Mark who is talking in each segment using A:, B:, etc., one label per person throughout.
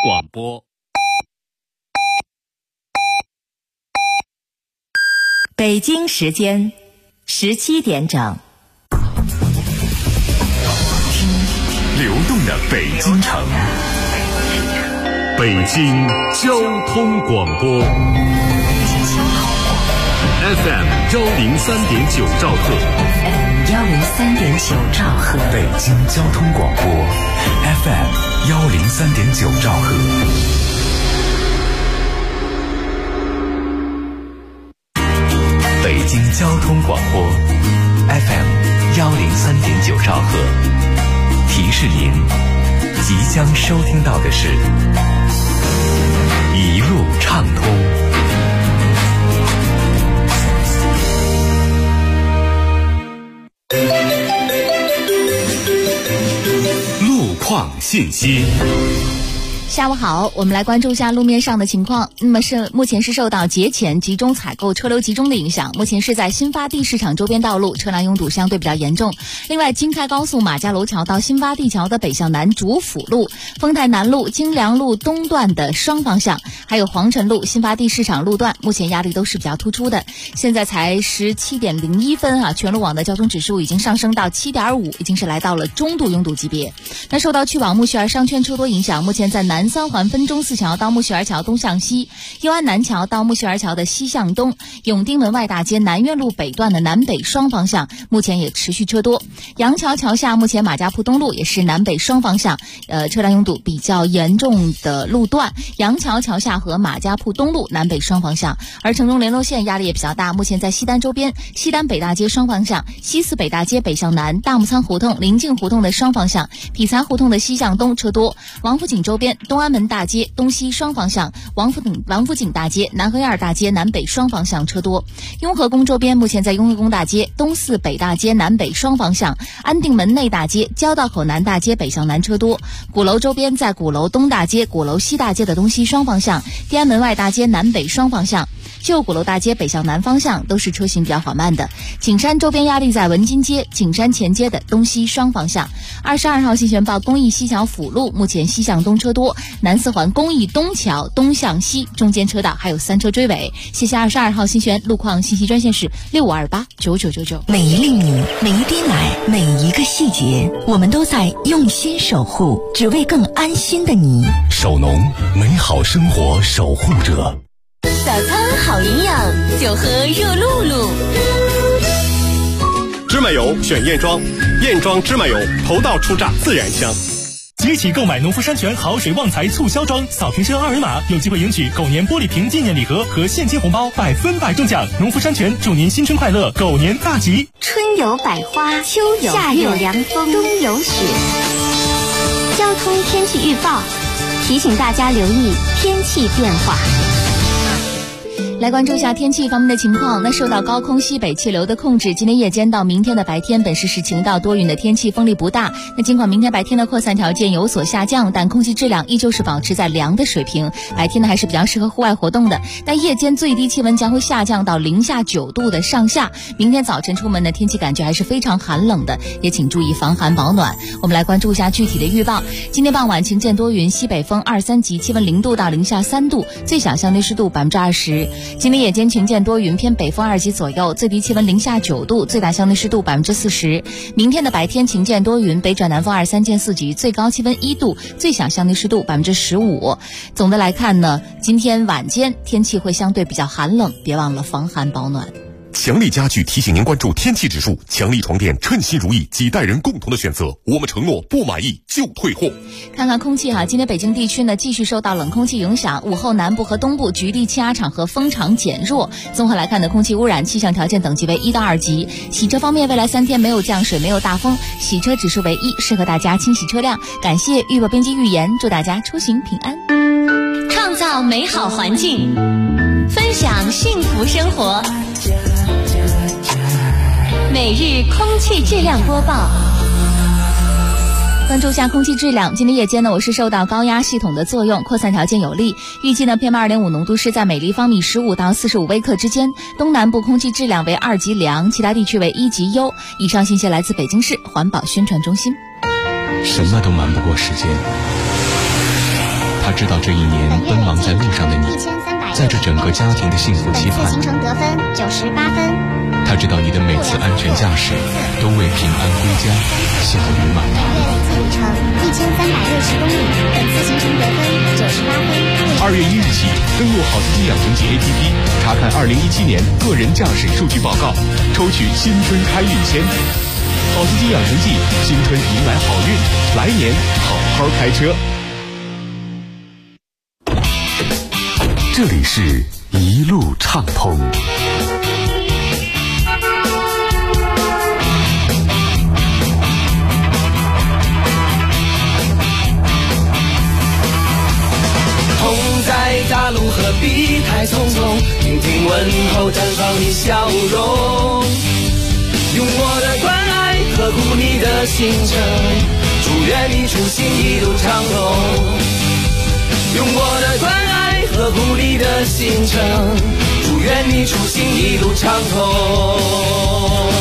A: 广播。
B: 北京时间17点整。
C: 流动的北京城，北京交通广播 FM 103.9兆赫
B: 103.9兆赫，
C: 北京交通广播 FM 103.9兆赫。北京交通广播 FM 103.9兆赫。提示您，即将收听到的是一路畅通。路况信息。
D: 下午好，我们来关注一下路面上的情况。目前是受到节前集中采购车流集中的影响，目前是在新发地市场周边道路车辆拥堵相对比较严重。另外，京开高速马家楼桥到新发地桥的北向南主辅路、丰台南路、京良路东段的双方向，还有黄辰路新发地市场路段，目前压力都是比较突出的。现在才17:01分全路网的交通指数已经上升到7.5，已经是来到了中度拥堵级别。那受到去往木樨园商圈车多影响，目前在南三环分钟寺桥到木樨园桥东向西、右安南桥到木樨园桥的西向东、永定门外大街南苑路北段的南北双方向，目前也持续车多。杨桥桥下目前马家铺东路也是南北双方向车辆拥堵比较严重的路段，杨桥桥下和马家铺东路南北双方向。而城中联络线压力也比较大，目前在西单周边西单北大街双方向、西四北大街北向南、大木仓胡同、临近胡同的双方向、匹才胡同的西向东车多。王府井周边东安门大街东西双方向、王府井大街南河沿大街南北双方向车多。雍和宫周边目前在雍和宫大街东四北大街南北双方向、安定门内大街交道口南大街北向南车多。鼓楼周边在鼓楼东大街鼓楼西大街的东西双方向、天安门外大街南北双方向、旧鼓楼大街北向南方向都是车行比较缓慢的。景山周边压力在文津街、景山前街的东西双方向。22号新闻报公益西桥辅路目前西向东车多，南四环公益东桥东向西中间车道还有3车追尾。谢谢22号新闻路况信息专线是65289999。
B: 每一粒米，每一滴奶，每一个细节，我们都在用心守护，只为更安心的你。
C: 守农，美好生活守护者。
B: 早餐好营养，就喝热露露。
E: 芝麻油选燕庄，燕庄芝麻油头道出榨自然香。
F: 即起购买农夫山泉好水旺财促销装，扫屏车2维码有机会赢取狗年玻璃瓶纪念礼盒和现金红包，100%中奖。农夫山泉祝您新春快乐，狗年大吉。
G: 春有百花，秋有夏有凉风，冬有雪。交通天气预报提醒大家留意天气变化。
D: 来关注一下天气方面的情况。那受到高空西北气流的控制，今天夜间到明天的白天本市是晴到多云的天气，风力不大。那尽管明天白天的扩散条件有所下降，但空气质量依旧是保持在良的水平，白天呢还是比较适合户外活动的。但夜间最低气温将会下降到零下9度的上下。明天早晨出门的天气感觉还是非常寒冷的，也请注意防寒保暖。我们来关注一下具体的预报。今天傍晚晴见多云，西北风2、3级，气温0度到零下3度，最小相对湿度20%。今天夜间晴见多云，偏北风2级左右，最低气温零下9度，最大相对湿度40%。明天的白天晴见多云，北转南风2、3见4级，最高气温1度，最小相对湿度15%。总的来看呢，今天晚间天气会相对比较寒冷，别忘了防寒保暖。
C: 强力家具提醒您关注天气指数，强力床垫称心如意，几代人共同的选择，我们承诺不满意就退货。
D: 看看空气今天北京地区呢继续受到冷空气影响，午后南部和东部局地气压场和风场减弱。综合来看呢，空气污染气象条件等级为1到2级。洗车方面，未来3天没有降水，没有大风，洗车指数为1，适合大家清洗车辆。感谢预报编辑预言，祝大家出行平安。
B: 创造美好环境，分享幸福生活。每日空气质量播报。
D: 关注一下空气质量。今天夜间呢，我是受到高压系统的作用，扩散条件有利。预计呢 PM2.5 浓度是在每立方米15到45微克之间，东南部空气质量为2级良，其他地区为1级优。以上信息来自北京市环保宣传中心。
H: 什么都瞒不过时间，
C: 他知道这一年奔忙在路上的你，在这整个家庭的幸福期盼。
G: 行程得分98分。
C: 他知道你的每次安全驾驶都为平安归家效于满堂。
G: 累计里程1360公里，本次行程得分98分。
C: 2月1日起，登录好司机养成记 APP， 查看2017年个人驾驶数据报告，抽取新春开运签。好司机养成记，新春迎来好运，来年好好开车。这里是一路畅通。
A: 大路何必太匆匆，听听问候，绽放你笑容，用我的关爱呵护你的行程，祝愿你出行一路畅通。用我的关爱呵护你的行程，祝愿你出行一路畅通。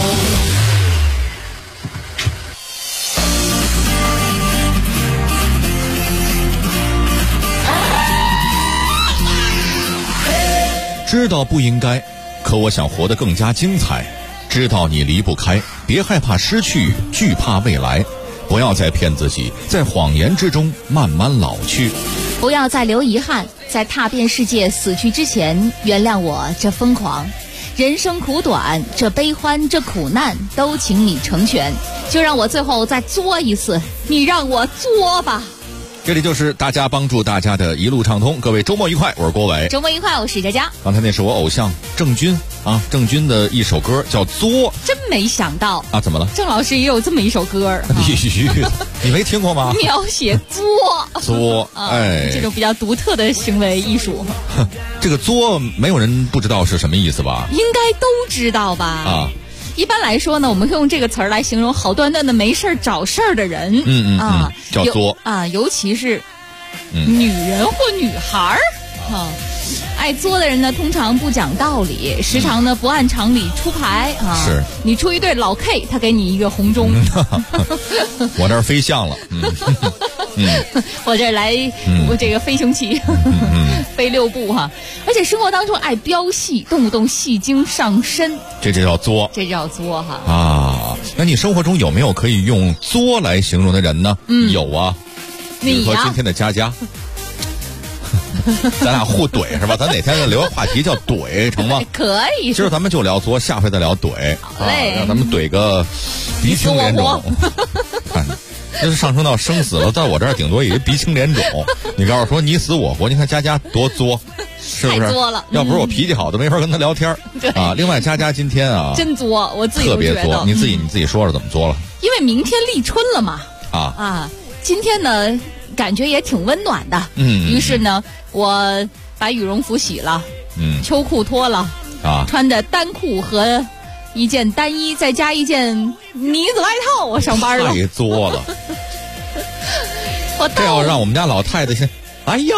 H: 知道不应该，可我想活得更加精彩。知道你离不开，别害怕失去，惧怕未来。不要再骗自己，在谎言之中慢慢老去。
D: 不要再留遗憾，在踏遍世界死去之前，原谅我这疯狂。人生苦短，这悲欢这苦难都请你成全。就让我最后再作一次，你让我作吧。
H: 这里就是大家帮助大家的一路畅通，各位周末愉快，我是郭伟。
D: 周末愉快，我是佳佳。
H: 刚才那是我偶像郑钧啊，郑钧的一首歌叫《作》。
D: 真没想到
H: 啊，怎么了？
D: 郑老师也有这么一首歌
H: 必须的，你没听过吗？
D: 描写作，
H: 哎，
D: 这种比较独特的行为艺术。
H: 这个作没有人不知道是什么意思吧？
D: 应该都知道吧？啊。一般来说呢，我们会用这个词儿来形容好端端的没事儿找事儿的人，
H: 叫作
D: 啊，尤其是女人或女孩儿啊。爱作的人呢，通常不讲道理，时常呢不按常理出牌啊。
H: 是，
D: 你出一对老 K， 他给你一个红中。
H: 我这儿飞象了，
D: 我这儿来，我这个飞行器，飞6步哈。而且生活当中爱飙戏，动不动戏精上身，
H: 这就叫作，
D: 这叫作哈。
H: 啊，那你生活中有没有可以用作来形容的人呢？有啊，比如说今天的佳佳。咱俩互怼是吧？咱哪天再聊个话题叫怼成吗？
D: 可以。
H: 今儿咱们就聊作，下回再聊怼。
D: 好嘞，
H: 让咱们怼个鼻青脸肿。看，这是上升到生死了，在我这儿顶多也鼻青脸肿。你告诉说你死我活，你看佳佳多作，是不是？
D: 太作了。
H: 要不是我脾气好，都没法跟他聊天。
D: 对
H: 啊，另外佳佳今天啊，
D: 真作，我自己
H: 特别作。你自己说说怎么作了？
D: 因为明天立春了嘛。今天呢？感觉也挺温暖的，于是呢，我把羽绒服洗了，秋裤脱了，穿着单裤和一件单衣，再加一件呢子外套，我上班了。
H: 太作了！这要让我们家老太太先，哎呦，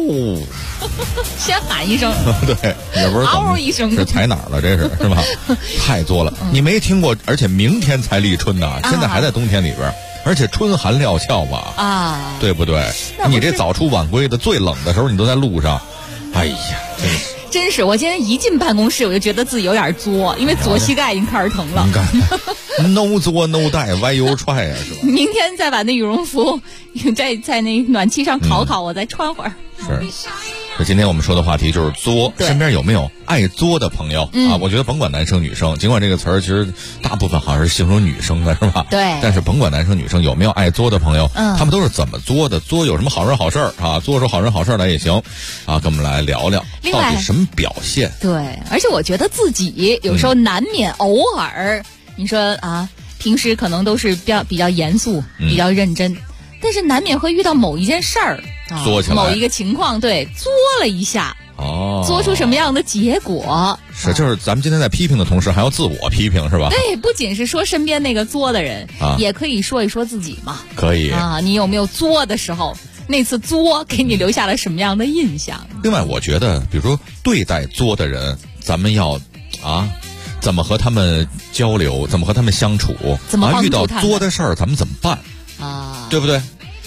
D: 先喊一声，
H: 对，也不是
D: 嗷一声，
H: 是踩哪儿了？这是吧？太作了！你没听过，而且明天才立春呢，现在还在冬天里边。而且春寒料峭吧，对不对？你这早出晚归的，最冷的时候你都在路上，哎呀，
D: 真是！我今天一进办公室，我就觉得自己有点作，因为左膝盖已经开始疼了。
H: no 作 no 带歪油踹啊，是吧？
D: 明天再把那羽绒服在那暖气上烤，我再穿会儿。
H: 是。今天我们说的话题就是作，身边有没有爱作的朋友啊？我觉得甭管男生女生，尽管这个词儿其实大部分好像是形容女生的，是吧？
D: 对。
H: 但是甭管男生女生有没有爱作的朋友，他们都是怎么作的？作有什么好人好事啊？作出好人好事来也行啊，跟我们来聊聊到底什么表现？
D: 对，而且我觉得自己有时候难免偶尔，你说啊，平时可能都是比较严肃、比较认真，但是难免会遇到某一件事儿。
H: 作起来，
D: 某一个情况，对，作了一下，作出什么样的结果？
H: 是，就是咱们今天在批评的同时，还要自我批评，是吧？
D: 对，不仅是说身边那个作的人，也可以说一说自己嘛。
H: 可以
D: 啊，你有没有作的时候？那次作给你留下了什么样的印象？
H: 另外，我觉得，比如说对待作的人，咱们要怎么和他们交流，怎么和他们相处？
D: 怎么帮助
H: 遇到作的事儿，咱们怎么办？对不对？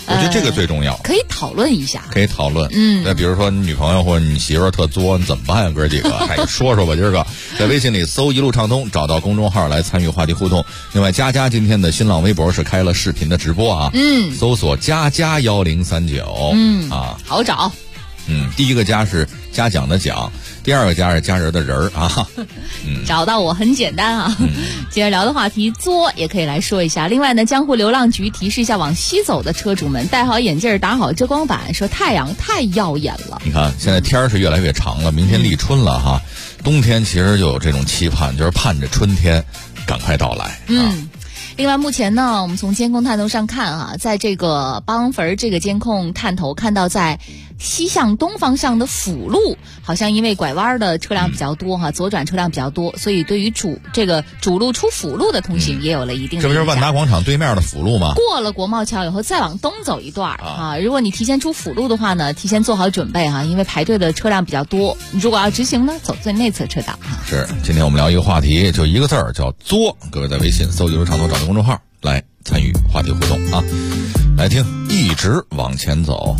H: 我觉得这个最重要。
D: 可以讨论一下，
H: 可以讨论。那比如说你女朋友或者你媳妇儿特作，你怎么办呀？哥几个，说说吧。今儿个在微信里搜一路畅通，找到公众号来参与话题互动。另外，佳佳今天的新浪微博是开了视频的直播啊，搜索佳佳1039，
D: 好找。
H: 第一个佳是嘉奖的奖，第二个佳是佳人的人儿啊。
D: 找到我很简单啊。接着聊的话题作也可以来说一下。另外呢，江湖流浪局提示一下往西走的车主们，戴好眼镜，打好遮光板，说太阳太耀眼了。
H: 你看现在天儿是越来越长了，明天立春了哈。冬天其实就有这种期盼，就是盼着春天赶快到来。
D: 另外，目前呢，我们从监控探头上看啊，在这个邦坟这个监控探头看到，在西向东方向的辅路，好像因为拐弯的车辆比较多哈，左转车辆比较多，所以对于主路出辅路的通行也有了一定的影响。
H: 这不就是万达广场对面的辅路吗？
D: 过了国贸桥以后，再往东走一段啊，如果你提前出辅路的话呢，提前做好准备哈，因为排队的车辆比较多。如果要直行呢，走最内侧车道哈。
H: 是，今天我们聊一个话题，就一个字儿叫作。各位在微信搜一路畅通，找到公众号来参与话题互动啊！来听，一直往前走。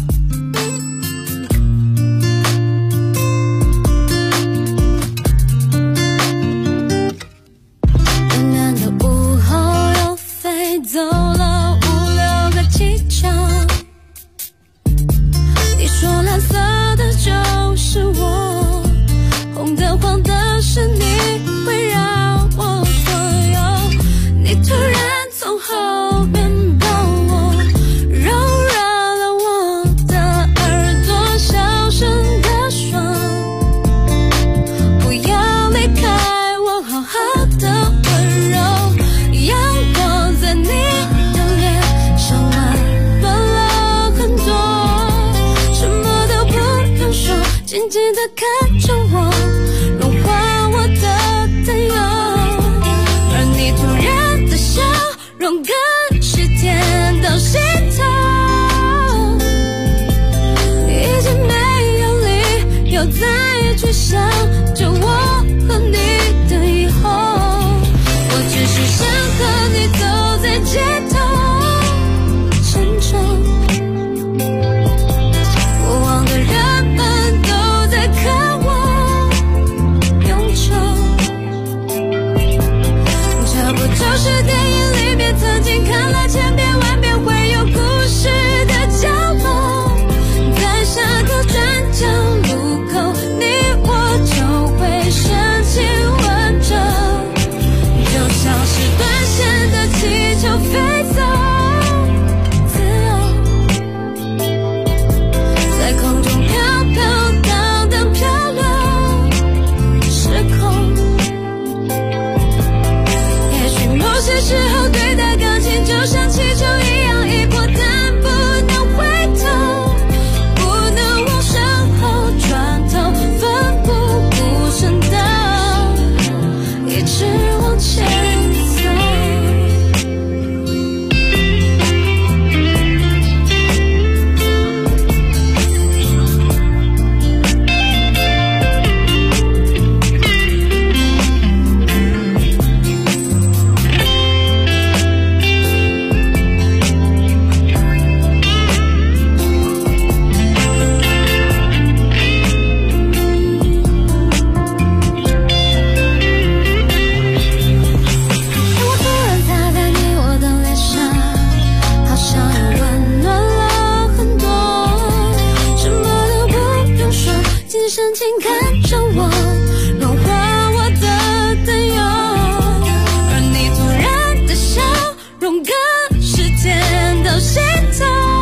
I: 温暖的午后又飞走了5、6个气球，你说蓝色的就是我，红的黄的是你，会让我左右。你突然从后面抱我，柔软了我的耳朵，小声地说，不要离开我，好好的温柔。阳光在你的脸上温暖了很多，什么都不用说，静静地看着我，融化我的担忧。而你突然的笑容更是甜到心头，已经没有理由再去想着我和你的以后，我只是想和你走在街头牵手，过往的人们都在看我忧愁，这不就是电影里面曾经看了千遍万遍会有故事的角落，在下个转角路口，你我就会深情吻着，就像是断线的气球飞走，自由在空中飘飘荡荡，漂流时空。也许某些时候对待感情就像气球一样，一波但不能回头，不能往身后转头，奋不顾身的一直往前走。我突然擦在你我的脸上，好像又温暖了很多，什么都不用说，仅深情看着我，融化我的担忧。而你突然的笑容更是甜到心头，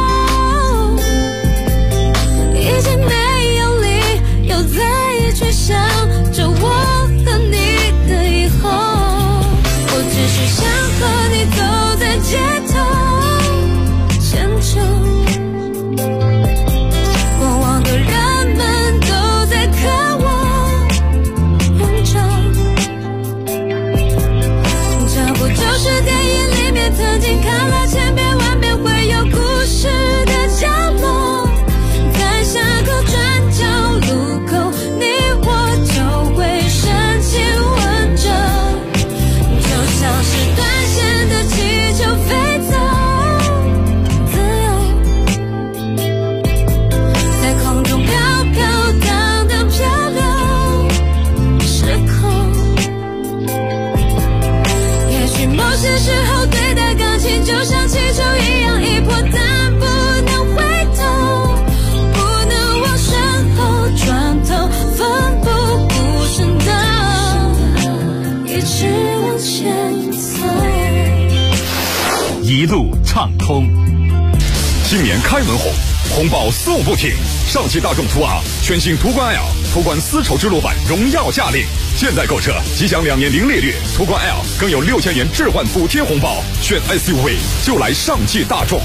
I: 已经没有理由再去想着我和你的以后，我只是想和你走在街头牵手，过往的人们都在看我
J: 路畅通。新年开门红，红包送不停。上汽大众途昂全新途观 L、途观丝绸之路版荣耀驾领，现在购车即享2年零利率，途观 L 更有6000元置换补贴红包。选 SUV 就来上汽大众。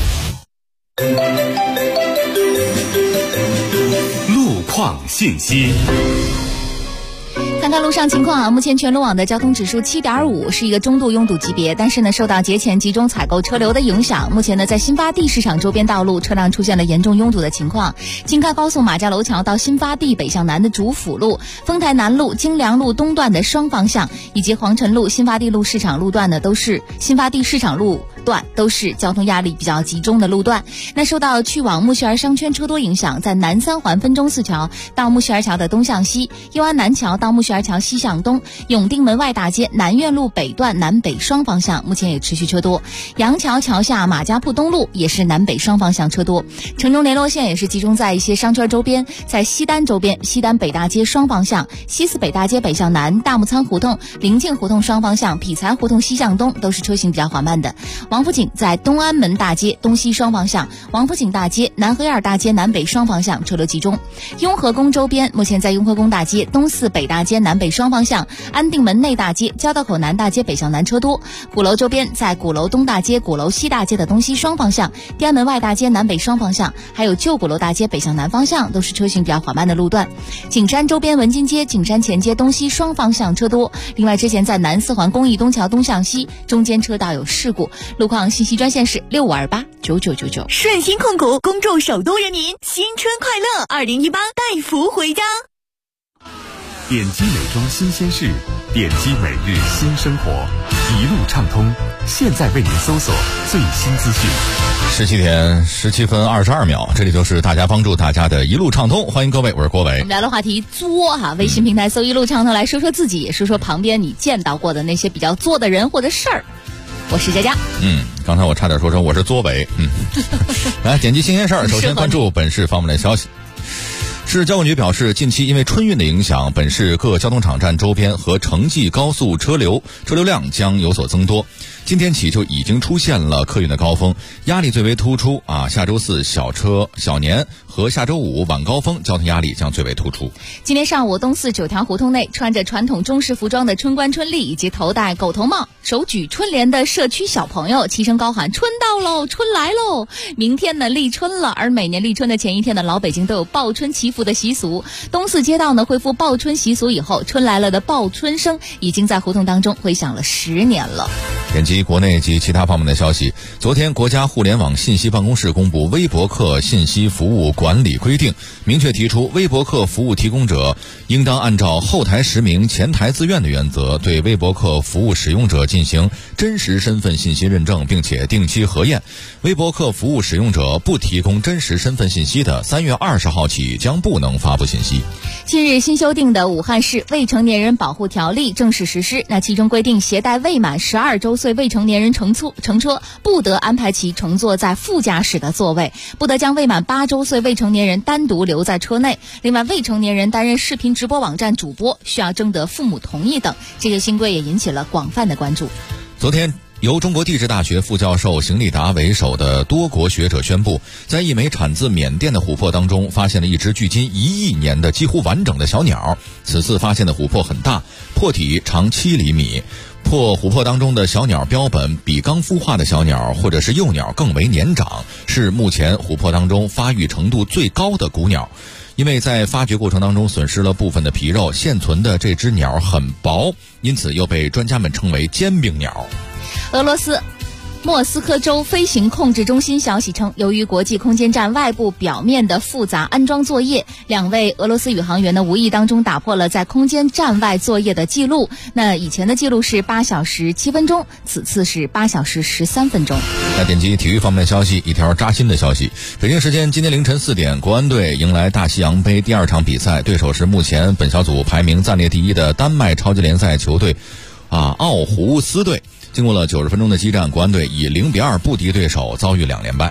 J: 路况信息。
D: 看看路上情况啊，目前全路网的交通指数7.5，是一个中度拥堵级别。但是呢，受到节前集中采购车流的影响，目前呢，在新发地市场周边道路车辆出现了严重拥堵的情况。京开高速马家楼桥到新发地北向南的主辅路、丰台南路、京良路东段的双方向，以及黄辰路、新发地路市场路段呢，都是新发地市场路段都是交通压力比较集中的路段。那受到去往木樨园商圈车多影响，在南三环分钟寺桥到木樨园桥的东向西、右安南桥到木樨园桥西向东、永定门外大街南苑路北段南北双方向目前也持续车多。杨桥桥下马家铺东路也是南北双方向车多。城中联络线也是集中在一些商圈周边，在西单周边、西单北大街双方向、西四北大街北向南、大木仓胡同、临近胡同双方向、匹才胡同西向东都是车行比较缓慢的。王府井在东安门大街东西双方向、王府井大街、南河沿大街南北双方向车流集中。雍和宫周边目前在雍和宫大街东四北大街南北双方向、安定门内大街、交道口南大街北向南车多。鼓楼周边在鼓楼东大街、鼓楼西大街的东西双方向、天安门外大街南北双方向，还有旧鼓楼大街北向南方向都是车行比较缓慢的路段。景山周边文津街、景山前街东西双方向车多。另外之前在南四环公益东桥东向西中间车道有事故。路况信息专线是65289999。
B: 顺鑫控股恭祝首都人民新春快乐，2018带福回家。
J: 点击美妆新鲜事，点击每日新生活，一路畅通。现在为您搜索最新资讯。
H: 17点17分22秒，这里就是大家帮助大家的一路畅通，欢迎各位，我是郭伟。
D: 我们聊的话题作哈，微信平台搜一路畅通，来说说自己，也说说旁边你见到过的那些比较作的人或者事儿。我是佳佳。
H: 刚才我差点说成我是作伟。来点击新鲜事儿，首先关注本市方面的消息。市交管局表示，近期因为春运的影响，本市各交通场站周边和城际高速车流量将有所增多。今天起就已经出现了客运的高峰，压力最为突出啊！下周四小年和下周五晚高峰交通压力将最为突出。
D: 今天上午，东四9条胡同内，穿着传统中式服装的春官春丽以及头戴狗头帽、手举春联的社区小朋友齐声高喊：“春到喽，春来喽！”明天呢，立春了，而每年立春的前一天呢，老北京都有报春祈福的习俗。东四街道呢恢复报春习俗以后，春来了的报春声已经在胡同当中回响了10年了。
H: 点击国内及其他方面的消息，昨天国家互联网信息办公室公布微博客信息服务管理规定，明确提出微博客服务提供者应当按照后台实名前台自愿的原则，对微博客服务使用者进行真实身份信息认证，并且定期核验。微博客服务使用者不提供真实身份信息的，3月20号起将不能发布信息。
D: 近日新修订的武汉市未成年人保护条例正式实施，那其中规定，携带未满12周岁未成年人乘车不得安排其乘坐在副驾驶的座位，不得将未满8周岁未成年人单独留在车内。另外，未成年人担任视频直播网站主播需要征得父母同意等。这些新规也引起了广泛的关注。
H: 昨天由中国地质大学副教授邢立达为首的多国学者宣布，在一枚产自缅甸的琥珀当中发现了一只距今1亿年的几乎完整的小鸟。此次发现的琥珀很大，珀体长7厘米。琥珀当中的小鸟标本比刚孵化的小鸟或者是幼鸟更为年长，是目前琥珀当中发育程度最高的古鸟。因为在发掘过程当中损失了部分的皮肉，现存的这只鸟很薄，因此又被专家们称为煎饼鸟。
D: 俄罗斯莫斯科州飞行控制中心消息称，由于国际空间站外部表面的复杂安装作业，2位俄罗斯宇航员的无意当中打破了在空间站外作业的记录。那以前的记录是8小时7分钟，此次是8小时13分钟。
H: 再点击体育方面的消息，一条扎心的消息。北京时间今天凌晨4点，国安队迎来大西洋杯第2场比赛，对手是目前本小组排名暂列第1的丹麦超级联赛球队奥胡斯队。经过了90分钟的激战，国安队以0-2不敌对手，遭遇2连败。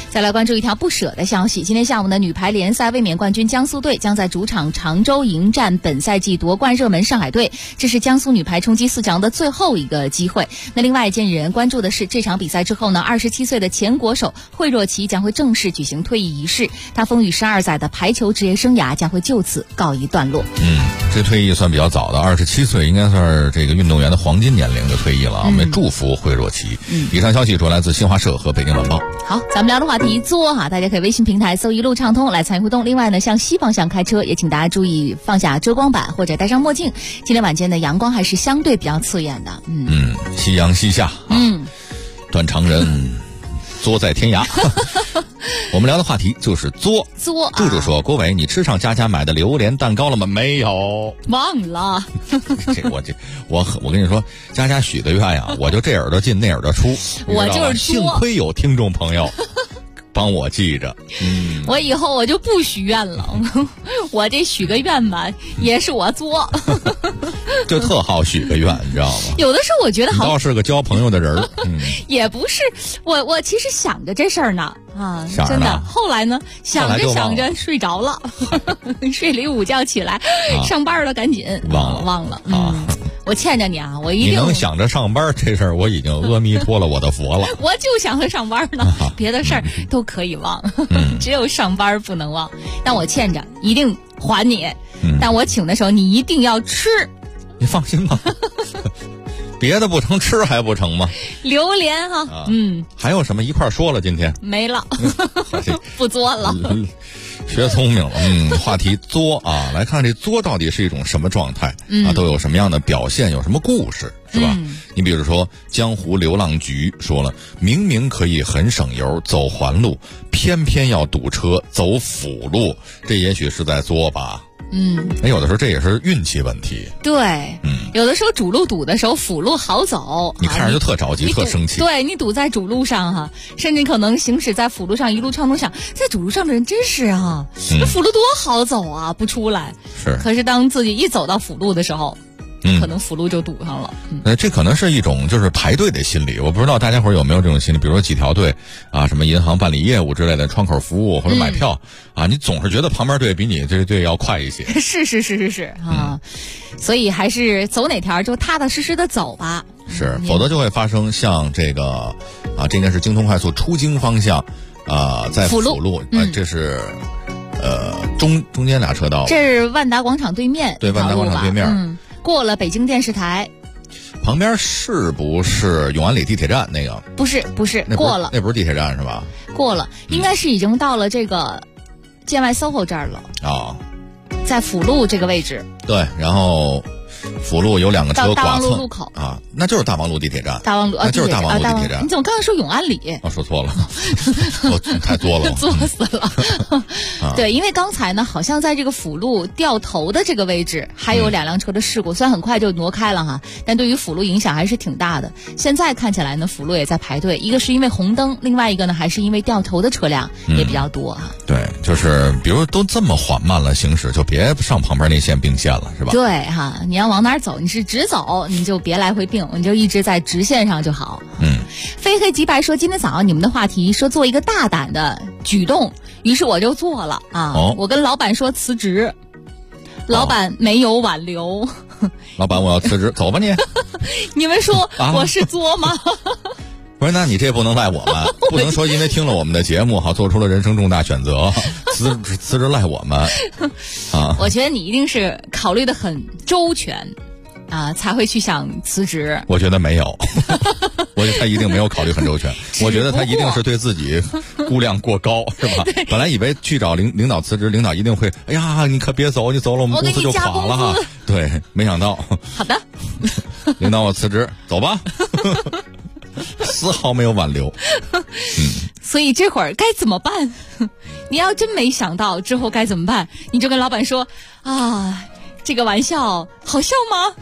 D: 再来关注一条不舍的消息，今天下午呢，女排联赛卫冕冠军江苏队将在主场常州迎战本赛季夺冠热门上海队，这是江苏女排冲击4强的最后一个机会。那另外一件引人关注的是，这场比赛之后呢，27岁的前国手惠若琪将会正式举行退役仪式，她风雨12载的排球职业生涯将会就此告一段落。
H: 这退役算比较早的，27岁应该算是这个运动员的黄金年龄的退役了。我们祝福惠若琪。以上消息主要来自新华社和北京晚报。
D: 好，咱们聊的话题作哈，大家可以微信平台搜一路畅通来参与互动。另外呢，向西方向开车也请大家注意放下遮光板或者戴上墨镜。今天晚间的阳光还是相对比较刺眼的。
H: 夕阳西下。断肠人作在天涯。我们聊的话题就是作。柱柱说：“郭伟，你吃上家买的榴莲蛋糕了吗？”没有，
D: 忘了。
H: 我跟你说，家许的愿呀，我就这耳朵进那耳朵出。
D: 我就是
H: 幸亏有听众朋友帮我记着。
D: 我以后我就不许愿了。我这许个愿吧，也是我作。
H: 就特好许个愿，你知道吗？
D: 有的时候我觉得好，
H: 倒是个交朋友的人儿。
D: 也不是，我其实想着这事儿呢。真的。后来呢，想着睡着了，睡了一午觉起来，上班了，赶紧忘了。我欠着你啊，我一定。
H: 你能想着上班这事儿，我已经阿弥陀了我的佛了。
D: 我就想着上班呢，别的事儿都可以忘，只有上班不能忘。但我欠着，一定还你。但我请的时候，你一定要吃。
H: 你放心吧。别的不成，吃还不成吗？
D: 榴莲哈，
H: 还有什么一块说了？今天
D: 没了，不作了，
H: 学聪明了。话题作啊，来看这作到底是一种什么状态都有什么样的表现，有什么故事，是吧？你比如说江湖流浪局说了，明明可以很省油走环路，偏偏要堵车走辅路，这也许是在作吧。有的时候这也是运气问题。
D: 对，有的时候主路堵的时候，辅路好走。
H: 你看着就特着急，特生气。
D: 对，你堵在主路上哈，甚至可能行驶在辅路上一路畅通，想在主路上的人真是啊，这辅路多好走啊，不出来。是。可是当自己一走到辅路的时候，可能辅路就堵上了。
H: 这可能是一种就是排队的心理，我不知道大家伙有没有这种心理。比如说几条队啊，什么银行办理业务之类的，窗口服务或者买票啊，你总是觉得旁边队比你这队要快一些。
D: 是啊，所以还是走哪条就踏踏实实的走吧。
H: 是，否则就会发生像这个这应该是京通快速出京方向在辅路，这是中间俩车道，
D: 这是万达广场对面。
H: 对，万达广场对面。
D: 过了北京电视台，
H: 旁边是不是永安里地铁站那个？
D: 不是，过了，
H: 那不是地铁站是吧？
D: 过了，应该是已经到了这个建外 SOHO 这儿了。在辅路这个位置。对，
H: 然后辅路有2个车剐蹭。
D: 大望路路口
H: 那就是大望路地铁站。
D: 大望路
H: 那就是大望路地铁站。
D: 你怎么刚才说永安里？
H: 说错了，我太作了，
D: 作死了。对，因为刚才呢，好像在这个辅路掉头的这个位置，还有2辆车的事故，虽然很快就挪开了哈，但对于辅路影响还是挺大的。现在看起来呢，辅路也在排队，一个是因为红灯，另外一个呢，还是因为掉头的车辆也比较多
H: 对，就是比如都这么缓慢了行驶，就别上旁边那线并线了，是吧？
D: 对你要往哪儿走，你是直走，你就别来回并，你就一直在直线上就好。非黑即白说，今天早上你们的话题说做一个大胆的举动，于是我就做了我跟老板说辞职，老板没有挽留。
H: 老板，我要辞职，走吧你。
D: 你们说我是作吗？
H: 不是，那你这不能赖我们，不能说因为听了我们的节目做出了人生重大选择，辞职赖我们
D: 我觉得你一定是考虑的很周全才会去想辞职。
H: 我觉得没有。我觉得他一定没有考虑很周全。我觉得他一定是对自己估量过高，是吧？本来以为去找领导辞职，领导一定会，哎呀，你可别走，你走了我们公司就垮了哈。对，没想到。
D: 好的。
H: 领导，我辞职，走吧。丝毫没有挽留。
D: 所以这会儿该怎么办？你要真没想到之后该怎么办，你就跟老板说这个玩笑好笑吗？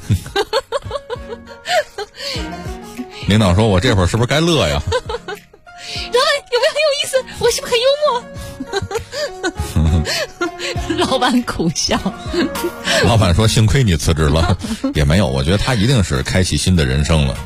H: 领导说，我这会儿是不是该乐呀？
D: 老板有没有很有意思？我是不是很幽默？老板苦笑。
H: 老板说，幸亏你辞职了。也没有，我觉得他一定是开启新的人生了。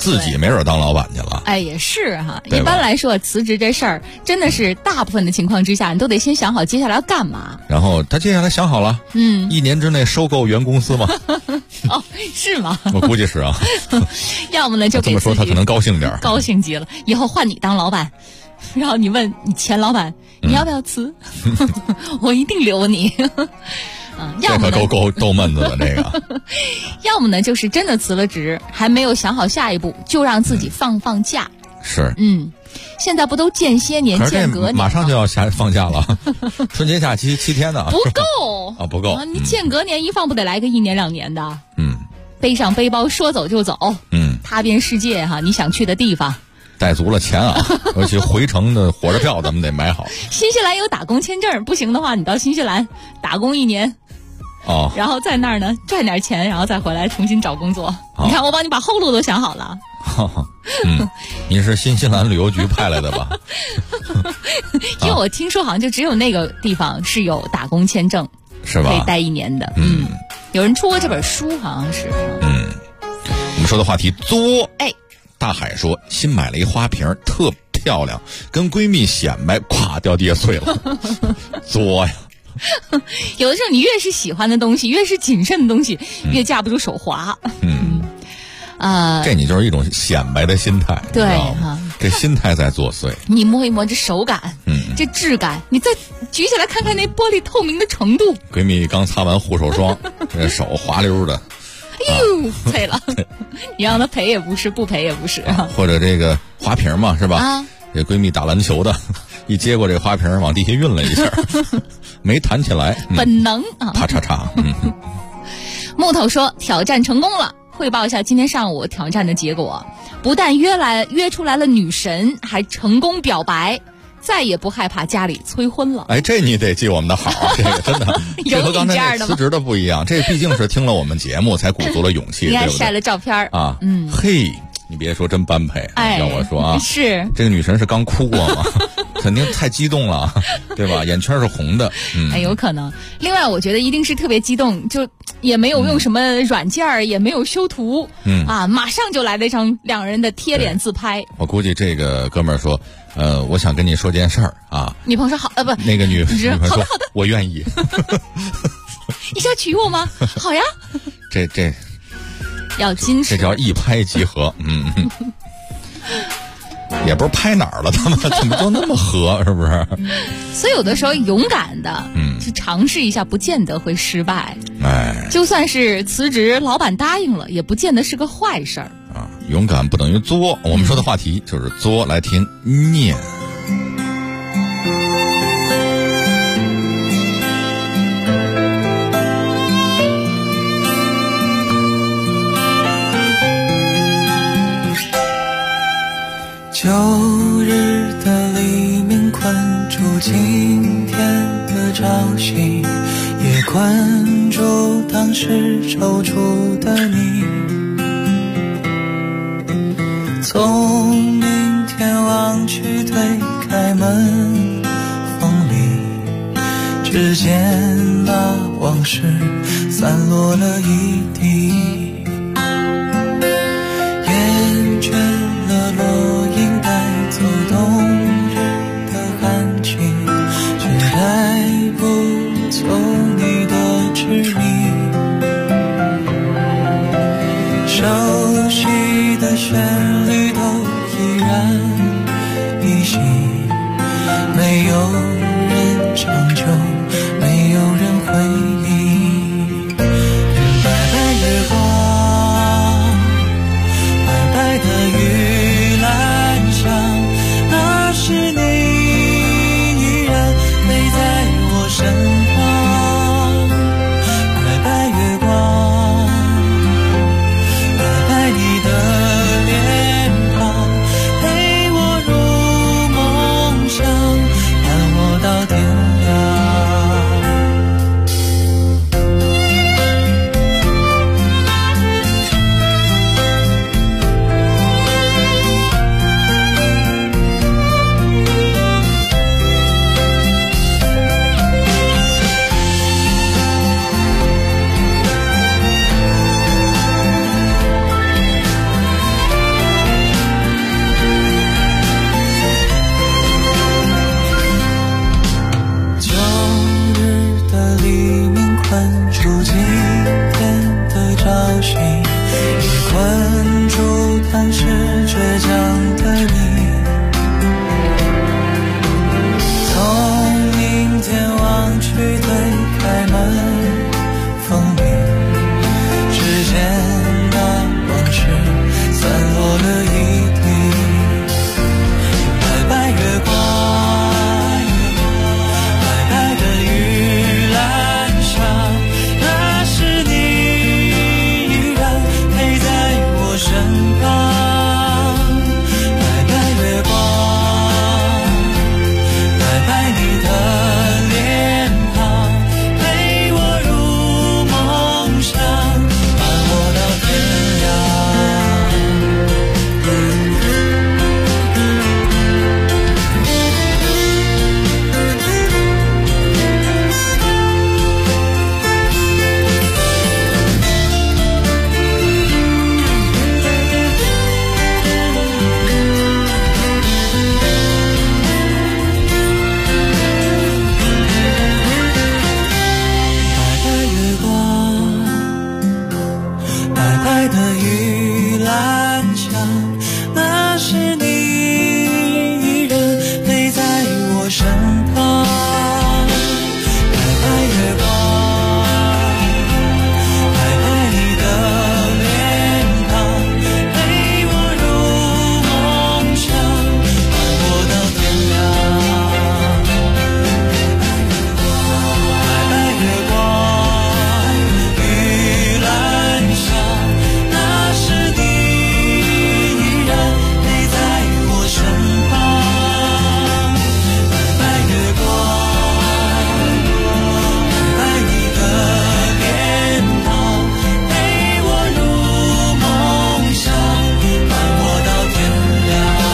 H: 自己没准当老板去了。
D: 哎，也是哈。一般来说，辞职这事儿真的是大部分的情况之下，你都得先想好接下来要干嘛。
H: 然后他接下来想好了，1年之内收购原公司吗？
D: 哦，是吗？
H: 我估计是啊。
D: 要么呢就给
H: 这么说他可能高兴点，
D: 高兴极了。以后换你当老板，然后你问你前老板你要不要辞？我一定留你。要么
H: 这可够逗闷子的这个。
D: 要么呢就是真的辞了职，还没有想好下一步，就让自己放假。
H: 是。
D: 现在不都间歇年间隔年，
H: 马上就要放假了。春节假期7天呢。
D: 不够
H: 啊，不够。
D: 你间隔年一放不得来个1年2年的？背上背包说走就走。踏遍世界哈，你想去的地方。
H: 带足了钱啊，尤其回程的火车票咱们得买好。
D: 新西兰有打工签证，不行的话你到新西兰打工1年。然后在那儿呢赚点钱，然后再回来重新找工作。你看我帮你把后路都想好了。
H: 你是新西兰旅游局派来的吧？
D: 因为我听说好像就只有那个地方是有打工签证，
H: 是吧？
D: 可以待1年的。有人出过这本书，好像是。
H: 我们说的话题作。大海说新买了一花瓶，特漂亮，跟闺蜜显摆，咵掉地下碎了。作呀。
D: 有的时候你越是喜欢的东西，越是谨慎的东西，越架不住手滑。
H: 这你就是一种显摆的心态。
D: 对哈，
H: 这心态在作祟。
D: 你摸一摸这手感，这质感，你再举起来看看那玻璃透明的程度。
H: 闺蜜刚擦完护手霜，这手滑溜的。
D: 哎呦，赔了！你让她赔也不是，不赔也不是。
H: 或者这个花瓶嘛，是吧？这闺蜜打篮球的，一接过这花瓶往地下运了一下，没弹起来。
D: 本能啊！
H: 啪嚓嚓。
D: 木头说挑战成功了，汇报一下今天上午挑战的结果，不但约出来了女神，还成功表白。再也不害怕家里催婚了。
H: 这你得记我们的好，这个真的，这和刚才那辞职的不一样。这毕竟是听了我们节目才鼓足了勇气，
D: 你还晒了照片
H: 啊。嘿，你别说真般配，让我说啊，
D: 是
H: 这个女神是刚哭过吗？肯定太激动了，对吧？眼圈是红的。
D: 有可能。另外，我觉得一定是特别激动，就也没有用什么软件，也没有修图，马上就来了一张两人的贴脸自拍。
H: 我估计这个哥们儿说。我想跟你说件事儿啊。
D: 女朋友说好，不，
H: 那个女朋友说
D: 好的，
H: 我愿意。
D: 你是要娶我吗？好呀。
H: 这
D: 要矜持，
H: 这叫一拍即合。也不是拍哪儿了，他们怎么就那么合，是不是？
D: 所以有的时候勇敢的，去尝试一下，不见得会失败。就算是辞职，老板答应了，也不见得是个坏事儿。
H: 勇敢不等于作。我们说的话题就是作，来听念。
A: 旧日的黎明困住今天的朝夕，也困住当时踌躇的你。从明天望去，推开门，风里只见那往事散落了一地，厌倦了落英带走冬日的感情，却带不走你的执迷。熟悉的旋律都依然依稀，没有人长久，没有人回忆。白白月光，白白的雨来， 困住今天的朝夕，也困住当时倔强的你。从明天望去，推开门，风铃之间那往事散落了一地。白白月光，白白的玉兰香，那是你依然陪在我身旁。白白月光，白白你的脸庞，陪我入梦乡，伴我到天亮。白的玉兰香，那是你依然陪在我身旁。白白月光，白白你的脸庞，陪我入梦乡，伴我到天亮。白白月光，玉兰香，那是你依然陪在我身旁。白白月光，白白你的脸庞，陪我入梦乡，伴我到天亮。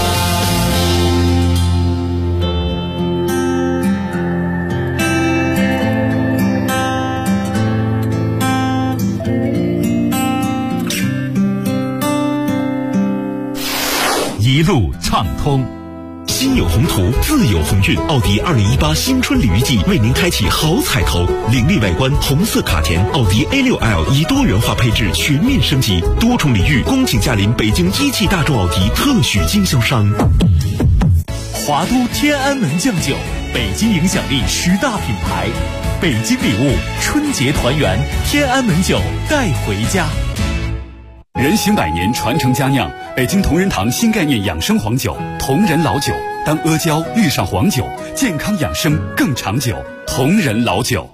F: 一路畅通。心有宏图，自有鸿运。奥迪2018新春鲤鱼季为您开启好彩头，凌厉外观，红色卡钳，奥迪 A6L 以多元化配置全面升级，多重礼遇，恭请驾临北京一汽大众奥迪特许经销商。华都天安门酱酒，北京影响力10大品牌，北京礼物，春节团圆，天安门酒带回家。
J: 人行百年，传承佳酿，北京同仁堂新概念养生黄酒，同仁老酒。当阿胶遇上黄酒，健康养生更长久。同仁老酒。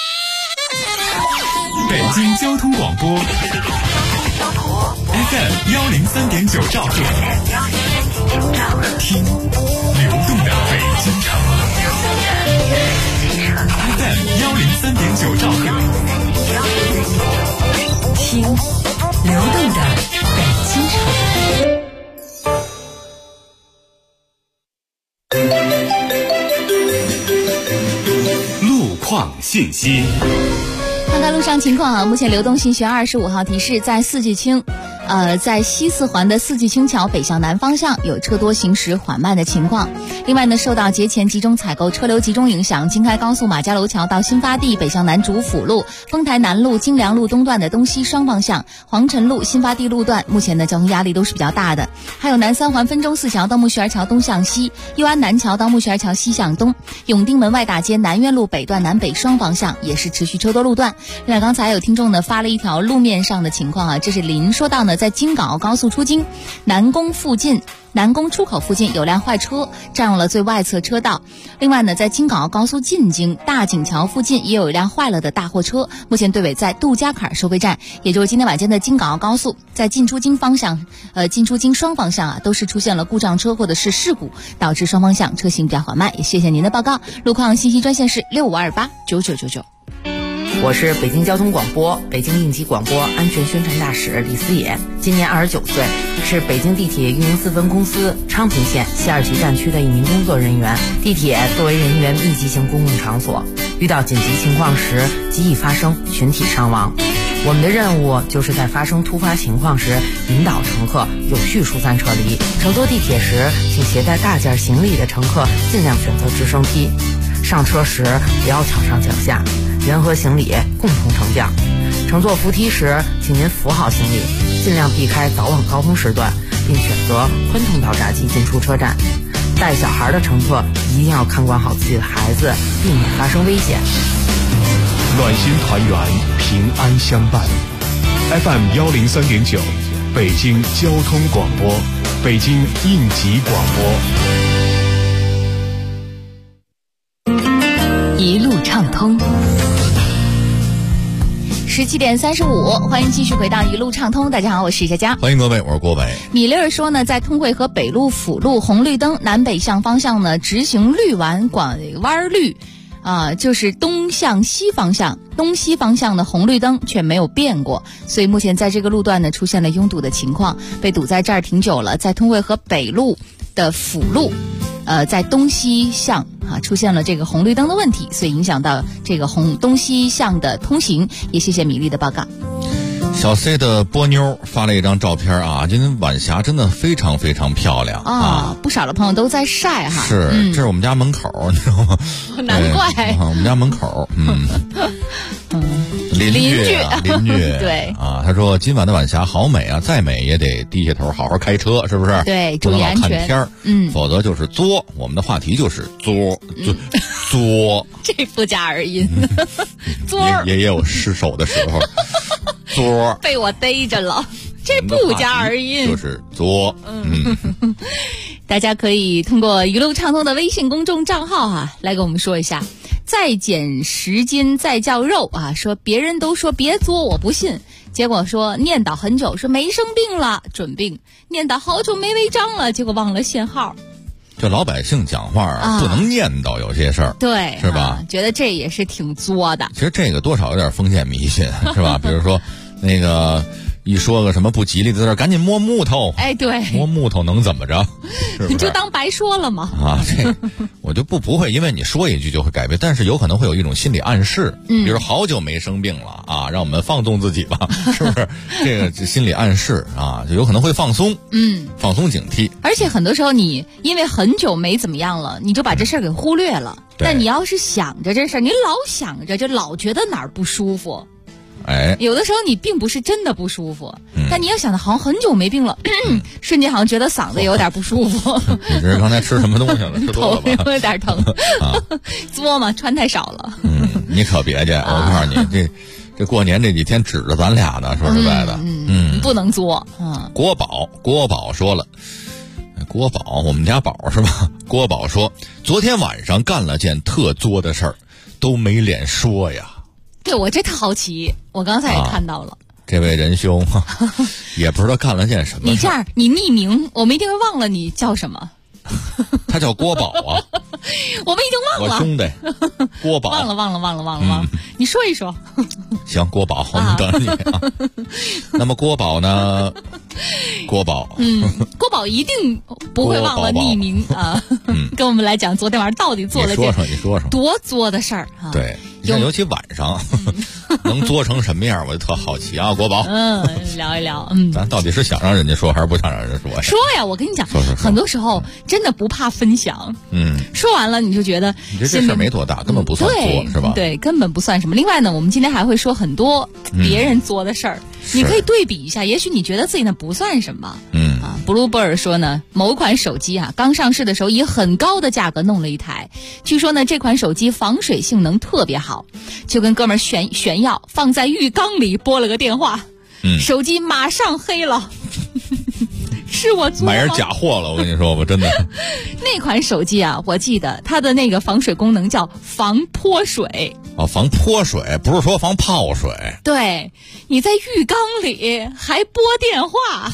C: 北京交通广播 FM 103.9兆赫，听流动的北京城。FM 103.9兆赫，
B: 听流动的北京城。
J: 路况信息。
D: 看看路上情况啊，目前流动信息25号提示，在四季青，在西四环的四季青桥北向南方向有车多行驶缓慢的情况。另外呢，受到节前集中采购车流集中影响，京开高速马家楼桥到新发地北向南主辅路、丰台南路、京良路东段的东西双方向、黄辰路、新发地路段，目前的交通压力都是比较大的。还有南三环分钟寺桥到木樨园桥东向西、右安南桥到木樨园桥西向东、永定门外大街南苑路北段南北双方向也是持续车多路段。另外，刚才有听众呢发了一条路面上的情况啊，这是林说到呢，在京港澳高速出京南宫出口附近有辆坏车占用了最外侧车道。另外呢，在京港澳高速进京大井桥附近也有一辆坏了的大货车，目前队尾在杜家坎收费站，也就是今天晚间的京港澳高速在进出京双方向啊，都是出现了故障车或者是事故，导致双方向车行比较缓慢。也谢谢您的报告。路况信息专线是65289999。
K: 我是北京交通广播北京应急广播安全宣传大使李思野，今年29岁，是北京地铁运营4分公司昌平线西2旗站区的一名工作人员。地铁作为人员密集型公共场所，遇到紧急情况时极易发生群体伤亡。我们的任务就是在发生突发情况时引导乘客有序疏散撤离。乘坐地铁时，请携带大件行李的乘客尽量选择直升梯。 上车时不要抢上抢下，人和行李共同乘降。乘坐扶梯时，请您扶好行李，尽量避开早晚高峰时段，并选择宽通道闸机进出车站。带小孩的乘客一定要看管好自己的孩子，避免发生危险。
C: 暖心团圆，平安相伴。FM 103.9，北京交通广播，北京应急广
B: 播。一路畅通。
D: 17点35，欢迎继续回到一路畅通。大家好，我是佳佳。
H: 欢迎各位，我是郭伟。
D: 米勒说呢，在通惠河北路辅路红绿灯南北向方向呢，直行绿丸拐弯绿，就是东向西方向，东西方向的红绿灯却没有变过，所以目前在这个路段呢出现了拥堵的情况，被堵在这儿挺久了。在通惠河北路的辅路，在东西向出现了这个红绿灯的问题，所以影响到这个东西向的通行。也谢谢米粒的报告。
H: 小 C 的波妞发了一张照片啊，今天晚霞真的非常非常漂亮啊！
D: 不少的朋友都在晒哈。
H: 是，这是我们家门口，你知道吗？
D: 难怪。
H: 我们家门口，邻居
D: 对
H: 啊，他说今晚的晚霞好美啊，再美也得低下头好好开车，是不是？
D: 对，注意安全。
H: 不能老看天否则就是作。我们的话题就是作。
D: 这不加儿音，作
H: 也有失手的时候。作
D: 被我逮着了，这不加儿音，
H: 就是作。
D: 大家可以通过一路畅通的微信公众账号来跟我们说一下，再减10斤再叫肉说别人都说别作我不信，结果说念叨很久说没生病了准病，念叨好久没违章了，结果忘了限号。
H: 这老百姓讲话不能念叨有些事儿，
D: 对，
H: 是吧？
D: 觉得这也是挺作的。
H: 其实这个多少有点封建迷信，是吧？比如说那个一说个什么不吉利的字，赶紧摸木头。
D: 哎，对，
H: 摸木头能怎么着？是
D: 你就当白说了嘛。
H: 这我就不会因为你说一句就会改变，但是有可能会有一种心理暗示，比如好久没生病了让我们放纵自己吧，是不是？这个心理暗示就有可能会放松，放松警惕。
D: 而且很多时候你因为很久没怎么样了，你就把这事儿给忽略了。但你要是想着这事儿，你老想着，就老觉得哪儿不舒服。有的时候你并不是真的不舒服，但你要想的好像很久没病了，瞬间好像觉得嗓子有点不舒服。
H: 你这是刚才吃什么东西了？吃多了吧？
D: 头有点疼。作嘛，穿太少了。
H: 你可别介，我告诉你，这过年这几天指着咱俩呢，说实在的，
D: 不能作。
H: 国宝说了。国宝，我们家宝是吧？国宝说，昨天晚上干了件特作的事儿，都没脸说呀。
D: 对，我这特好奇，我刚才也看到了。
H: 这位仁兄也不知道干了件什么事。
D: 你这样，你匿名，我们一定会忘了你叫什么。
H: 他叫郭宝啊。
D: 我们已经忘了。
H: 我兄弟郭宝。
D: 忘了。你说一说。
H: 行，郭宝，我们等着你那么郭宝呢？郭宝，
D: 郭宝一定不会忘了匿名跟我们来讲昨天晚上到底做了件
H: 你说说
D: 多作的事儿
H: 对，尤其晚上能作成什么样，我就特好奇啊，郭宝。
D: 聊一聊，
H: 咱到底是想让人家说还是不想让人家说呀？
D: 说呀，我跟你讲，很多时候真的不怕分享。说完了你就觉得
H: 你这事儿没多大，根本不算作，是吧？
D: 对，根本不算什么。另外呢，我们今天还会说很多别人作的事儿，你可以对比一下，也许你觉得自己那不算什么。Bluebird 说呢，某款手机刚上市的时候以很高的价格弄了一台，据说呢这款手机防水性能特别好，就跟哥们儿炫耀，放在浴缸里拨了个电话，手机马上黑了。是我做
H: 买人假货了，我跟你说，我真的。
D: 那款手机我记得它的那个防水功能叫防泼水。
H: 防泼水，不是说防泡水。
D: 对，你在浴缸里还拨电话。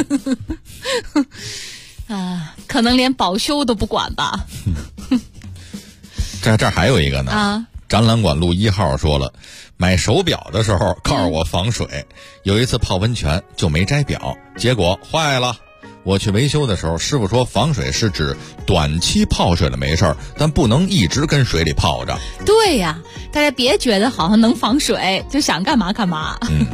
D: 可能连保修都不管吧。
H: 这儿还有一个呢。展览馆路1号说了，买手表的时候告诉我防水，有一次泡温泉就没摘表，结果坏了。我去维修的时候，师傅说防水是指短期泡水了没事儿，但不能一直跟水里泡着。
D: 对呀，大家别觉得好像能防水就想干嘛干嘛。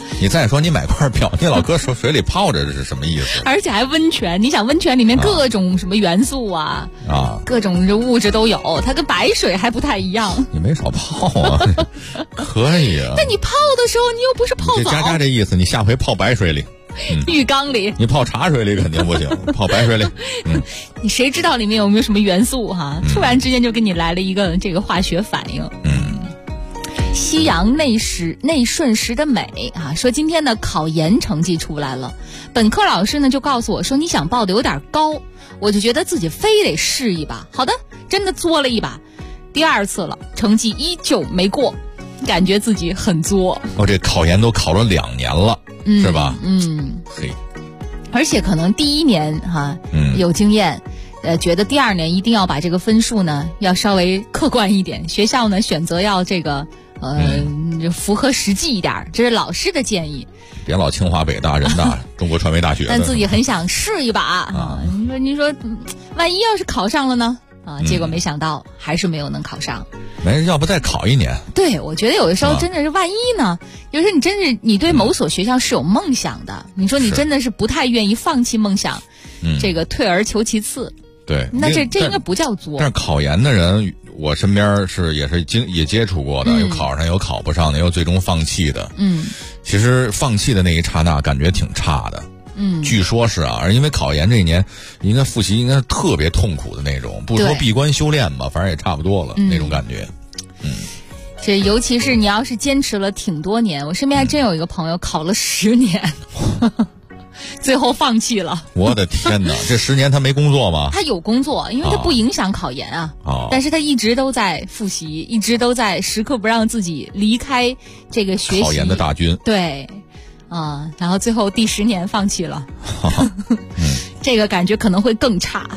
H: 你再说你买块表，你老搁水里泡着是什么意思？
D: 而且还温泉，你想温泉里面各种什么元素啊，各种物质都有，它跟白水还不太一样。
H: 你没少泡啊，可以啊。
D: 但你泡的时候，你又不是泡澡。
H: 佳这意思，你下回泡白水里。
D: 浴缸里，
H: 你泡茶水里肯定不行，泡白水里。
D: 你谁知道里面有没有什么元素哈？突然之间就给你来了一个这个化学反应。西洋内瞬时的美啊，说今天的考研成绩出来了，本科老师呢就告诉我说你想报的有点高，我就觉得自己非得试一把。好的，真的作了一把，第2次了，成绩依旧没过，感觉自己很作。
H: 这考研都考了2年了。是吧？嘿，
D: 而且可能第1年有经验，觉得第2年一定要把这个分数呢要稍微客观一点，学校呢选择要这个符合实际一点，这是老师的建议。
H: 别老清华北大人大中国传媒大学，
D: 但自己很想试一把你说万一要是考上了呢？结果没想到还是没有能考上。
H: 没，要不再考1年？对，
D: 我觉得有的时候真的是万一呢？有时候你对某所学校是有梦想的，你说你真的是不太愿意放弃梦想，这个退而求其次。
H: 对，
D: 那这应该不叫作。
H: 但是考研的人，我身边也接触过的，有考上有考不上的，有最终放弃的。其实放弃的那一刹那，感觉挺差的。据说是因为考研这一年应该复习应该是特别痛苦的那种，不说闭关修炼吧，反正也差不多了那种感觉。
D: 这尤其是你要是坚持了挺多年，我身边还真有一个朋友考了10年，最后放弃了。
H: 我的天哪，这10年他没工作吗？
D: 他有工作，因为他不影响考研啊。但是他一直都在复习，一直都在时刻不让自己离开这个学习
H: 考研的大军。
D: 对。然后最后第10年放弃了，这个感觉可能会更差。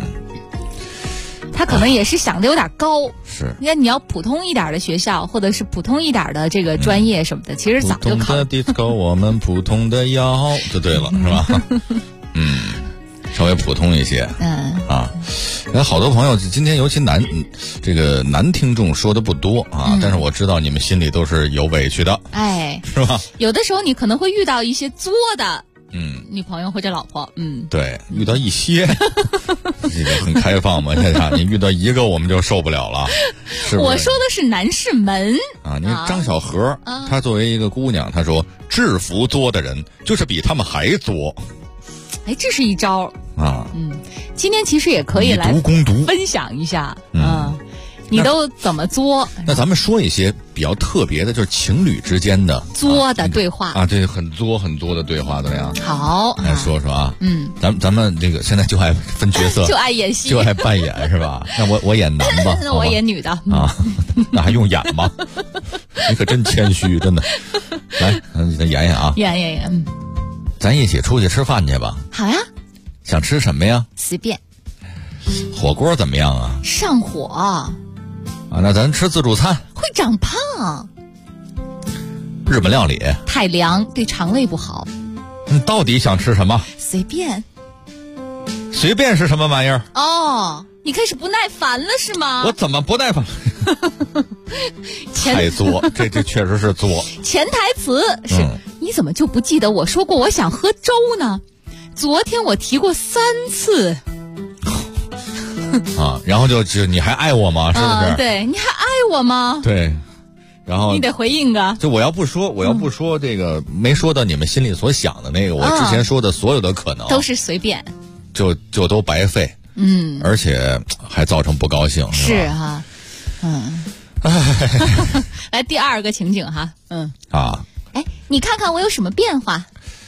D: 他可能也是想的有点高。
H: 是，
D: 你要普通一点的学校，或者是普通一点的这个专业什么的，其实早就考。
H: 普通的 disco， 我们普通的要就对了，是吧？稍微普通一些。好多朋友今天尤其男听众说的不多但是我知道你们心里都是有委屈的，是吧？
D: 有的时候你可能会遇到一些作的女朋友或者老婆，
H: 对，遇到一些这个很开放嘛，你遇到一个我们就受不了了，是不是？
D: 我说的是男士们
H: 你看张小荷她作为一个姑娘，她说制服作的人就是比他们还作。
D: 这是一招今天其实也可以来分享一下你都怎么作？
H: 那咱们说一些比较特别的，就是情侣之间的
D: 作的对话
H: 这很作的对话怎么样？
D: 好，
H: 来说说咱们这个现在就爱分角色，
D: 就爱演戏，
H: 就爱扮演是吧？那我演男吧，
D: 那我演女的
H: 那还用演吗？你可真谦虚，真的。来，你再演
D: 演
H: 咱一起出去吃饭去吧。
D: 好呀。
H: 想吃什么呀？
D: 随便。
H: 火锅怎么样啊？
D: 上火。
H: 那咱吃自助餐。
D: 会长胖。
H: 日本料理。
D: 太凉，对肠胃不好。
H: 你到底想吃什么？
D: 随便。
H: 随便是什么玩意儿？
D: 你开始不耐烦了是吗？
H: 我怎么不耐烦？太作，这确实是作。
D: 潜台词是你怎么就不记得我说过我想喝粥呢？昨天我提过3次。
H: 然后就你还爱我吗？是不是？
D: 对，你还爱我吗？
H: 对，然后
D: 你得回应啊。
H: 就我要不说这个没说到你们心里所想的那个，我之前说的所有的可能
D: 都是随便，
H: 就都白费。而且还造成不高兴。
D: 是哈。来第2个情景哈。你看看我有什么变化？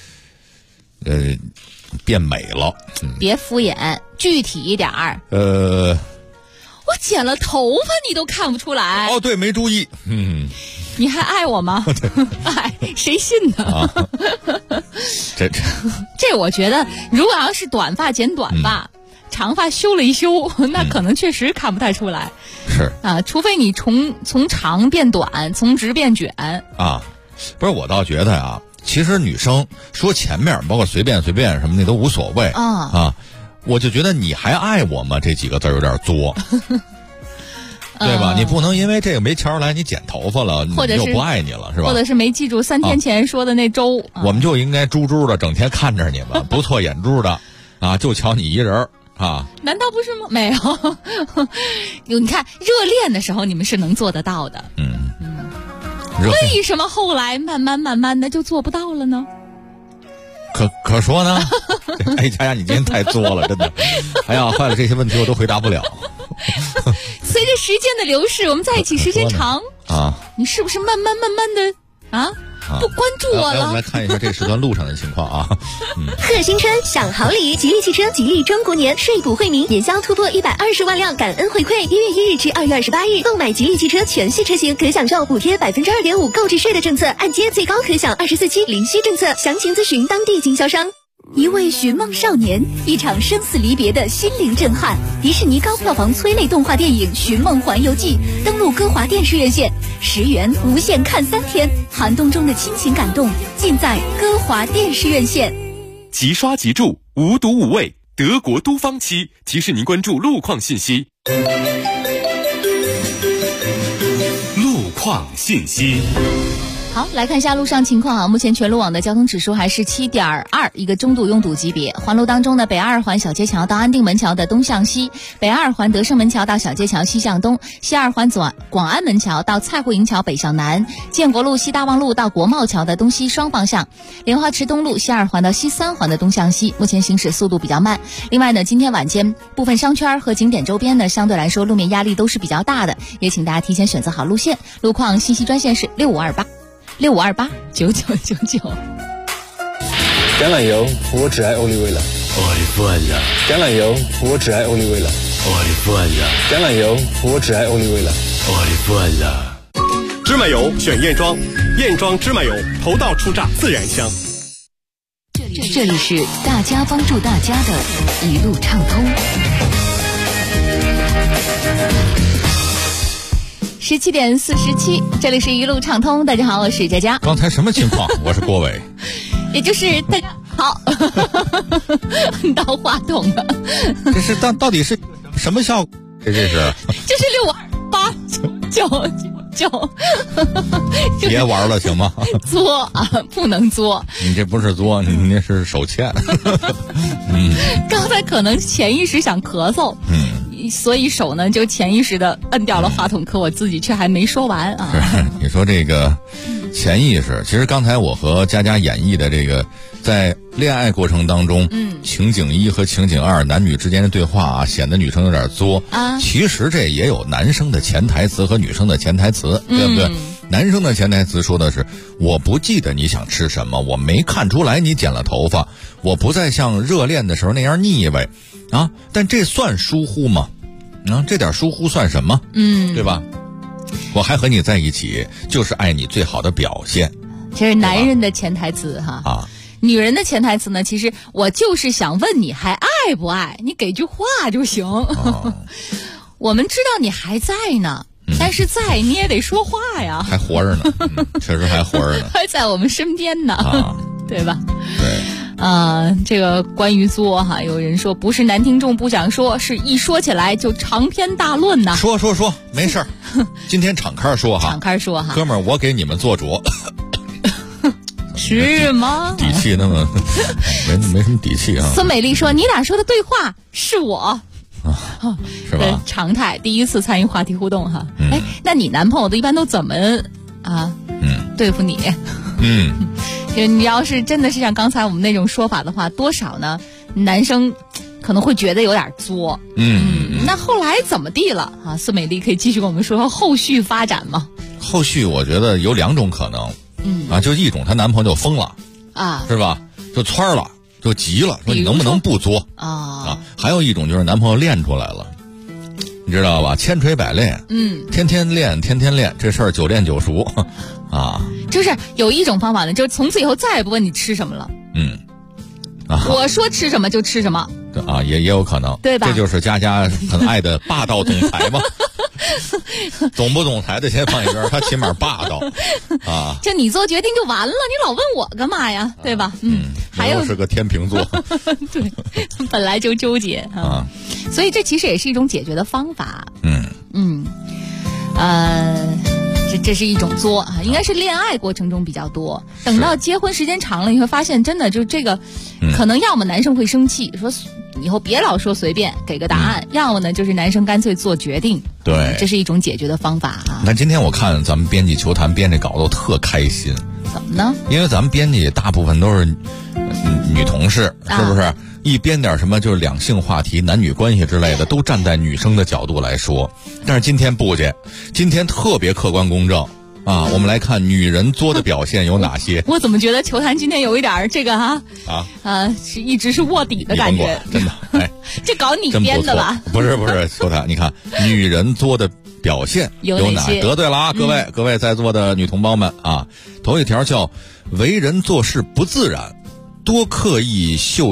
H: 变美了。
D: 别敷衍，具体一点儿。我剪了头发你都看不出来。
H: 对，没注意。
D: 你还爱我吗？谁信呢？这我觉得，如果要是短发剪短发，长发修了一修，那可能确实看不太出来。
H: 是
D: 除非你从长变短，从直变卷。
H: 不是，我倒觉得其实女生说前面包括随便什么那都无所谓我就觉得你还爱我吗？这几个字有点作。 对吧？你不能因为这个没钱来，你剪头发了，
D: 或者
H: 就不爱你了，是吧？
D: 或者是没记住3天前说的那周，
H: 我们就应该猪猪的整天看着你们，不错眼珠的啊，就瞧你一人啊。
D: 难道不是吗？没有，你看热恋的时候你们是能做得到的，为什么后来慢慢的就做不到了呢？
H: 可说呢？哎，佳佳，你今天太作了，真的。哎呀，坏了，这些问题我都回答不了。
D: 随着时间的流逝，我们在一起时间长
H: 啊，
D: 你是不是慢慢的不关注我了？
H: 我们来看一下这时段路上的情况啊。
L: 贺新春享好礼，吉利汽车吉利中国年税补惠民，年销突破120万辆感恩回馈。1月1日至2月28日，购买吉利汽车全系车型可享受补贴2.5%购置税的政策，按揭最高可享24期零息政策。详情咨询当地经销商。一位寻梦少年，一场生死离别的心灵震撼。迪士尼高票房催泪动画电影《寻梦环游记》登陆歌华电视院线，10元无限看3天，寒冬中的亲情感动尽在歌华电视院线。
C: 即刷即住，无毒无味，德国都芳漆提示您关注路况信息。路况信息。
D: 好，来看一下路上情况啊。目前全路网的交通指数还是7.2，一个中度拥堵级别。环路当中呢，北2环小街桥到安定门桥的东向西，北2环德胜门桥到小街桥西向东，西2环广安门桥到蔡户营桥北向南，建国路西大望路到国贸桥的东西双方向，莲花池东路西2环到西3环的东向西，目前行驶速度比较慢。另外呢，今天晚间部分商圈和景点周边呢，相对来说路面压力都是比较大的，也请大家提前选择好路线。路况信息专线是65289999。
M: 橄榄油，我只爱欧丽味了。
N: 我的饭呀！
M: 橄榄油，我只爱欧丽味了。
N: 我的饭呀！
M: 橄榄油，我只爱欧丽味了。
N: 我的饭呀！
E: 芝麻油选燕庄，燕庄芝麻油头道出榨自然香。
B: 这里是大家帮助大家的一路畅通。
D: 17点47，这里是一路畅通。大家好，我是佳佳。
H: 刚才什么情况？我是郭伟。
D: 也就是大家好，到话筒了。
H: 这是到底是什么效果？这是
D: 就是6289999。
H: 别玩了行吗？
D: 作啊，不能作。
H: 你这不是作，你那是手欠。
D: 刚才可能潜意识想咳嗽。所以手呢就潜意识的摁掉了话筒，可我自己却还没说完啊。
H: 你说这个潜意识，其实刚才我和佳佳演绎的这个在恋爱过程当中，情景1和情景2男女之间的对话啊，显得女生有点作啊。其实这也有男生的潜台词和女生的潜台词，对不对？男生的潜台词说的是：我不记得你想吃什么，我没看出来你剪了头发，我不再像热恋的时候那样腻歪啊。但这算疏忽吗？这点疏忽算什么？对吧？我还和你在一起，就是爱你最好的表现。
D: 这是男人的潜台词哈啊。女人的潜台词呢，其实我就是想问你还爱不爱，你给句话就行。我们知道你还在呢，但是在你也得说话呀。
H: 还活着呢，确实还活着呢，
D: 还在我们身边呢，对吧？
H: 对。
D: 这个关于作哈，有人说不是男听众不想说，是一说起来就长篇大论呐。
H: 说，没事儿。今天敞开说哈，哥们儿，我给你们做主。
D: 是吗？
H: 底气那么没什么底气啊。
D: 孙美丽说：“你俩说的对话是我。”
H: 是吧？
D: 常态，第一次参与话题互动哈。那你男朋友一般都怎么对付你？就你要是真的是像刚才我们那种说法的话，多少呢？男生可能会觉得有点作。那后来怎么地了啊？孙美丽可以继续跟我们说后续发展吗？
H: 后续我觉得有2种可能。就一种，她男朋友就疯了啊，是吧？就蹿了，就急了，说你能不能不作啊？还有一种就是男朋友练出来了，你知道吧？千锤百炼，天天练，这事儿久练久熟啊。
D: 就是有一种方法呢，就是从此以后再也不问你吃什么了。我说吃什么就吃什么。
H: 啊，也有可能，
D: 对吧？
H: 这就是佳佳很爱的霸道总裁嘛。总不总裁的先放一边，他起码霸道啊。
D: 就你做决定就完了，你老问我干嘛呀？对吧？还有
H: 是个天秤座，
D: 对，本来就纠结啊。所以这其实也是一种解决的方法。 这是一种作啊，应该是恋爱过程中比较多。等到结婚时间长了，你会发现真的就这个，可能要么男生会生气，说以后别老说随便给个答案，要么呢就是男生干脆做决定。
H: 对，
D: 这是一种解决的方法啊。
H: 那今天我看咱们编辑球坛编这稿都特开心，
D: 怎么呢？
H: 因为咱们编辑大部分都是女同事，是不是？一编点什么就是两性话题、男女关系之类的，都站在女生的角度来说。但是今天不去，今天特别客观公正啊！我们来看女人作的表现有哪些。
D: 我怎么觉得球坛今天有一点这个是一直是卧底的感觉，
H: 真的哎，
D: 这稿你编的吧？
H: 不是球坛，你看女人作的表现有哪些？得罪了啊，各位在座的女同胞们啊！头一条叫为人做事不自然，多刻意秀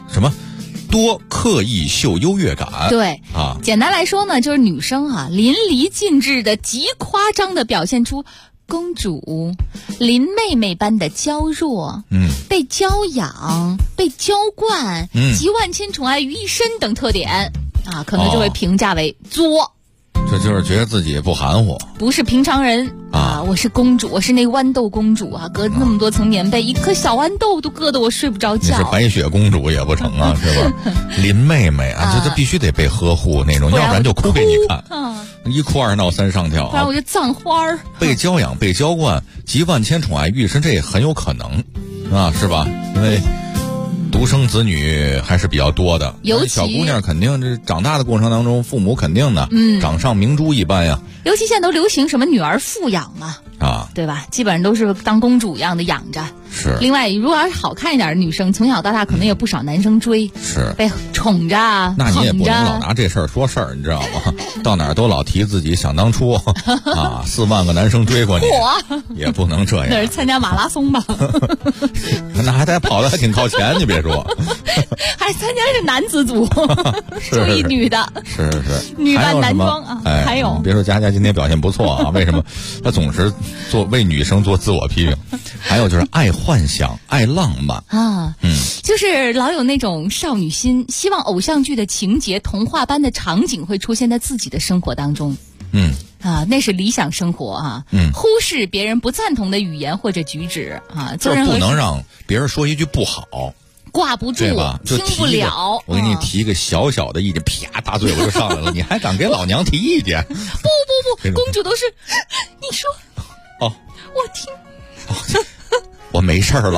H: 优越感。
D: 对啊，简单来说呢，就是女生淋漓尽致的、极夸张的表现出公主、林妹妹般的娇弱，被娇养、被娇惯、集万千宠爱于一身等特点啊，可能就会评价为作。
H: 这就是觉得自己不含糊，
D: 不是平常人啊！我是公主，我是那豌豆公主啊，隔那么多层棉被，一颗小豌豆都硌得我睡不着觉。
H: 你是白雪公主也不成啊，是吧？林妹妹啊，这必须得被呵护那种，要不然就哭给你看。一哭二闹三上吊，
D: 不然我就葬花儿。
H: 被娇养、被娇惯，集万千宠爱于一身，这也很有可能啊，是吧？因为独生子女还是比较多的，
D: 尤其
H: 小姑娘肯定这长大的过程当中，父母肯定的，掌上明珠一般呀。
D: 尤其现在都流行什么女儿富养嘛，对吧？基本上都是当公主一样的养着。
H: 是。
D: 另外，如果要是好看一点的女生，从小到大可能也不少男生追，
H: 是
D: 被宠着。
H: 那你也不能老拿这事儿说事儿，你知道吗？到哪儿都老提自己想当初4万个男生追过你，也不能这样。
D: 那是参加马拉松吧？
H: 那还得跑得还挺靠前，你别说。
D: 还参加是男子组，就一女的，
H: 是
D: 女扮男装啊。还有，
H: 别说佳佳今天表现不错啊，为什么？她总是为女生做自我批评。还有就是爱幻想、爱浪漫
D: 啊，就是老有那种少女心，希望偶像剧的情节、童话般的场景会出现在自己的生活当中。那是理想生活啊。忽视别人不赞同的语言或者举止啊，
H: 就是不能让别人说一句不好。
D: 挂不住，听不了。
H: 我给你提一个小小的意见，啪，大嘴巴就上来了。你还敢给老娘提意见？
D: 不，公主都是你说
H: 我
D: 听。
H: 我没事了。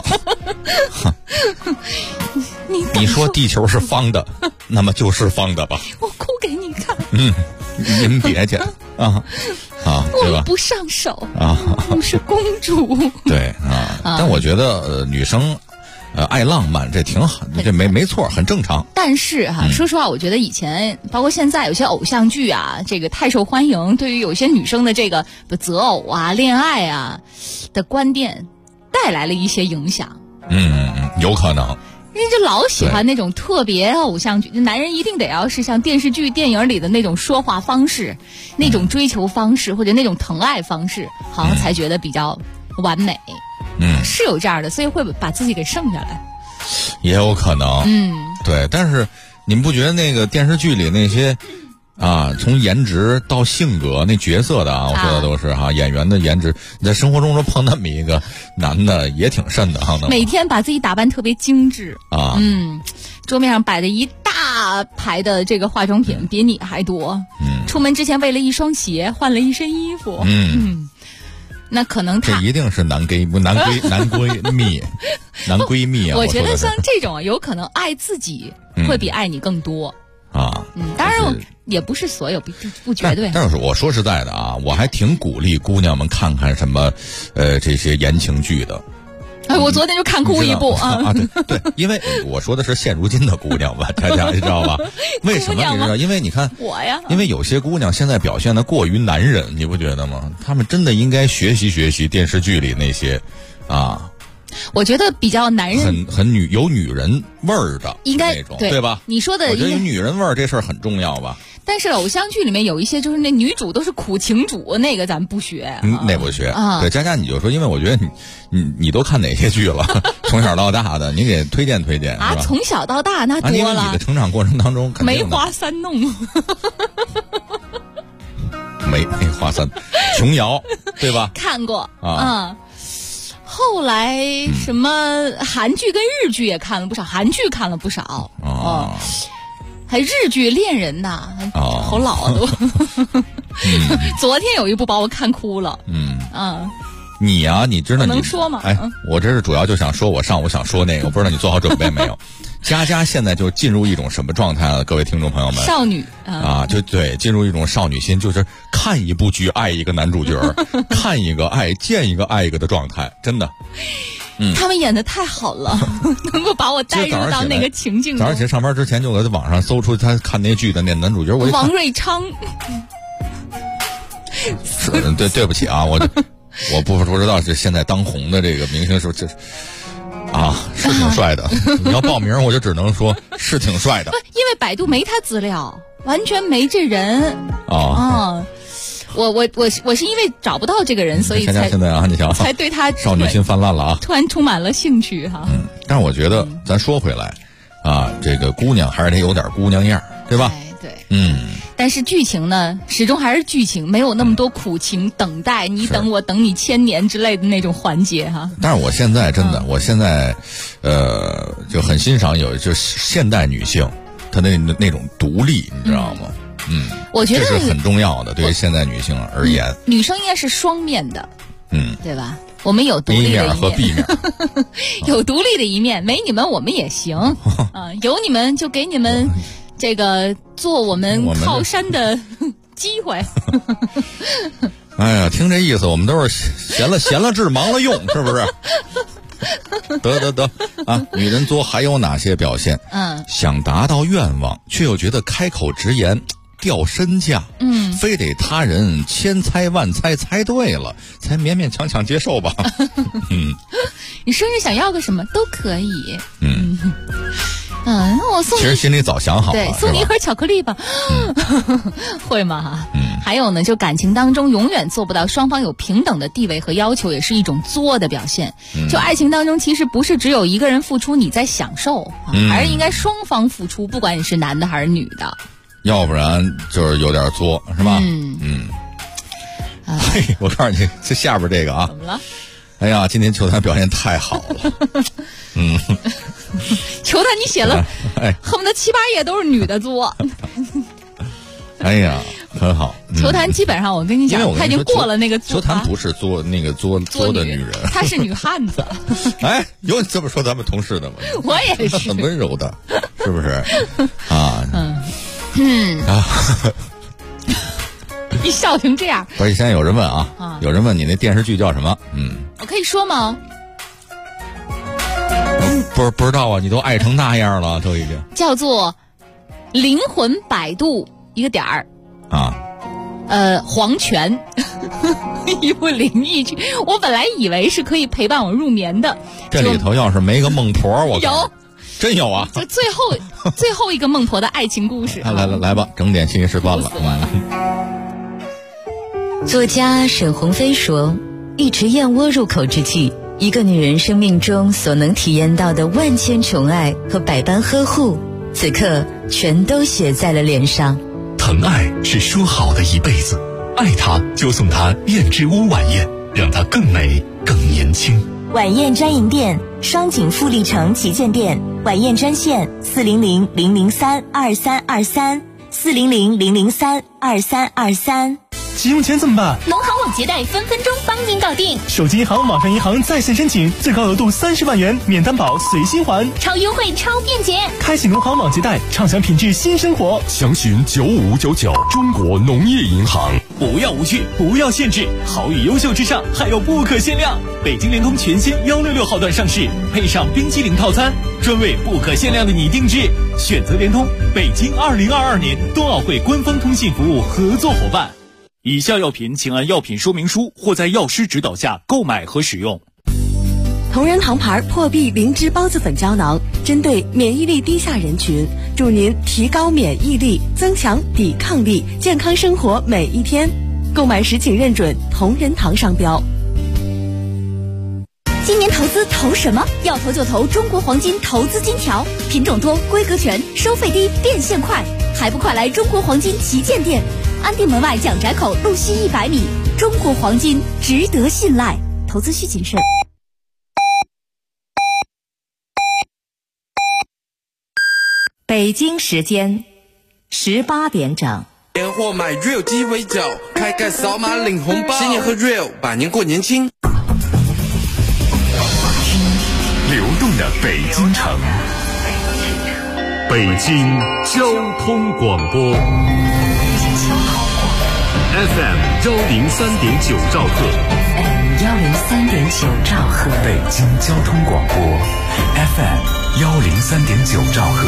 H: 你说地球是方的，那么就是方的吧。
D: 我哭给你看。
H: 您别去啊，对吧？
D: 我不上手啊，我是公主。
H: 对啊，但我觉得女生。爱浪漫这挺好，这没错，很正常。
D: 但是说实话，我觉得以前包括现在有些偶像剧啊，这个太受欢迎，对于有些女生的这个择偶啊、恋爱啊的观念带来了一些影响。
H: 有可能。
D: 人就老喜欢那种特别偶像剧，男人一定得要是像电视剧、电影里的那种说话方式、那种追求方式或者那种疼爱方式，好像才觉得比较完美。是有这样的，所以会把自己给剩下来，
H: 也有可能。对，但是你们不觉得那个电视剧里那些从颜值到性格那角色的我说的都是演员的颜值，你在生活中说碰那么一个男的也挺瘆的
D: 每天把自己打扮特别精致桌面上摆的一大排的这个化妆品比你还多，出门之前为了一双鞋换了一身衣服，那可能
H: 这一定是男闺蜜啊！
D: 我觉得像这种有可能爱自己会比爱你更多当然也不是所有，不绝对。
H: 但是我说实在的我还挺鼓励姑娘们看看什么这些言情剧的。
D: 我昨天就看哭一部
H: 对，因为我说的是现如今的姑娘吧，大家知道吧？为什么你知道？因为你看
D: 我呀，
H: 因为有些姑娘现在表现的过于男人，你不觉得吗？她们真的应该学习电视剧里那些
D: 我觉得比较男人，
H: 有女人味儿的，
D: 应该
H: 那种对吧？
D: 你说的，
H: 我觉得有女人味儿这事儿很重要吧。
D: 但是偶像剧里面有一些就是那女主都是苦情主，那个咱们不学，
H: 那不学对，佳佳你就说，因为我觉得你都看哪些剧了？从小到大的，你给推荐推荐是吧？
D: 从小到大那多了。
H: 因为你的成长过程当中，
D: 梅花三弄。
H: 梅华山，琼瑶，对吧？
D: 看过啊。后来什么韩剧跟日剧也看了不少，韩剧看了不少还日剧恋人呐，好老啊都。昨天有一部把我看哭了。你
H: 呀，你知道
D: 能说吗？
H: 我这是主要就想说我上午想说那个，我不知道你做好准备没有。佳佳现在就进入一种什么状态了？各位听众朋友们，
D: 少女
H: 就对，进入一种少女心，就是看一部剧爱一个男主角，看一个爱见一个爱一个的状态，真的。
D: 他们演的太好了，能够把我带入到那个情境中。
H: 早上起来上班之前就在网上搜出他看那剧的那男主角，
D: 王瑞昌。
H: 对不起啊，我不知道是现在当红的这个明星是是挺帅的。你要报名，我就只能说是挺帅的。
D: 因为百度没他资料，完全没这人。我是因为找不到这个人，所以才
H: 现在你想
D: 才对他
H: 少女心泛滥了啊，
D: 突然充满了兴趣哈。
H: 但是我觉得咱说回来这个姑娘还是得有点姑娘样，对吧？
D: 对。但是剧情呢，始终还是剧情，没有那么多苦情等待，你等我等你1000年之类的那种环节哈。
H: 但是我现在真的，我现在就很欣赏就是现代女性她的那种独立，你知道吗？
D: 我觉得
H: 这是很重要的，对于现在女性而言。
D: 女生应该是双面的，对吧？我们有独立的一面
H: A 面和 B 面，
D: 有独立的一面，没你们我们也行有你们就给你们这个做我们靠山的机会。
H: 哎呀，听这意思，我们都是闲了治，忙了用，是不是？得女人作还有哪些表现？想达到愿望，却又觉得开口直言掉身价，非得他人千猜万猜猜对了，才勉勉强强接受吧。
D: 你生日想要个什么都可以。那我送你，
H: 其实心里早想好了，
D: 对，送你一盒巧克力吧。会吗？还有呢，就感情当中永远做不到双方有平等的地位和要求，也是一种作的表现。就爱情当中，其实不是只有一个人付出你在享受，还是应该双方付出，不管你是男的还是女的。
H: 要不然就是有点作，是吧？我告诉你，这下边这个啊，
D: 怎么了？
H: 哎呀，今天球坛表现太好了。
D: 球坛你写了，恨不得7、8页都是女的作。
H: 哎呀，很好。
D: 球坛基本上我跟你讲，他已经过了那个
H: 球坛不是作那个作的女人，
D: 她是女汉子。
H: 有你这么说咱们同事的吗？
D: 我也是，
H: 很温柔的，是不是？
D: 你笑成这样。
H: 不是，现在有人问有人问你那电视剧叫什么？
D: 我可以说吗？
H: 不知道啊，你都爱成那样了，都已经
D: 叫做灵魂摆渡一个点儿黄泉。一部灵异剧，我本来以为是可以陪伴我入眠的。
H: 这里头要是没个孟婆，我
D: 有，
H: 真有啊！
D: 就最后一个孟婆的爱情故事。
H: 来吧，整点信息时段了。
B: 作家沈鸿飞说，一池燕窝入口之际，一个女人生命中所能体验到的万千宠爱和百般呵护，此刻全都写在了脸上。
F: 疼爱是说好的一辈子，爱她就送她燕之屋晚宴，让她更美更年轻。
L: 晚宴专营店，双井富力城旗舰店，晚宴专线400-003-2323，400-003-2323。
O: 急用钱怎么办？
L: 农行网结贷分分钟帮您搞定，
O: 手机银行、网上银行在线申请，最高额度30万元，免担保随心还，
L: 超优惠超便捷。
O: 开启农行网结贷，畅享品质新生活。
F: 详询9599中国农业银行。
O: 不要无趣，不要限制，好与优秀之上还有不可限量。北京联通全新166号段上市，配上冰淇淋套餐，专为不可限量的你定制。选择联通，北京2022年冬奥会官方通信服务合作伙伴。以下药品请按药品说明书或在药师指导下购买和使用。
P: 同仁堂牌破壁灵芝孢子粉胶囊，针对免疫力低下人群，助您提高免疫力，增强抵抗力，健康生活每一天。购买时请认准同仁堂商标。
L: 今年投资投什么？要投就投中国黄金投资金条，品种多，规格全，收费低，变现快，还不快来中国黄金旗舰店安定门外蒋宅口路西100米。中国黄金值得信赖，投资需谨慎。
K: 北京时间18点整。
Q: 年货买 Real 鸡尾酒，开盖扫码领红包，新年喝 Real， 百年过年轻。
C: 流动的北京城，北京交通广播 FM 103.9兆赫
K: 103.9兆赫，
C: 北京交通广播 FM 103.9兆赫。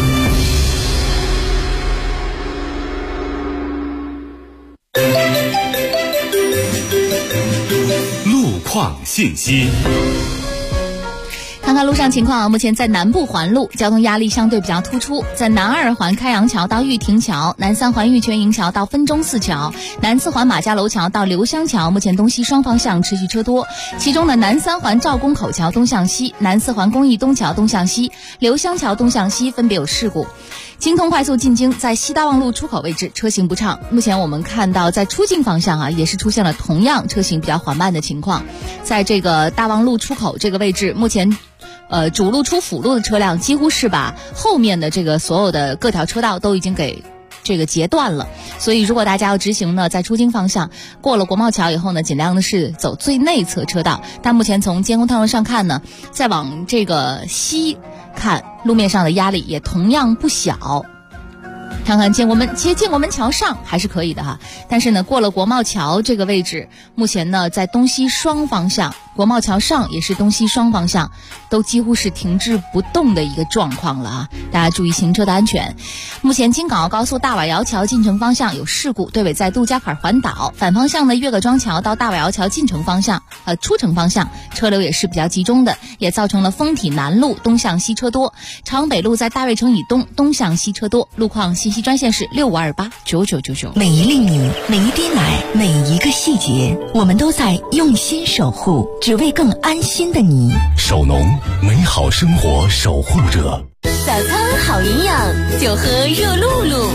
C: 路况信息。
D: 看看路上情况，目前在南部环路交通压力相对比较突出，在南二环开阳桥到玉亭桥，南三环玉泉营桥到分钟寺桥，南四环马家楼桥到刘香桥，目前东西双方向持续车多。其中的南三环赵公口桥东向西，南四环公益东桥东向西，刘香桥东向西分别有事故。京通快速进京在西大望路出口位置车行不畅，目前我们看到在出境方向也是出现了同样车行比较缓慢的情况。在这个大望路出口这个位置，目前主路出辅路的车辆几乎是把后面的这个所有的各条车道都已经给这个截断了，所以如果大家要直行呢，在出京方向过了国贸桥以后呢，尽量的是走最内侧车道。但目前从监控探头上看呢，再往这个西看，路面上的压力也同样不小。看看建国门桥上还是可以的哈，但是呢，过了国贸桥这个位置，目前呢在东西双方向，国贸桥上也是东西双方向都几乎是停滞不动的一个状况了啊！大家注意行车的安全。目前京港澳高速大瓦窑桥进城方向有事故，对尾在杜家坎环岛，反方向的岳各庄桥到大瓦窑桥进城方向出城方向车流也是比较集中的，也造成了丰体南路东向西车多，长北路在大悦城以东东向西车多。路况信息专线是65289999。
B: 每一粒米，每一滴奶，每一个细节，我们都在用心守护，只为更安心的你。
C: 首农，美好生活守护者。
L: 早餐好营养，就喝热露露。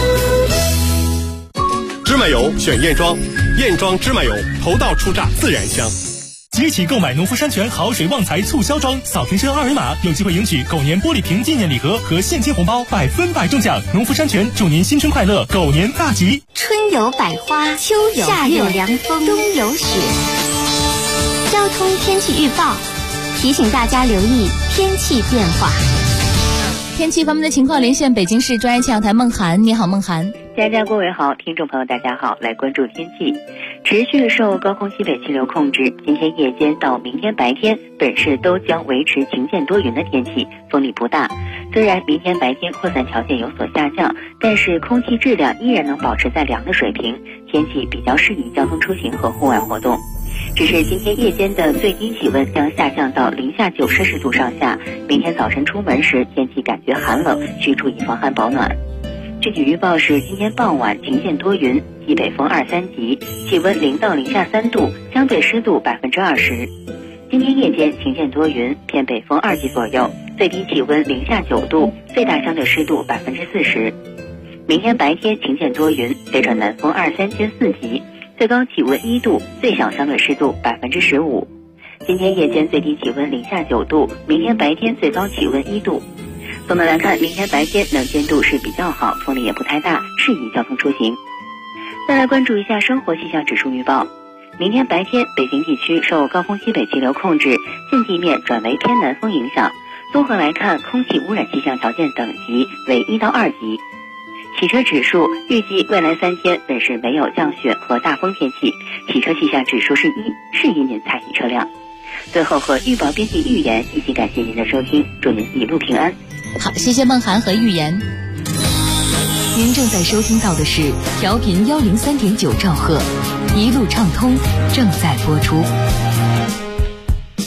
E: 芝麻油选燕庄，燕庄芝麻油头道初榨自然香。
O: 即起购买农夫山泉好水旺财促销装，扫屏2维码，有机会赢取狗年玻璃瓶纪念礼盒和现金红包，100%中奖。农夫山泉祝您新春快乐，狗年大吉。
G: 春有百花，秋有夏有凉风，冬有雪。交通天气预报提醒大家留意天气变化。
D: 天气方面的情况，连线北京市专业气象台孟涵。你好，孟涵。
R: 佳佳各位好，听众朋友大家好，来关注天气。持续受高空西北气流控制，今天夜间到明天白天，本市都将维持晴间多云的天气，风力不大。虽然明天白天扩散条件有所下降，但是空气质量依然能保持在良的水平，天气比较适宜交通出行和户外活动。只是今天夜间的最低气温将下降到零下9摄氏度上下，明天早晨出门时天气感觉寒冷，需注意防寒保暖。具体预报是今天傍晚晴间多云，西北风2、3级，气温0到零下3度，相对湿度20%。今天夜间晴间多云，偏北风2级左右，最低气温零下9度，最大相对湿度40%。明天白天晴间多云，北转南风2、3兼4级，最高气温1度，最小相对湿度15%。今天夜间最低气温零下9度，明天白天最高气温1度。总的来看，明天白天能见度是比较好，风力也不太大，适宜交通出行。再来关注一下生活气象指数预报。明天白天，北京地区受高空西北气流控制，近地面转为偏南风影响。综合来看，空气污染气象条件等级为1到2级。汽车指数预计未来3天本市没有降雪和大风天气，汽车气象指数是1，适宜您驾驶车辆。最后和预报编辑预言一起感谢您的收听，祝您一路平安。
D: 好，谢谢孟涵和预言。
B: 您正在收听到的是调频103.9兆赫，一路畅通正在播出。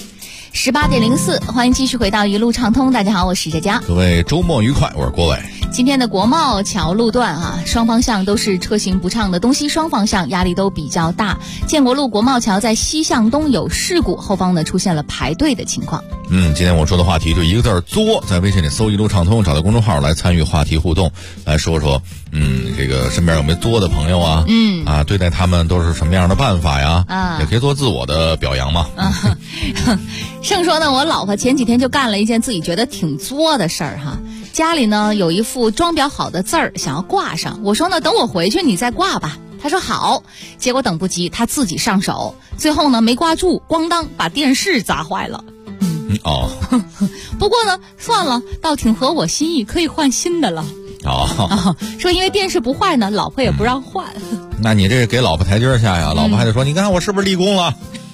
D: 18点04，欢迎继续回到一路畅通。大家好，我是佳佳。
H: 各位周末愉快，我是郭伟。
D: 今天的国贸桥路段啊，双方向都是车行不畅的，东西双方向压力都比较大。建国路国贸桥在西向东有事故，后方呢出现了排队的情况。
H: 今天我说的话题就一个字儿作，在微信里搜一路畅通，找到公众号来参与话题互动，来说说这个身边有没有作的朋友啊？对待他们都是什么样的办法呀？也可以做自我的表扬嘛。
D: 盛说呢，我老婆前几天就干了一件自己觉得挺作的事儿哈。家里呢有一副装裱好的字儿想要挂上，我说呢等我回去你再挂吧。他说好，结果等不及他自己上手，最后呢没挂住，咣当把电视砸坏了。不过呢算了，倒挺合我心意，可以换新的了。说因为电视不坏呢，老婆也不让换。
H: 那你这给老婆台阶下呀，老婆还得说你看我是不是立功了？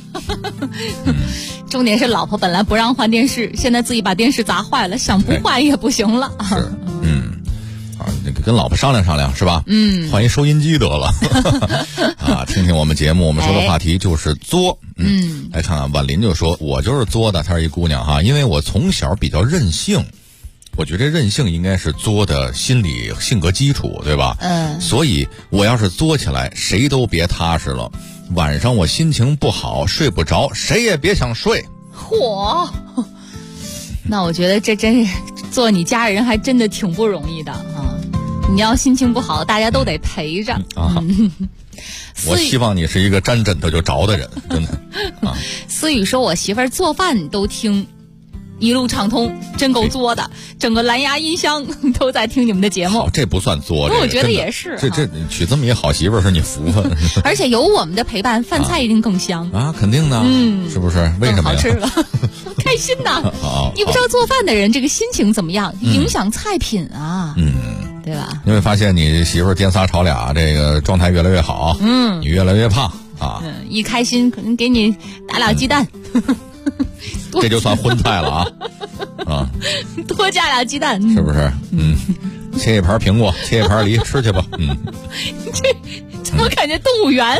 D: 重点是老婆本来不让换电视，现在自己把电视砸坏了，想不换也不行了。
H: 是，那个跟老婆商量商量是吧？换一收音机得了。听听我们节目，我们说的话题就是作。来看看婉林就说，我就是作的，她是一姑娘哈，因为我从小比较任性。我觉得这任性应该是作的心理性格基础，对吧？所以我要是作起来，谁都别踏实了。晚上我心情不好，睡不着，谁也别想睡。
D: 嚯！那我觉得这真是做你家人还真的挺不容易的啊！你要心情不好，大家都得陪着啊。
H: 我希望你是一个沾枕头就着的人，真的啊。
D: 思雨说，我媳妇儿做饭都听一路畅通，真够作的，整个蓝牙音箱都在听你们的节目。
H: 这不算作，
D: 我觉得也是。
H: 这娶这么一好媳妇儿是你福分。
D: 而且有我们的陪伴，饭菜一定更香
H: 啊！肯定的，是不是？为什么呀？
D: 好吃了，开心呐！你不知道做饭的人这个心情怎么样，影响菜品啊。对吧？
H: 你会发现你媳妇儿颠仨炒俩，这个状态越来越好。你越来越胖啊。
D: 一开心可能给你打俩鸡蛋。
H: 这就算荤菜了啊！
D: 多加俩鸡蛋，
H: 是不是？切一盘苹果，切一盘梨，吃去吧。
D: 这怎么感觉动物园？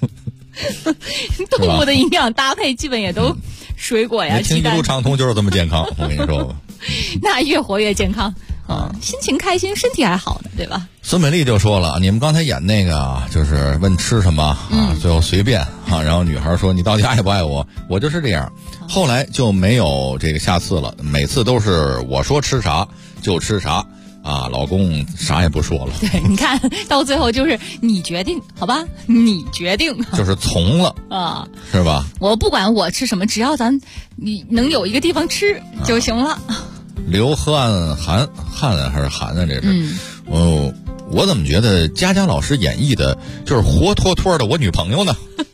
D: 动物的营养搭配基本也都水果呀、鸡蛋。
H: 听一路畅通就是这么健康，我跟你说吧。
D: 那越活越健康啊，心情开心，身体还好呢，对吧？
H: 孙美丽就说了，你们刚才演那个啊，就是问吃什么啊，最后随便啊，然后女孩说你到底爱不爱我？我就是这样。后来就没有这个下次了，每次都是我说吃啥就吃啥啊，老公啥也不说了。
D: 对，你看到最后就是你决定，好吧？你决定，
H: 就是从了啊，是吧？
D: 我不管我吃什么，只要你能有一个地方吃就行了。
H: 刘汉还是韩啊？这是我怎么觉得佳佳老师演绎的就是活脱脱的我女朋友呢？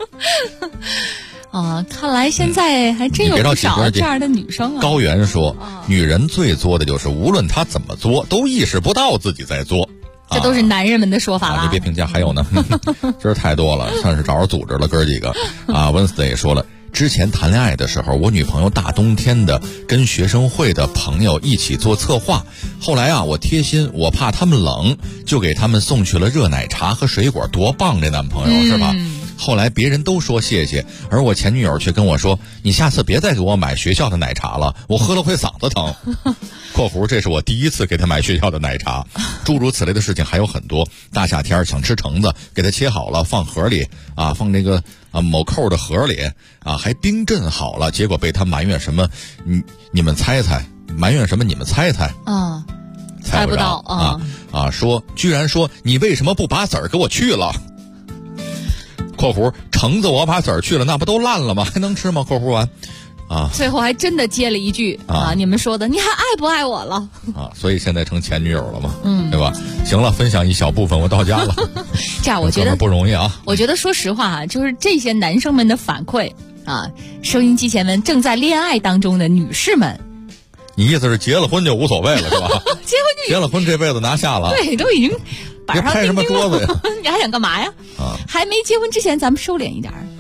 D: 看来现在还真有不少这样的女生啊。
H: 高原说，女人最作的就是无论她怎么作，都意识不到自己在作。
D: 这都是男人们的说法啦。
H: 你别评价，还有呢，今儿太多了，算是找着组织了，哥儿几个啊。温斯特也说了，之前谈恋爱的时候，我女朋友大冬天的跟学生会的朋友一起做策划，后来啊，我贴心，我怕他们冷，就给他们送去了热奶茶和水果，多棒这男朋友是吧？后来别人都说谢谢，而我前女友却跟我说，你下次别再给我买学校的奶茶了，我喝了会嗓子疼。括弧这是我第一次给他买学校的奶茶。诸如此类的事情还有很多。大夏天想吃橙子，给他切好了放盒里啊，放这个某扣的盒里啊，还冰镇好了，结果被他埋怨什么你们猜猜，埋怨什么你们猜猜啊，猜不到啊，居然说你为什么不把籽儿给我去了？括弧橙子我把籽儿去了，那不都烂了吗？还能吃吗？括弧完啊，
D: 最后还真的接了一句啊，你们说的你还爱不爱我了
H: 啊？所以现在成前女友了嘛，对吧？行了，分享一小部分，我到家了。
D: 这样我觉得
H: 不容易啊。
D: 我觉得说实话啊，就是这些男生们的反馈啊，收音机前面正在恋爱当中的女士们，
H: 你意思是结了婚就无所谓了是吧？结了婚这辈子拿下了，
D: 对，都已经板上
H: 拍什么桌子呀？
D: 你还想干嘛呀？还没结婚之前咱们收敛一点。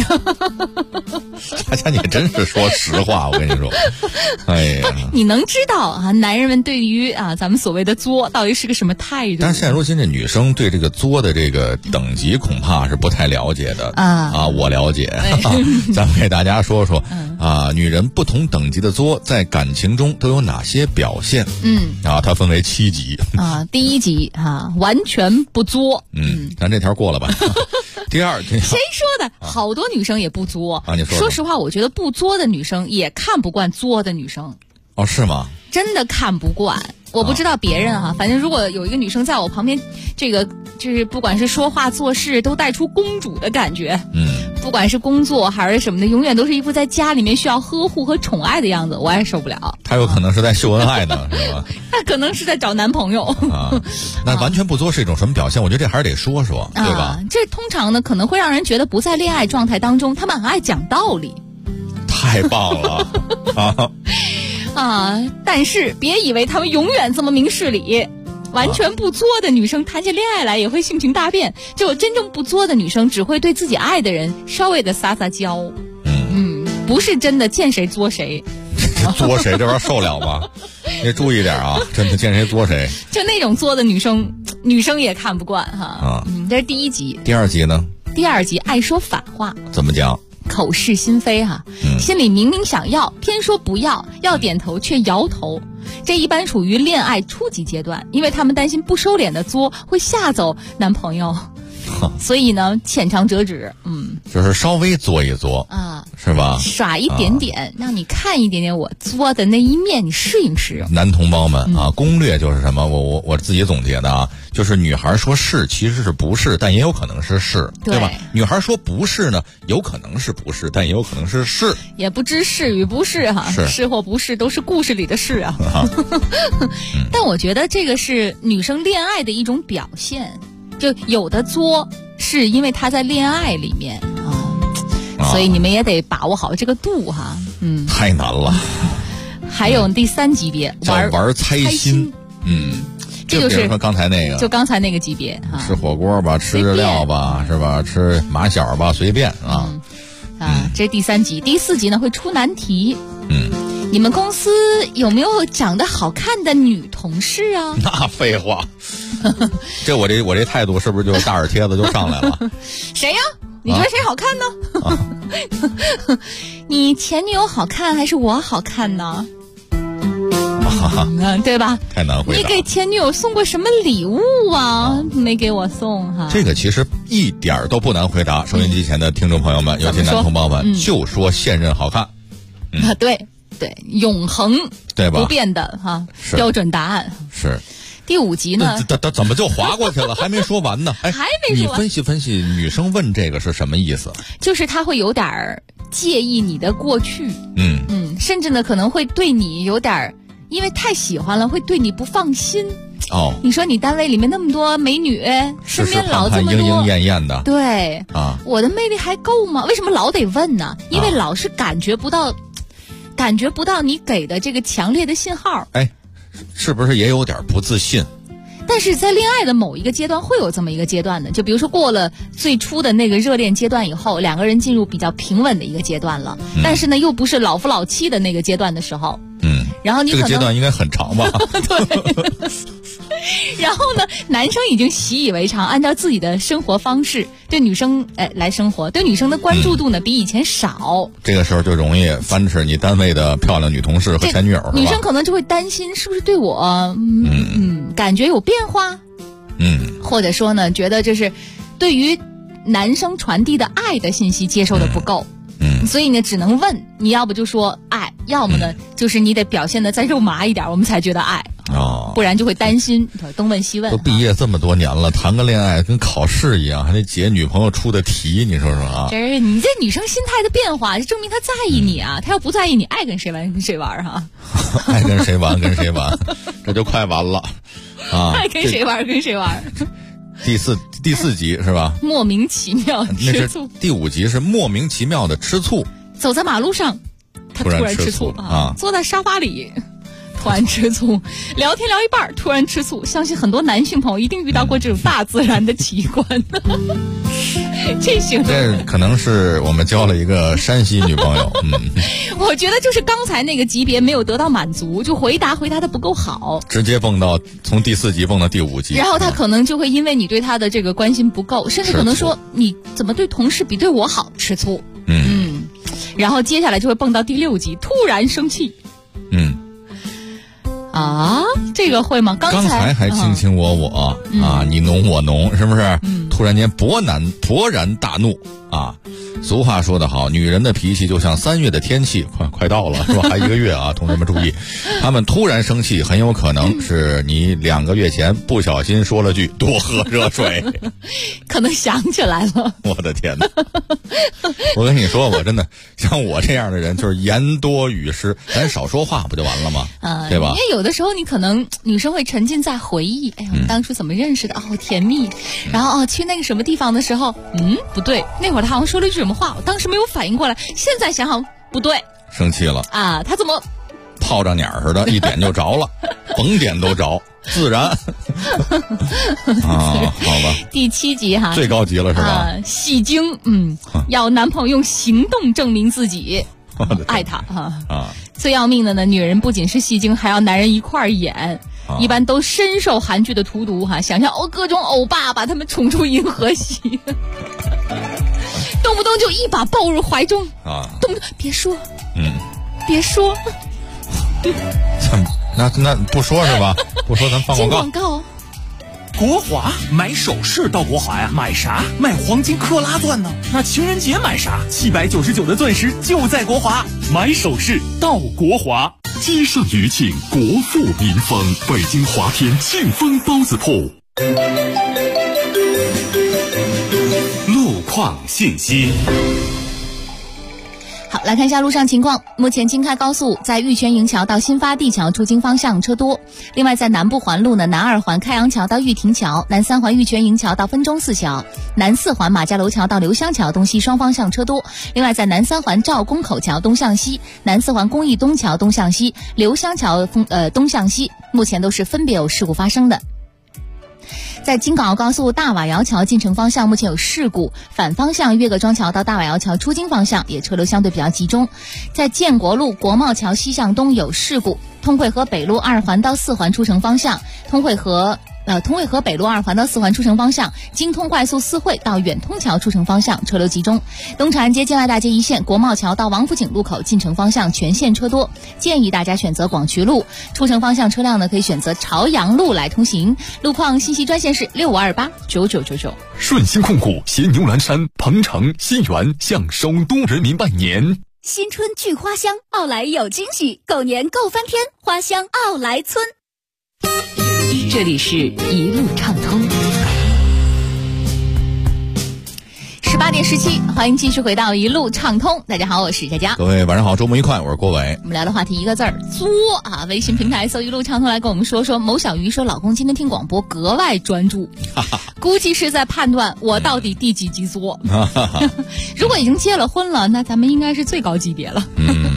H: 佳佳，你真是说实话，我跟你说，哎呀，
D: 你能知道啊，男人们对于啊咱们所谓的作到底是个什么态度？
H: 但是现如今这女生对这个作的这个等级恐怕是不太了解的啊，我了解，咱们给大家说说啊，女人不同等级的作在感情中都有哪些表现？它分为7级
D: 啊，第1级啊，完全不作，
H: 咱这条过了吧。第2，谁
D: 说的？好多女生也不作
H: 啊！你
D: 说实话，我觉得不作的女生也看不惯作的女生。
H: 哦，是吗？
D: 真的看不惯。我不知道别人哈，反正如果有一个女生在我旁边，这个就是不管是说话做事都带出公主的感觉，不管是工作还是什么的，永远都是一副在家里面需要呵护和宠爱的样子，我也受不了。
H: 她有可能是在秀恩爱呢，是吧？
D: 她可能是在找男朋友
H: 啊。那完全不作是一种什么表现？我觉得这还是得说说，对吧？
D: 这通常呢可能会让人觉得不在恋爱状态当中，他们很爱讲道理。
H: 太棒了
D: 但是别以为他们永远这么明事理，完全不作的女生谈起恋爱来也会性情大变，只有真正不作的女生只会对自己爱的人稍微的撒撒娇，不是真的见谁作谁。
H: 作谁这玩意儿受了吗？你注意点啊，真的见谁作谁。
D: 就那种作的女生也看不惯哈。这是第1级。
H: 第2级呢？
D: 第2级爱说反话。
H: 怎么讲？
D: 口是心非哈，心里明明想要，偏说不要，要点头却摇头。这一般属于恋爱初级阶段，因为他们担心不收敛的作会吓走男朋友，所以呢浅尝辄止。
H: 就是稍微作一作啊，是吧？
D: 耍一点点，让你看一点点我作的那一面，你适应适应。
H: 男同胞们啊，攻略就是什么？我自己总结的啊，就是女孩说是其实是不是，但也有可能是是，对吧？女孩说不是呢，有可能是不是，但也有可能是是，
D: 也不知是与不是哈，是或不是都是故事里的事啊。但我觉得这个是女生恋爱的一种表现，就有的作是因为她在恋爱里面所以你们也得把握好这个度哈。
H: 太难了。
D: 还有第3级别
H: 玩猜心，
D: 这就是
H: 比如说刚才那个，
D: 就刚才那个级别
H: 吃火锅吧，吃日料吧，是吧？吃马小吧，随便
D: 这是第3级。第4级呢会出难题。你们公司有没有长得好看的女同事啊？
H: 那废话，这我这态度是不是就大耳贴子就上来了？
D: 谁呀？你觉得谁好看呢？你前女友好看还是我好看呢？对吧？
H: 太难回答。
D: 你给前女友送过什么礼物啊？没给我送哈。
H: 这个其实一点都不难回答。收音机前的听众朋友们，尤其男同胞们，就说现任好看。
D: 对，永恒
H: 对吧？
D: 不变的哈标准答案
H: 是。
D: 第5级呢？
H: 怎么就划过去了？还没说完呢。
D: 还没说完。
H: 你分析，女生问这个是什么意思？
D: 就是她会有点介意你的过去，甚至呢可能会对你有点，因为太喜欢了，会对你不放心。你说你单位里面那么多美女，身边老这么多，
H: 莺莺燕燕的，
D: 对我的魅力还够吗？为什么老得问呢？因为老是感觉不到你给的这个强烈的信号。
H: 是不是也有点不自信？
D: 但是在恋爱的某一个阶段会有这么一个阶段的，就比如说过了最初的那个热恋阶段以后，两个人进入比较平稳的一个阶段了，但是呢又不是老夫老妻的那个阶段的时候，然后你可能
H: 这个阶段应该很长吧？
D: 对。然后呢，男生已经习以为常，按照自己的生活方式对女生来生活，对女生的关注度呢比以前少。
H: 这个时候就容易翻吃你单位的漂亮女同事和前女友，
D: 女生可能就会担心是不是对我感觉有变化，或者说呢觉得就是对于男生传递的爱的信息接受的不够。所以呢只能问，你要不就说爱，要么呢就是你得表现的再肉麻一点，我们才觉得爱。不然就会担心，东问西问。
H: 都毕业这么多年了，谈个恋爱跟考试一样，还得解女朋友出的题，你说说啊？
D: 这是你这女生心态的变化，就证明她在意你啊。她要不在意你，爱跟谁玩跟谁玩哈。
H: 爱跟谁玩跟谁玩，这就快完了啊！
D: 爱跟谁玩跟谁玩。
H: 第四集是吧？
D: 莫名其妙吃醋。
H: 第5集是莫名其妙的吃醋。
D: 走在马路上，他突然吃醋啊！坐在沙发里。突然吃醋，聊天聊一半突然吃醋，相信很多男性朋友一定遇到过这种大自然的奇观。 这形容
H: 这可能是我们交了一个山西女朋友。
D: 我觉得就是刚才那个级别没有得到满足，就回答的不够好，
H: 直接从第4级蹦到第5级，
D: 然后他可能就会因为你对他的这个关心不够，甚至可能说你怎么对同事比对我好，吃醋。然后接下来就会蹦到第6级，突然生气。这个会吗？刚才
H: 还卿卿我我你侬我侬，是不是？突然间勃然大怒啊！俗话说得好，女人的脾气就像3月的天气，快到了是吧？还1个月啊，同志们注意，她们突然生气，很有可能是你2个月前不小心说了句多喝热水，
D: 可能想起来了。
H: 我的天哪！我跟你说，我真的像我这样的人，就是言多语失，咱少说话不就完了吗？对吧？
D: 因为有的时候你可能女生会沉浸在回忆，哎呀，我们当初怎么认识的？甜蜜。然后去那个什么地方的时候，不对，那会儿他好像说了一句什么话，我当时没有反应过来，现在想想不对，
H: 生气了
D: 啊！他怎么
H: 炮仗眼似的，一点就着了，甭点都着，自然好吧。
D: 第7级哈，
H: 最高级了是吧？
D: 戏精，要男朋友用行动证明自己爱他最要命的呢，女人不仅是戏精，还要男人一块儿演。一般都深受韩剧的荼毒想象各种欧巴把他们宠出银河系，动不动就一把抱入怀中动不动别说，别说，
H: 那不说是吧？不说咱放广
D: 告。
O: 国华买首饰到国华呀，买啥？买黄金克拉钻呢？那情人节买啥？799的钻石就在国华，买首饰到国华。
J: 接上余庆，国富民丰，北京华天庆丰包子铺。路况信息。
D: 好，来看一下路上情况。目前京开高速在玉泉营桥到新发地桥出京方向车多。另外在南部环路呢，南2环开阳桥到玉亭桥，南3环玉泉营桥到分钟寺桥，南4环马家楼桥到刘香桥东西双方向车多。另外在南3环赵公口桥东向西，南4环公益东桥东向西，刘香桥东向西，目前都是分别有事故发生的。在京港澳高速大瓦窑桥进城方向目前有事故，反方向岳各庄桥到大瓦窑桥出京方向也车流相对比较集中。在建国路国贸桥西向东有事故，通惠河北路2环到4环出城方向，通惠河北路2环到4环出城方向，京通快速4惠到远通桥出城方向车流集中。东长安街建外大街一线国贸桥到王府井路口进城方向全线车多，建议大家选择广渠路，出城方向车辆呢可以选择朝阳路来通行。路况信息专线是65289999。
J: 顺鑫控股携牛栏山、鹏城、新源向首都人民拜年。
L: 新春聚花香，奥莱有惊喜，狗年够翻天，花香奥莱村。
B: 这里是一路畅通。
D: 18点17，欢迎继续回到一路畅通。大家好，我是佳佳。
H: 各位晚上好，周末愉快，我是郭伟。
D: 我们聊的话题一个字儿作啊！微信平台搜一路畅通来跟我们说说。某小鱼说，老公今天听广播格外专注，估计是在判断我到底第几级作。如果已经结了婚了，那咱们应该是最高级别了。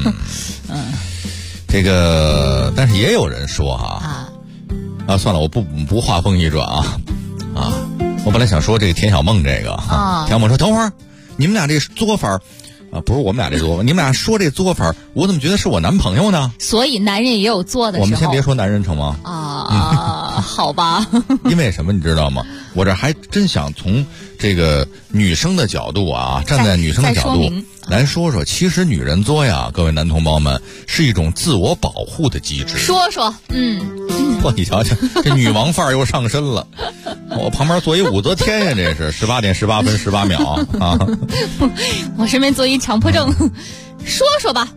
H: 这个，但是也有人说算了，我不话锋一转我本来想说这个田小梦这个田小梦说等会儿，你们俩这作法不是我们俩这作法，你们俩说这作法，我怎么觉得是我男朋友呢？
D: 所以男人也有作的时候。
H: 我们先别说男人成吗？
D: 好吧。
H: 因为什么你知道吗？我这还真想从这个女生的角度站在女生的角度来说说，其实女人作呀，各位男同胞们，是一种自我保护的机制。
D: 说说，
H: 你瞧瞧，这女王范儿又上身了。我旁边坐一武则天呀，这是18点18分18秒啊！
D: 我身边坐一强迫症。说说吧，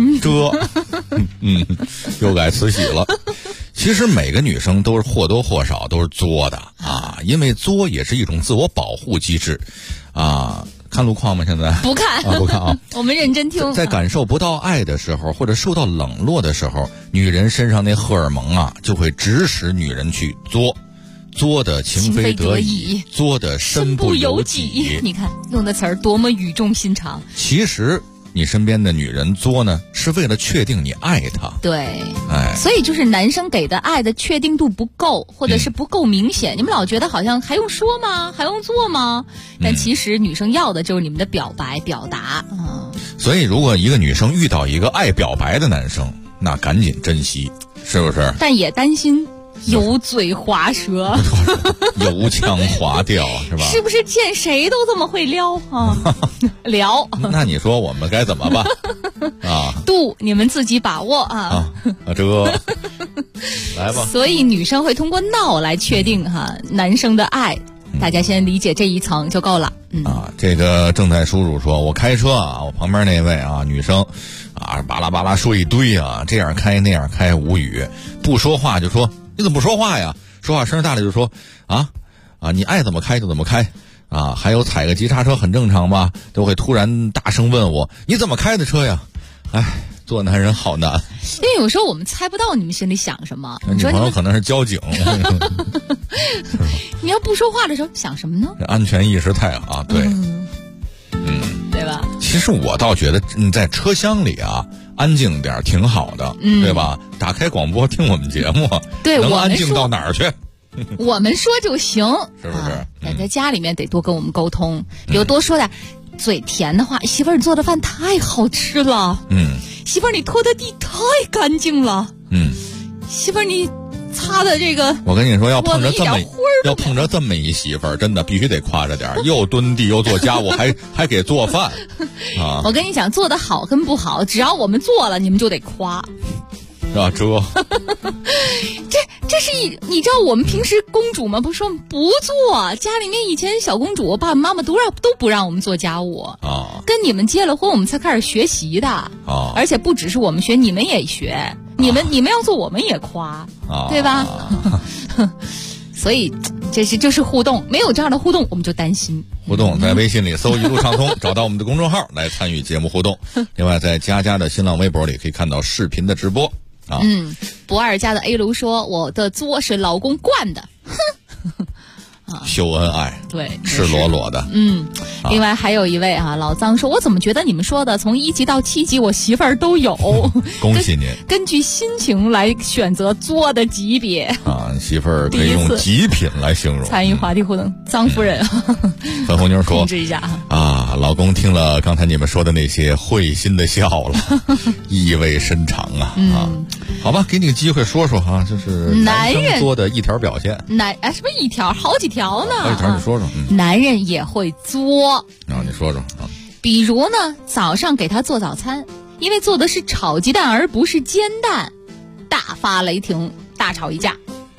H: 又改慈禧了。其实每个女生都是或多或少都是作的因为作也是一种自我保护机制看路况吗？现在
D: 不看
H: 不看
D: 我们认真听。
H: 在感受不到爱的时候，或者受到冷落的时候，女人身上那荷尔蒙就会指使女人去作的情非得已，作的身不由己。
D: 你看用的词儿多么语重心长。
H: 其实你身边的女人作呢，是为了确定你爱她。
D: 对，所以就是男生给的爱的确定度不够，或者是不够明显。你们老觉得好像还用说吗？还用做吗？但其实女生要的就是你们的表白表达。
H: 所以如果一个女生遇到一个爱表白的男生，那赶紧珍惜，是不是？
D: 但也担心油嘴滑舌，
H: 油腔滑调，是吧？
D: 是不是见谁都这么会撩啊？聊。
H: 那你说我们该怎么办啊？
D: 度你们自己把握啊。
H: 这来吧。
D: 所以女生会通过闹来确定男生的爱。大家先理解这一层就够了。
H: 这个正在叔叔说，我开车啊，我旁边那位女生巴拉巴拉说一堆这样开那样开，无语，不说话就说你怎么不说话呀？说话声大了就说你爱怎么开就怎么开还有踩个急刹车很正常吧，都会突然大声问我你怎么开的车呀？做男人好难，
D: 因为有时候我们猜不到你们心里想什么。
H: 女朋友可能是交警。
D: 你要不说话的时候想什么呢？
H: 安全意识太好，对，
D: 对吧？
H: 其实我倒觉得你在车厢里安静点挺好的，对吧？打开广播听我们节目，
D: 对，
H: 能安静到哪儿去？
D: 我们说就行，
H: 是不是？
D: 在家里面得多跟我们沟通，比如多说点嘴甜的话。媳妇儿，你做的饭太好吃了。媳妇儿，你拖的地太干净了。媳妇儿，你擦的这个，
H: 我跟你说，要碰着这么一媳妇儿，真的必须得夸着点，又蹲地又做家务，还给做饭
D: 我跟你讲，做的好跟不好，只要我们做了，你们就得夸。这是你知道我们平时公主吗？不是说不做，家里面以前小公主爸爸妈妈都不让我们做家务跟你们结了婚我们才开始学习的而且不只是我们学，你们也学，你们要做我们也夸对吧？所以就是互动，没有这样的互动我们就担心。
H: 互动在微信里搜一路畅通找到我们的公众号来参与节目互动。另外在佳佳的新浪微博里可以看到视频的直播
D: 不二家的 A 卢说，我的作是老公惯的，
H: 秀恩爱，
D: 对，
H: 赤裸裸的。
D: 另外还有一位老张说，我怎么觉得你们说的从1级到7级我媳妇儿都有。
H: 恭喜您，
D: 根据心情来选择作的级别
H: 媳妇儿可以用极品来形容。
D: 参与话题互动，张夫人
H: 粉红妞说，
D: 控制一下
H: 老公听了刚才你们说的那些，会心的笑了，意味深长好吧，给你个机会说说就是男生作的一条表现。
D: 是不是一条？好几条呢。
H: 好几条，你说说。
D: 男人也会作
H: 你说说
D: 比如呢，早上给他做早餐，因为做的是炒鸡蛋而不是煎蛋，大发雷霆，大吵一架。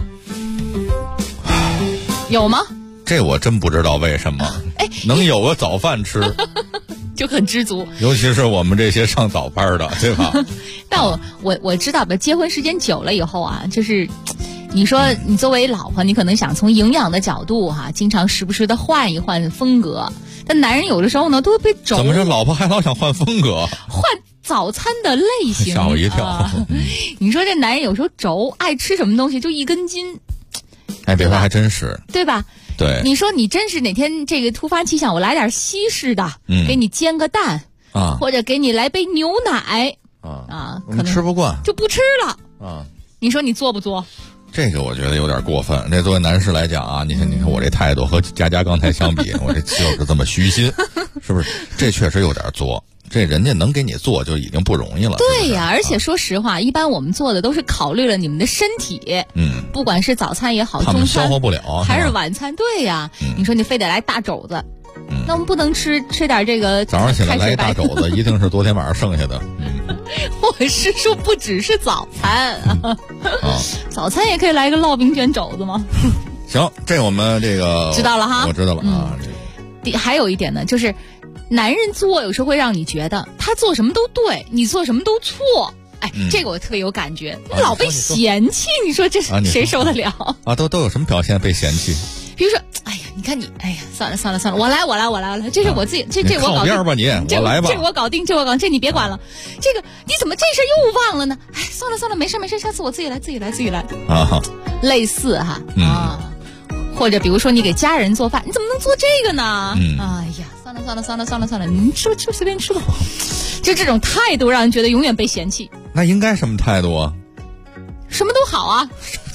D: 有吗？
H: 这我真不知道为什么能有个早饭吃
D: 就很知足，
H: 尤其是我们这些上早班的，对吧？
D: 但我知道吧，结婚时间久了以后就是你说你作为老婆，你可能想从营养的角度经常时不时的换一换风格，但男人有的时候呢都会被轴。
H: 怎么着，老婆还老想换风格？
D: 换早餐的类型，
H: 吓我一跳。
D: 你说这男人有时候轴，爱吃什么东西就一根筋。
H: 别说还真是，
D: 对吧？
H: 对，
D: 你说你真是哪天这个突发奇想，我来点西式的，给你煎个蛋或者给你来杯牛奶
H: 可能吃不惯
D: 就不吃了你说你做不做？
H: 这个我觉得有点过分。这作为男士来讲你看我这态度和佳佳刚才相比，我这就是这么虚心，是不是？这确实有点作。这人家能给你做就已经不容易了。
D: 对呀，而且说实话，一般我们做的都是考虑了你们的身体，不管是早餐也好，中餐
H: 消化不了，
D: 还是晚餐，对呀。你说你非得来大肘子，那我们不能吃点这个。
H: 早上起来来一大肘子，一定是昨天晚上剩下的。
D: 我是说，不只是早餐早餐也可以来个烙饼卷肘子吗？
H: 行，这我们这个
D: 知道了哈，
H: 我知道了
D: 还有一点呢，就是男人作有时候会让你觉得他做什么都对，你做什么都错。这个我特别有感觉，老被嫌弃，你说这谁受得了
H: 都有什么表现被嫌弃？
D: 比如说，你看你，算了，我来，这是我自己，这我搞定。
H: 靠边吧你，我来吧。
D: 这我搞定，这你别管了。这个你怎么这事又忘了呢？算了，没事，下次我自己来。类似或者比如说你给家人做饭，你怎么能做这个呢？算了，您吃随便吃吧。 就这种态度让人觉得永远被嫌弃。
H: 那应该什么态度啊？
D: 什么都好啊。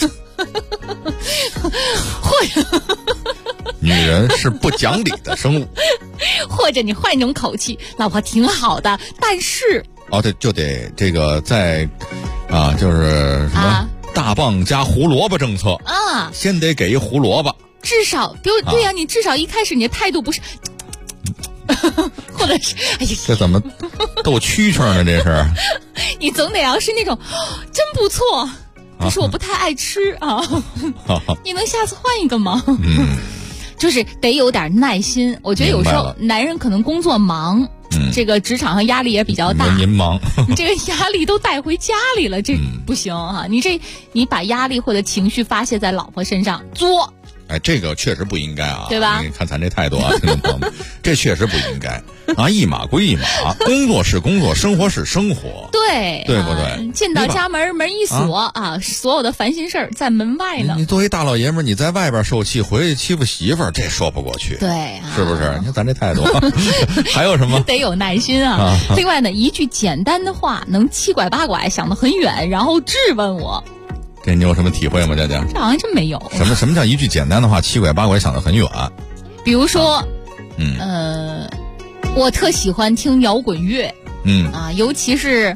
D: 或者
H: 女人是不讲理的生物。
D: 或者你换一种口气，老婆挺好的，但是
H: 对，就得这个在就是什么大棒加胡萝卜政策啊，先得给一胡萝卜。
D: 至少对呀，你至少一开始你的态度不是或者是哎呀，
H: 这怎么逗蛐蛐呢？这是
D: 你总得要是那种真不错，可是我不太爱吃啊。你能下次换一个吗？就是得有点耐心。我觉得有时候男人可能工作忙，这个职场上压力也比较大，
H: 您忙，
D: 这个压力都带回家里了，这不行啊！你把压力或者情绪发泄在老婆身上，作。
H: 哎，这个确实不应该啊，
D: 对吧？
H: 你看咱这态度啊，听众朋友们，这确实不应该啊！一码归一码，工作是工作，生活是生活，
D: 对，
H: 对不对？
D: 进到家门一锁所有的烦心事儿在门外呢。
H: 你作为大老爷们儿，你在外边受气，回去欺负媳妇儿，这说不过去，
D: 对，
H: 是不是？你看咱这态度，还有什么？
D: 得有耐心啊！另外呢，一句简单的话能七拐八拐想得很远，然后质问我。
H: 这你有什么体会吗，佳佳？
D: 这好像真没有。
H: 什么叫一句简单的话七拐八拐想得很远？
D: 比如说，我特喜欢听摇滚乐，尤其是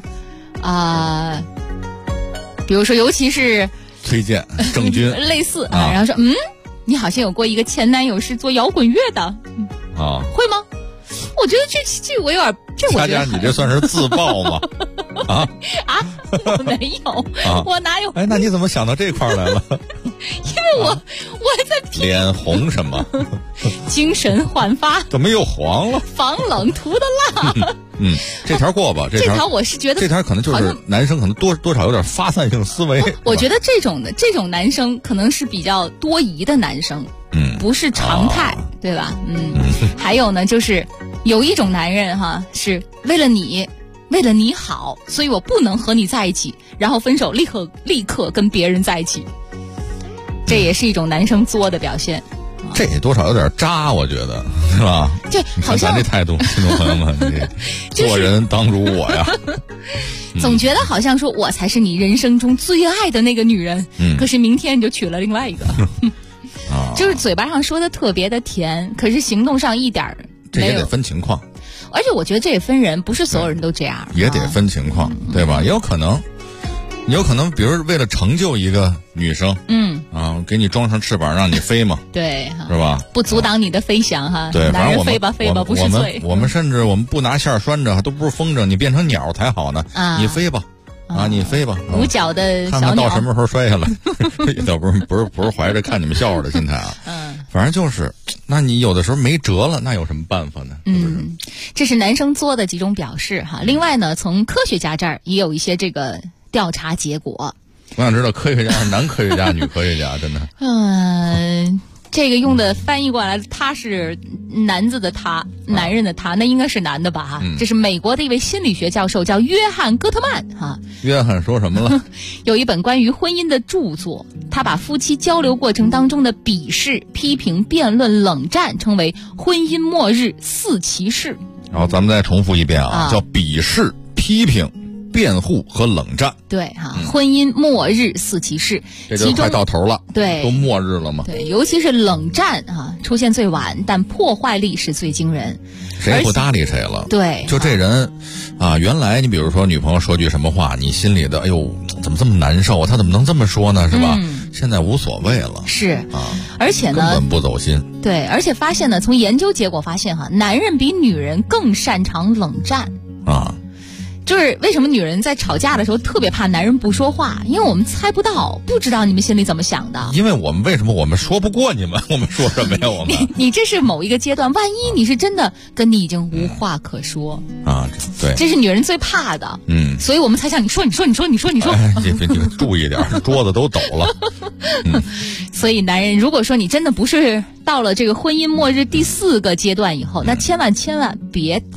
D: 比如说尤其是
H: 崔健、郑钧
D: 类似然后说你好像有过一个前男友是做摇滚乐的会吗？我觉得这我有点
H: 佳佳，你这算是自爆吗？
D: 我没有，我哪有？
H: 哎，那你怎么想到这块来了？
D: 因为我在
H: 脸红什么？
D: 精神焕发。
H: 怎么又黄了？
D: 防冷涂的蜡。
H: 这条过吧。这条
D: 我是觉得
H: 这条可能就是男生可能多少有点发散性思维。
D: 我觉得这种男生可能是比较多疑的男生，不是常态，对吧？还有呢，就是有一种男人是为了你好，所以我不能和你在一起，然后分手立刻跟别人在一起，这也是一种男生作的表现。
H: 这也多少有点渣，我觉得是吧？
D: 就好像
H: 咱这态度，听众朋友们，做人当如我呀。
D: 总觉得好像说我才是你人生中最爱的那个女人，可是明天你就娶了另外一个。就是嘴巴上说的特别的甜，可是行动上一点
H: 这也得分情况。
D: 而且我觉得这也分人，不是所有人都这样。
H: 也得分情况，对吧？也有可能，比如为了成就一个女生，给你装上翅膀让你飞嘛，
D: 对，
H: 是吧？
D: 不阻挡你的飞翔哈。
H: 对，
D: 男人飞吧飞吧不是罪。
H: 我们甚至我们不拿线拴着，都不是风筝，你变成鸟才好呢。你飞吧。你飞吧，
D: 五角的小鸟，
H: 看看到什么时候摔下来。倒不是怀着看你们笑话的心态啊。反正就是，那你有的时候没辙了，那有什么办法呢？
D: 这是男生作的几种表示哈。另外呢，从科学家这儿也有一些这个调查结果。
H: 我想知道科学家是男科学家、女科学家，真的。
D: 这个用的翻译过来，他是男子的他，男人的他，那应该是男的吧？这是美国的一位心理学教授，叫约翰·戈特曼
H: 约翰说什么了？
D: 有一本关于婚姻的著作，他把夫妻交流过程当中的鄙视、批评、辩论、冷战称为婚姻末日4骑士。
H: 然后咱们再重复一遍叫鄙视、批评、辩护和冷战。
D: 对婚姻末日4骑士，
H: 这就快到头了。
D: 对，
H: 都末日了嘛。
D: 对，尤其是冷战出现最晚，但破坏力是最惊人。
H: 谁也不搭理谁了。
D: 对，
H: 就这人原来你比如说女朋友说句什么话，你心里的哎呦怎么这么难受啊？他怎么能这么说呢？是吧？现在无所谓了。
D: 是而且呢，
H: 根本不走心。
D: 对，而且发现呢，从研究结果发现男人比女人更擅长冷战就是为什么女人在吵架的时候特别怕男人不说话？因为我们猜不到，不知道你们心里怎么想的。
H: 因为我们为什么我们说不过你们？我们说什么呀？我们
D: 你这是某一个阶段，万一你是真的跟你已经无话可说
H: 对，
D: 这是女人最怕的。所以我们才想你说。
H: 你注意点，桌子都抖了。
D: 所以男人，如果说你真的不是到了这个婚姻末日第4个阶段以后，那千万别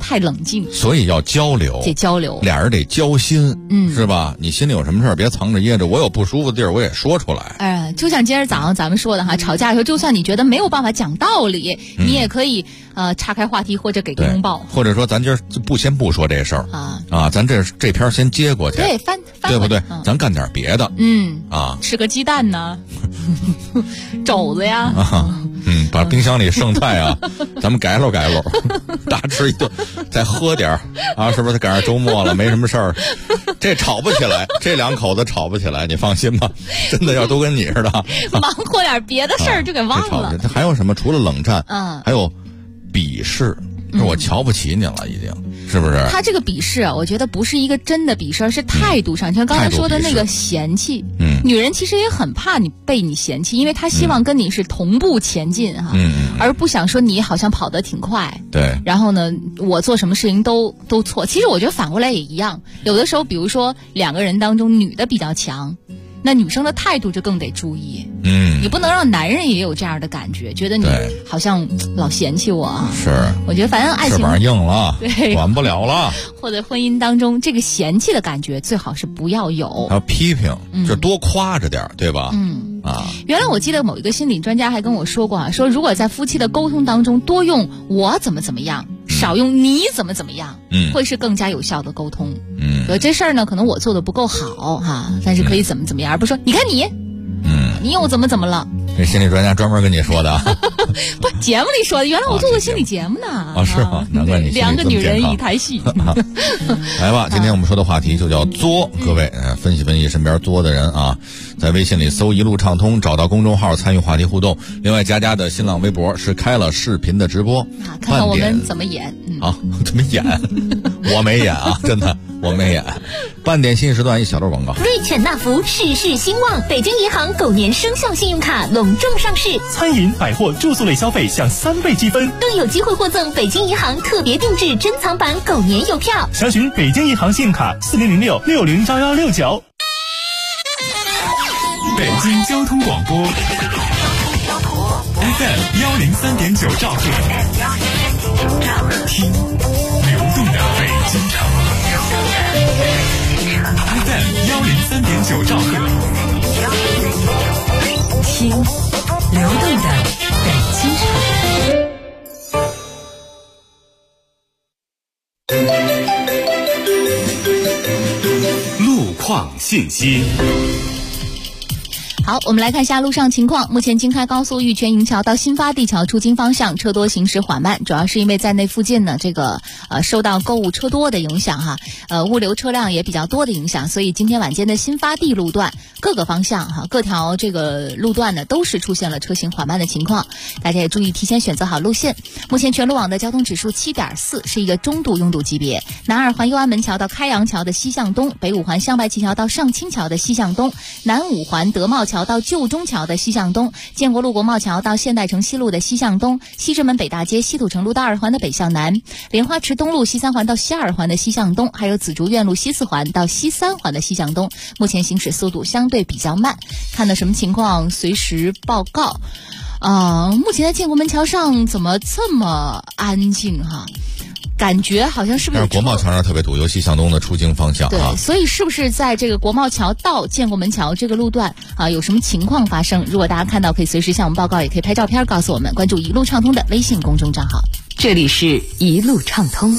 D: 太冷静，
H: 所以要交流，
D: 得交流，
H: 俩人得交心，是吧？你心里有什么事儿别藏着掖着，我有不舒服的地儿我也说出来。
D: 就像今儿早上咱们说的哈，吵架的时候，就算你觉得没有办法讲道理，你也可以岔开话题或者给个拥抱，
H: 或者说咱今儿先不说这事儿咱这篇先接过去，
D: 对，翻
H: 对不对？咱干点别的，
D: 吃个鸡蛋呢，肘子呀，
H: 把冰箱里剩菜咱们改喽，大吃一顿，再喝点是不是？赶上周末了，没什么事儿，这吵不起来，这两口子吵不起来，你放心吧，真的要都跟你似的，
D: 忙活点别的事儿就给忘了。
H: 还有什么？除了冷战，还有鄙视。我瞧不起你了，已经，是不是？
D: 他这个鄙视我觉得不是一个真的鄙视，而是态度上，像刚才说的那个嫌弃。女人其实也很怕被你嫌弃，因为她希望跟你是同步前进而不想说你好像跑得挺快。
H: 对。
D: 然后呢，我做什么事情都错。其实我觉得反过来也一样，有的时候，比如说两个人当中女的比较强。那女生的态度就更得注意，你不能让男人也有这样的感觉，觉得你好像老嫌弃我
H: 是，
D: 我觉得反正爱情
H: 翅膀硬了，
D: 对，
H: 管不了了。
D: 或者婚姻当中，这个嫌弃的感觉最好是不要有。
H: 还有批评，就多夸着点，对吧？
D: 原来我记得某一个心理专家还跟我说过说如果在夫妻的沟通当中多用我怎么样，少用你怎么样，会是更加有效的沟通。这事儿呢，可能我做的不够好但是可以怎么样，而不是说你看你又怎么了。
H: 这心理专家专门跟你说的
D: 不，节目里说的。原来我做过心理节目呢。
H: 是吗？难怪你
D: 两个女人一台戏。
H: 来吧，今天我们说的话题就叫作。各位分析身边作的人在微信里搜一路畅通，找到公众号参与话题互动。另外佳的新浪微博是开了视频的直播，
D: 看看我们怎么演。
H: 怎么演？我没演真的我没演。半点新时段一小段广告。
L: 瑞犬纳福事事兴旺，北京银行狗年生肖信用卡隆重上市，
O: 餐饮、百货、住宿类消费享3倍积分，
L: 更有机会获赠北京银行特别定制珍藏版狗年邮票。
O: 详询北京银行信用卡4006-601169。北京交通广播 FM103.9兆赫，听流动的北京城。FM103.9兆赫，
P: 听流动的北京
F: 城。路况信息。
D: 好，我们来看一下路上情况。目前京开高速玉泉营桥到新发地桥出京方向车多行驶缓慢，主要是因为在那附近呢，受到购物车多的影响物流车辆也比较多的影响，所以今天晚间的新发地路段各个方向各条这个路段呢都是出现了车行缓慢的情况，大家也注意提前选择好路线。目前全路网的交通指数7.4，是一个中度拥堵级别。南二环右安门桥到开阳桥的西向东，北五环香白旗桥到上清桥的西向东，南五环德茂桥到旧中桥的西向东，建国路国贸桥到现代城西路的西向东，西直门北大街西土城路到2环的北向南，莲花池东路西3环到西2环的西向东，还有紫竹院路西4环到西3环的西向东，目前行驶速度相对比较慢，看到什么情况随时报告。目前在建国门桥上怎么这么安静感觉好像是不是？
H: 但是国贸桥上特别堵，尤其向东的出京方向
D: 对，所以是不是在这个国贸桥到建国门桥这个路段有什么情况发生？如果大家看到，可以随时向我们报告，也可以拍照片告诉我们。关注一路畅通的微信公众账号。
P: 这里是一路畅通。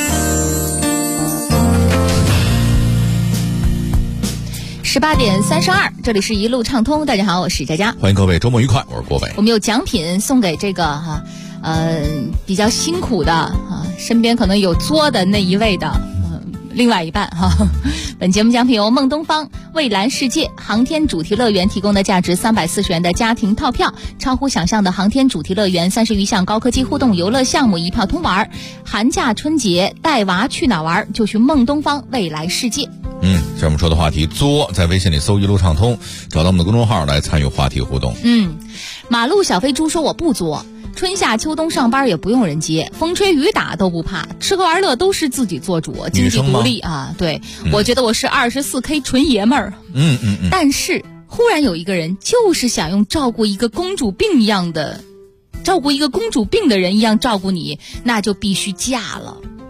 D: 18点32，这里是一路畅通。大家好，我是佳佳，
H: 欢迎各位，周末愉快，我是郭伟。
D: 我们有奖品送给这个比较辛苦的身边可能有作的那一位的另外一半本节目奖品由梦东方蔚蓝世界航天主题乐园提供的价值340元的家庭套票，超乎想象的航天主题乐园30余项高科技互动游乐项目一票通玩，寒假春节带娃去哪玩就去梦东方蔚蓝世界。
H: 这我们说的话题作，在微信里搜一路畅通，找到我们的公众号来参与话题互动。
D: 马路小飞猪说我不作，春夏秋冬上班也不用人接，风吹雨打都不怕，吃喝玩乐都是自己做主，经济独立对，我觉得我是24K 纯爷们儿。但是忽然有一个人就是想用照顾一个公主病的人一样照顾你，那就必须嫁了。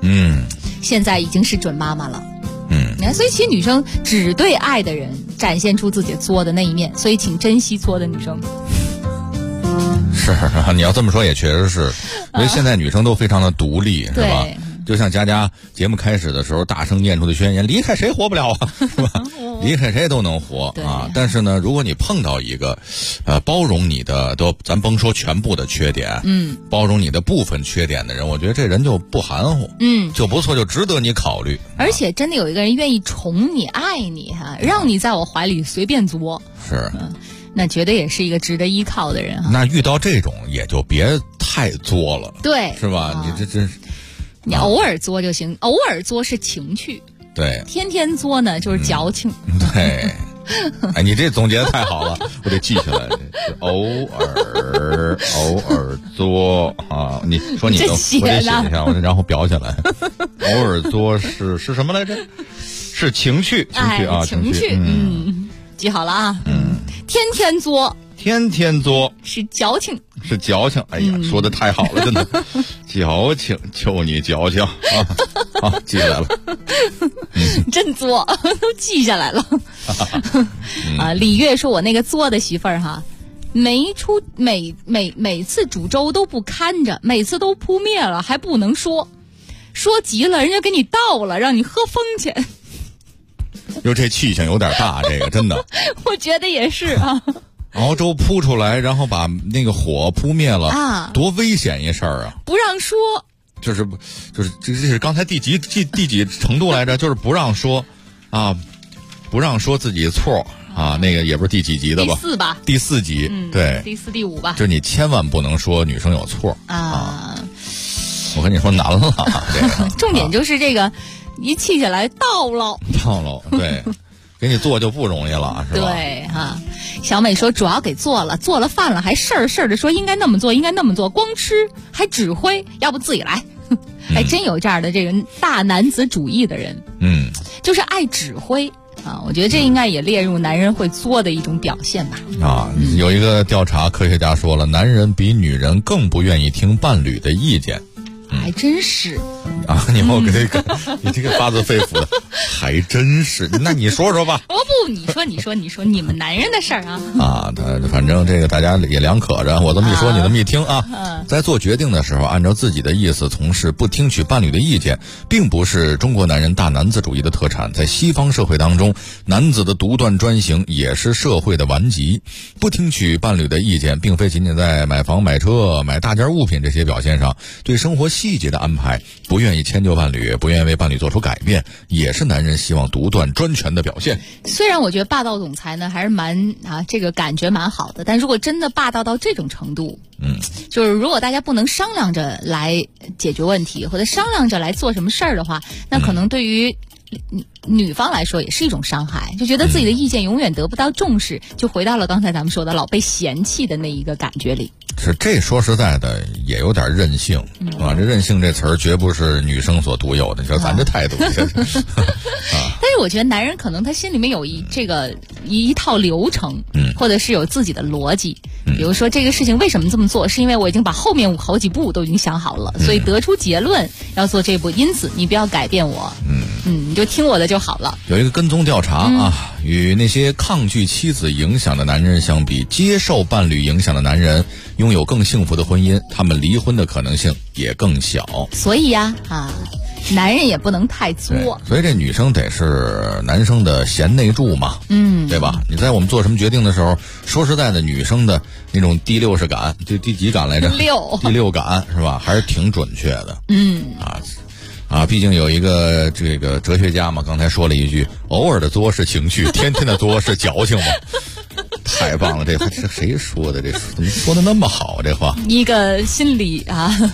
D: 现在已经是准妈妈了。你看，所以其实女生只对爱的人展现出自己作的那一面，所以请珍惜作的女生。
H: 是，你要这么说也确实是，因为现在女生都非常的独立，是吧？就像佳佳节目开始的时候大声念出的宣言，离开谁活不了啊，是吧？离开谁都能活啊。但是呢，如果你碰到一个包容你的，咱甭说全部的缺点，包容你的部分缺点的人，我觉得这人就不含糊，就不错，就值得你考虑。
D: 而且真的有一个人愿意宠你、爱你哈，让你在我怀里随便作，
H: 是。
D: 那绝对也是一个值得依靠的人哈。
H: 那遇到这种也就别太作了，
D: 对，
H: 是吧？你这真是，
D: 你偶尔作就行，偶尔作是情趣，
H: 对，
D: 天天作呢就是矫情，
H: 对。哎，你这总结的太好了，我得记下来。偶尔作啊，你说你的，我得写一下，然后表下来。偶尔作是什么来着？是情趣啊，
D: 情趣，记好了啊。天天作是矫情，
H: 哎呀，说的太好了，真的，矫情，求你矫情啊！好，记下来了。
D: 真作，都记下来了。李月说：“我那个作的媳妇儿哈，每次煮粥都不看着，每次都扑灭了，还不能说急了，人家给你倒了，让你喝风去。”
H: 就这气性有点大，这个真的。
D: 我觉得也是啊。
H: 熬粥扑出来，然后把那个火扑灭了啊，多危险一事儿啊！
D: 不让说，
H: 就是这是刚才第几程度来着？就是不让说啊，不让说自己错啊，那个也不是第几集的吧？
D: 第4吧？
H: 第4集，对，
D: 第4、第5吧？
H: 就是你千万不能说女生有错啊！我跟你说难了，这个
D: 重点就是这个。一气起来倒了，
H: 对，给你做就不容易了，是吧？
D: 对哈。小美说，主要给做了饭了，还事儿的说应该那么做，光吃还指挥，要不自己来。还真有这样的这个大男子主义的人，就是爱指挥啊。我觉得这应该也列入男人会作的一种表现吧。
H: 有一个调查，科学家说了，男人比女人更不愿意听伴侣的意见。
D: 还真是
H: 啊！你我给这个，你这个发自肺腑的，还真是。那你说说吧。
D: 不，你说，你们男人的事儿啊。
H: 反正这个大家也两可着。我这么一说，你这么一听啊。在做决定的时候，按照自己的意思从事，不听取伴侣的意见，并不是中国男人大男子主义的特产。在西方社会当中，男子的独断专行也是社会的顽疾。不听取伴侣的意见，并非仅仅在买房、买车、买大件物品这些表现上，对生活细节的安排，不愿意迁就伴侣，不愿意为伴侣做出改变，也是男人希望独断专权的表现。
D: 虽然我觉得霸道总裁呢还是这个感觉蛮好的，但如果真的霸道到这种程度，就是如果大家不能商量着来解决问题，或者商量着来做什么事儿的话，那可能对于女方来说也是一种伤害，就觉得自己的意见永远得不到重视，就回到了刚才咱们说的老被嫌弃的那一个感觉里。
H: 是，这说实在的也有点任性啊！这任性这词儿绝不是女生所独有的，你说咱这态度。但
D: 是我觉得男人可能他心里面有一套流程，或者是有自己的逻辑。比如说这个事情为什么这么做，是因为我已经把后面好几步都已经想好了，所以得出结论要做这步，因此你不要改变我。你就听我的就好了。
H: 有一个跟踪调查啊，与那些抗拒妻子影响的男人相比，接受伴侣影响的男人拥有更幸福的婚姻，他们离婚的可能性也更小。
D: 所以男人也不能太作。
H: 所以这女生得是男生的贤内助嘛，对吧？你在我们做什么决定的时候，说实在的，女生的那种第六式感，就第几感来着？第六感是吧？还是挺准确的。毕竟有一个这个哲学家嘛，刚才说了一句，偶尔的作是情趣，天天的作是矫情嘛。太棒了，这谁说的？这怎么说的那么好？这话
D: 一个心理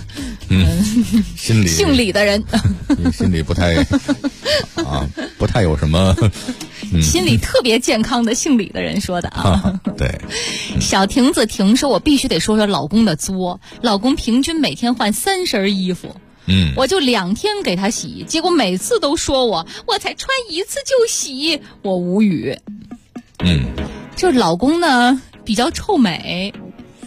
D: 姓李的人，
H: 心理不太有什么
D: 心理特别健康的姓李的人说的
H: 对。
D: 小亭子婷说，我必须得说说老公的作。老公平均每天换3身衣服，我就2天给他洗，结果每次都说我才穿1次就洗，我无语。就是老公呢比较臭美，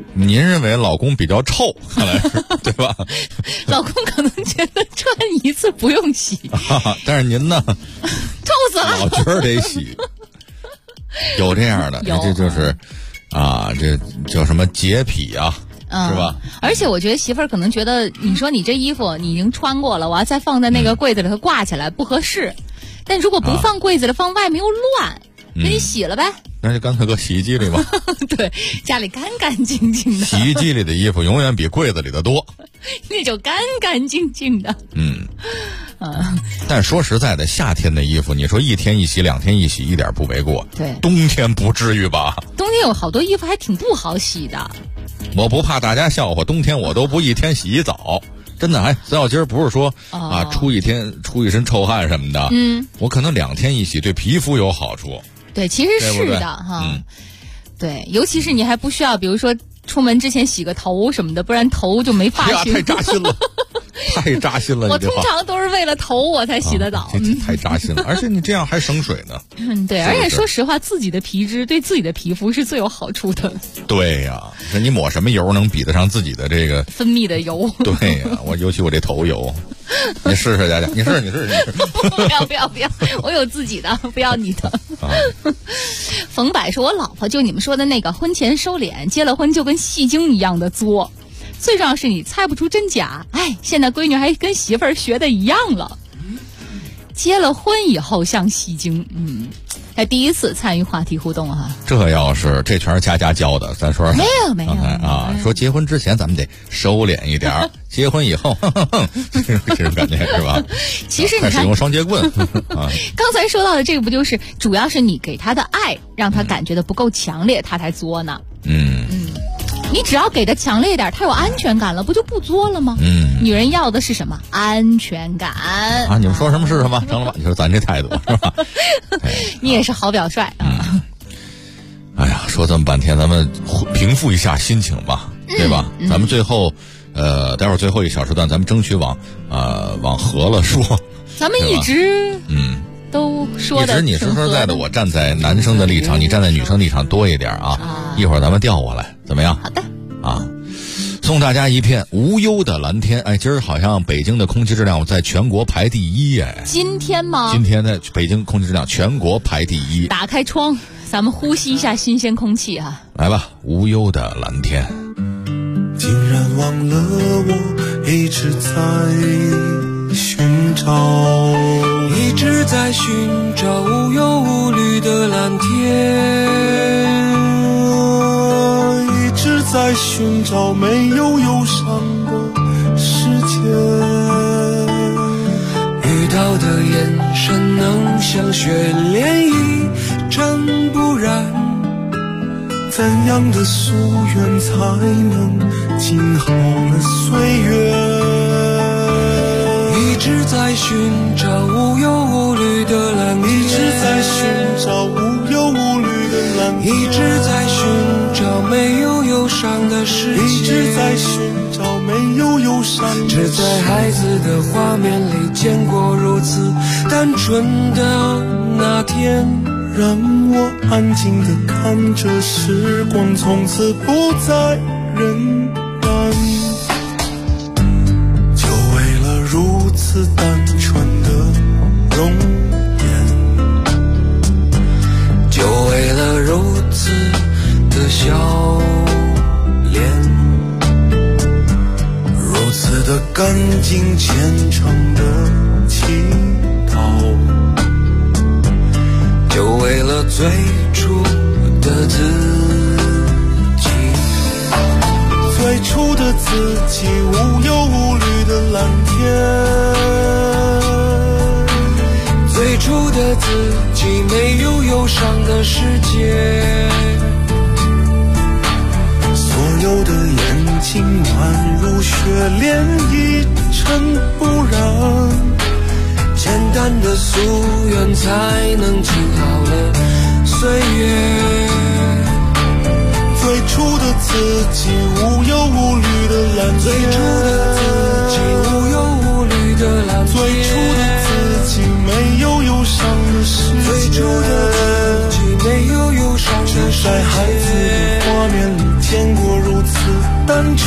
H: 您认为老公比较臭，看来是对吧？
D: 老公可能觉得穿一次不用洗，
H: 但是您呢？
D: 臭死了，
H: 老觉得得洗。有这样的，这就是这叫什么洁癖啊？是吧？
D: 而且我觉得媳妇儿可能觉得，你说你这衣服你已经穿过了，我要再放在那个柜子里头挂起来不合适。但如果不放柜子里，放外面又乱，那你洗了呗。
H: 那就干脆搁洗衣机里吧。
D: 对，家里干干净净的。
H: 洗衣机里的衣服永远比柜子里的多。
D: 那就干干净净的。
H: 但说实在的，夏天的衣服，你说1天一洗2天一洗一点不为过。
D: 对。
H: 冬天不至于吧？
D: 冬天有好多衣服还挺不好洗的。
H: 我不怕大家笑话，冬天我都不1天洗一澡。真的，咱要今儿不是说出一身臭汗什么的，我可能2天一洗对皮肤有好处。
D: 对，其实是的哈。对，尤其是你还不需要，比如说出门之前洗个头什么的，不然头就没发型。
H: 太扎心了，太扎心了。
D: 我通常都是为了头我才洗的澡。
H: 太扎心了，而且你这样还省水呢。
D: 对，而且说实话，自己的皮质对自己的皮肤是最有好处的。
H: 对呀，那你抹什么油能比得上自己的这个
D: 分泌的油？
H: 对呀，尤其我这头油。你试试，佳佳，你试。
D: 不要，我有自己的，不要你的。冯柏说，我老婆就你们说的那个婚前收敛，结了婚就跟戏精一样的作，最重要是你猜不出真假。现在闺女还跟媳妇儿学的一样了，结了婚以后像戏精。还第一次参与话题互动哈。
H: 这全是佳佳教的，咱说
D: 没有
H: 说结婚之前咱们得收敛一点，结婚以后这种感觉是吧？
D: 其实你看，
H: 使用双截棍
D: 刚才说到的这个不就是主要是你给他的爱让他感觉的不够强烈，他才作呢。你只要给的强烈一点，他有安全感了，不就不作了吗？女人要的是什么？安全感
H: 你们说什么是什么，成了吧？你说咱这态度是吧？
D: 你也是好表率啊。
H: 哎呀，说这么半天，咱们平复一下心情吧，对吧？咱们最后待会儿最后1小时段，咱们争取往和了说。
D: 咱们一直都说的，
H: 你说实在的，我站在男生的立场，你站在女生立场多一点啊。一会儿咱们调过来，怎么样？
D: 好的。
H: 送大家一片无忧的蓝天。今儿好像北京的空气质量在全国排第1。
D: 今天吗？
H: 今天的北京空气质量全国排第1。
D: 打开窗，咱们呼吸一下新鲜空气啊！
H: 来吧，无忧的蓝天。
A: 竟然忘了我一直在寻找，一直在寻找无忧无虑的蓝天，一直在寻找没有忧伤的世界。遇到的眼神能像雪涟漪，真不然怎样的夙愿才能静好了岁月？一直在寻找无忧无虑的蓝天，一直在寻找无忧无虑的蓝天，一直在寻找没有忧伤的世界，一直在寻找没有忧伤的世界。只在孩子的画面里见过如此单纯的那天，让我安静地看着时光从此不再荏苒，就为了如此单纯的容颜，就为了如此的笑脸，如此的干净虔诚的祈祷，就为了最初的自己，最初的自己，无忧无虑的蓝天，最初的自己，没有忧伤的世界。所有的眼睛宛如雪莲，一尘不染，简单的夙愿才能静好了岁月。最初的自己，无忧无虑的蓝天，最初的自己，无忧无虑的蓝天，最初的自己，没有忧伤的世界，最初的自己，没有忧伤的世界。只在孩子的画面里见过如此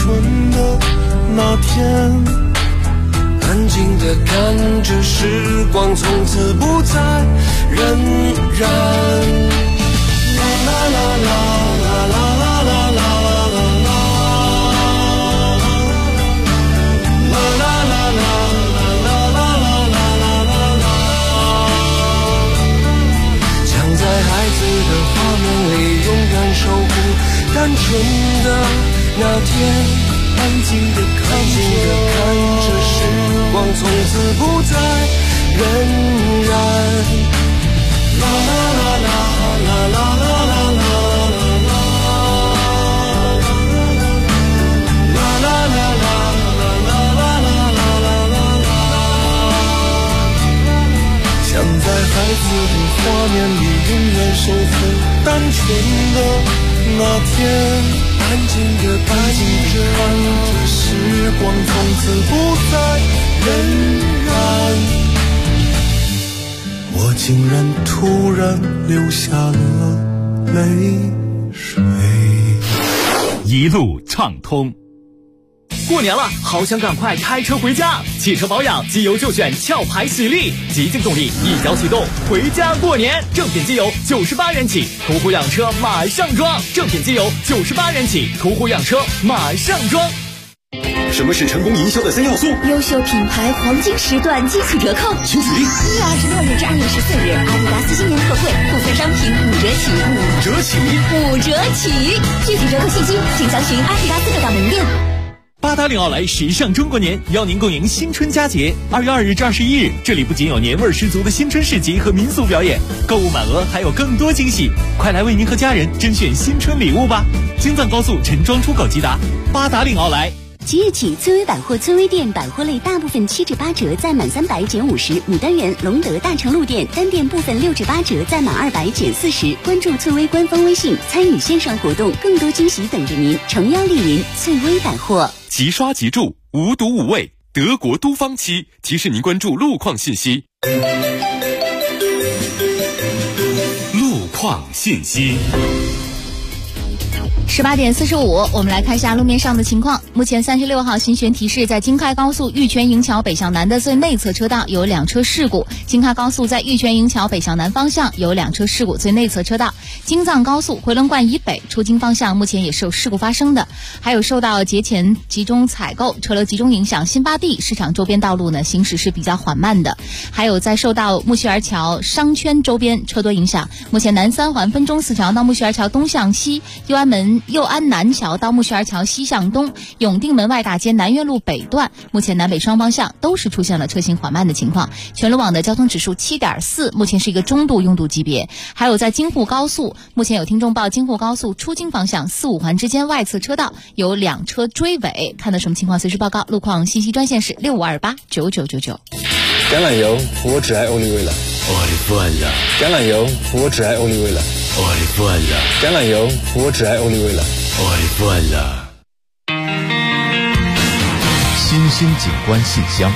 A: 纯的那天，安静地看着时光从此不再荏苒。啦啦啦啦啦啦啦啦啦。守护单纯的那天，安静地看着时光从此不再荏苒。啦啦啦啦啦啦啦啦啦啦啦啦啦啦。想在孩子的画面里永远守护单纯的那天，安静地看着时光从此不再荏苒。我竟然突然流下了泪水。
O: 一路畅通。过年了，好想赶快开车回家。汽车保养，机油就选壳牌喜力，极净动力，一脚启动，回家过年。正品机油98元起，途虎养车马上装。正品机油98元起，途虎养车马上装。
J: 什么是成功营销的3要素？
L: 优秀品牌黄金时段激情折扣，
J: 请举例。
L: 1月26日至2月14日，阿迪达斯新年特惠，部分商品5折起，5折起，5折起。具体折扣信息，请详询阿迪达斯各大门店。
O: 八达岭奥莱时尚中国年邀您共迎新春佳节。2月2日至21日，这里不仅有年味十足的新春市集和民俗表演，购物满额还有更多惊喜，快来为您和家人甄选新春礼物吧！京藏高速陈庄出口吉达，八达岭奥莱。
L: 即日起，村威百货村威店百货类大部分7至8折，在满300减50；牡丹园、隆德大成路店单店部分6至8折，在满200减40。关注村威官方微信，参与线上活动，更多惊喜等着您！诚邀莅临村威百货。
C: 即刷即住，无毒无味，德国都芳漆提示您关注路况信息。路况信息。
D: 18点45，我们来看一下路面上的情况。目前36号新悬提示，在京开高速玉泉营桥北向南的最内侧车道有2车事故。京开高速在玉泉营桥北向南方向有2车事故，最内侧车道。京藏高速回龙观以北出京方向目前也是有事故发生的。还有受到节前集中采购车流集中影响，新八地市场周边道路呢行驶是比较缓慢的。还有在受到木樨园桥商圈周边车多影响，目前南3环分钟4桥到木樨园桥东向西，右安南桥到木樨园桥西向东，永定门外大街南苑路北段，目前南北双方向都是出现了车行缓慢的情况。全路网的交通指数7.4，目前是一个中度拥堵级别。还有在京沪高速，目前有听众报京沪高速出京方向4、5环之间外侧车道有2车追尾，看到什么情况随时报告。路况信息专线是65289999。
M: 橄榄油，我只爱欧丽味了。
N: 我的饭了。
M: 橄榄油，我只爱欧丽味了。
N: 我的饭了。
M: 橄榄油，我只爱欧丽味了。
N: 我的饭了。
C: 新兴景观信箱。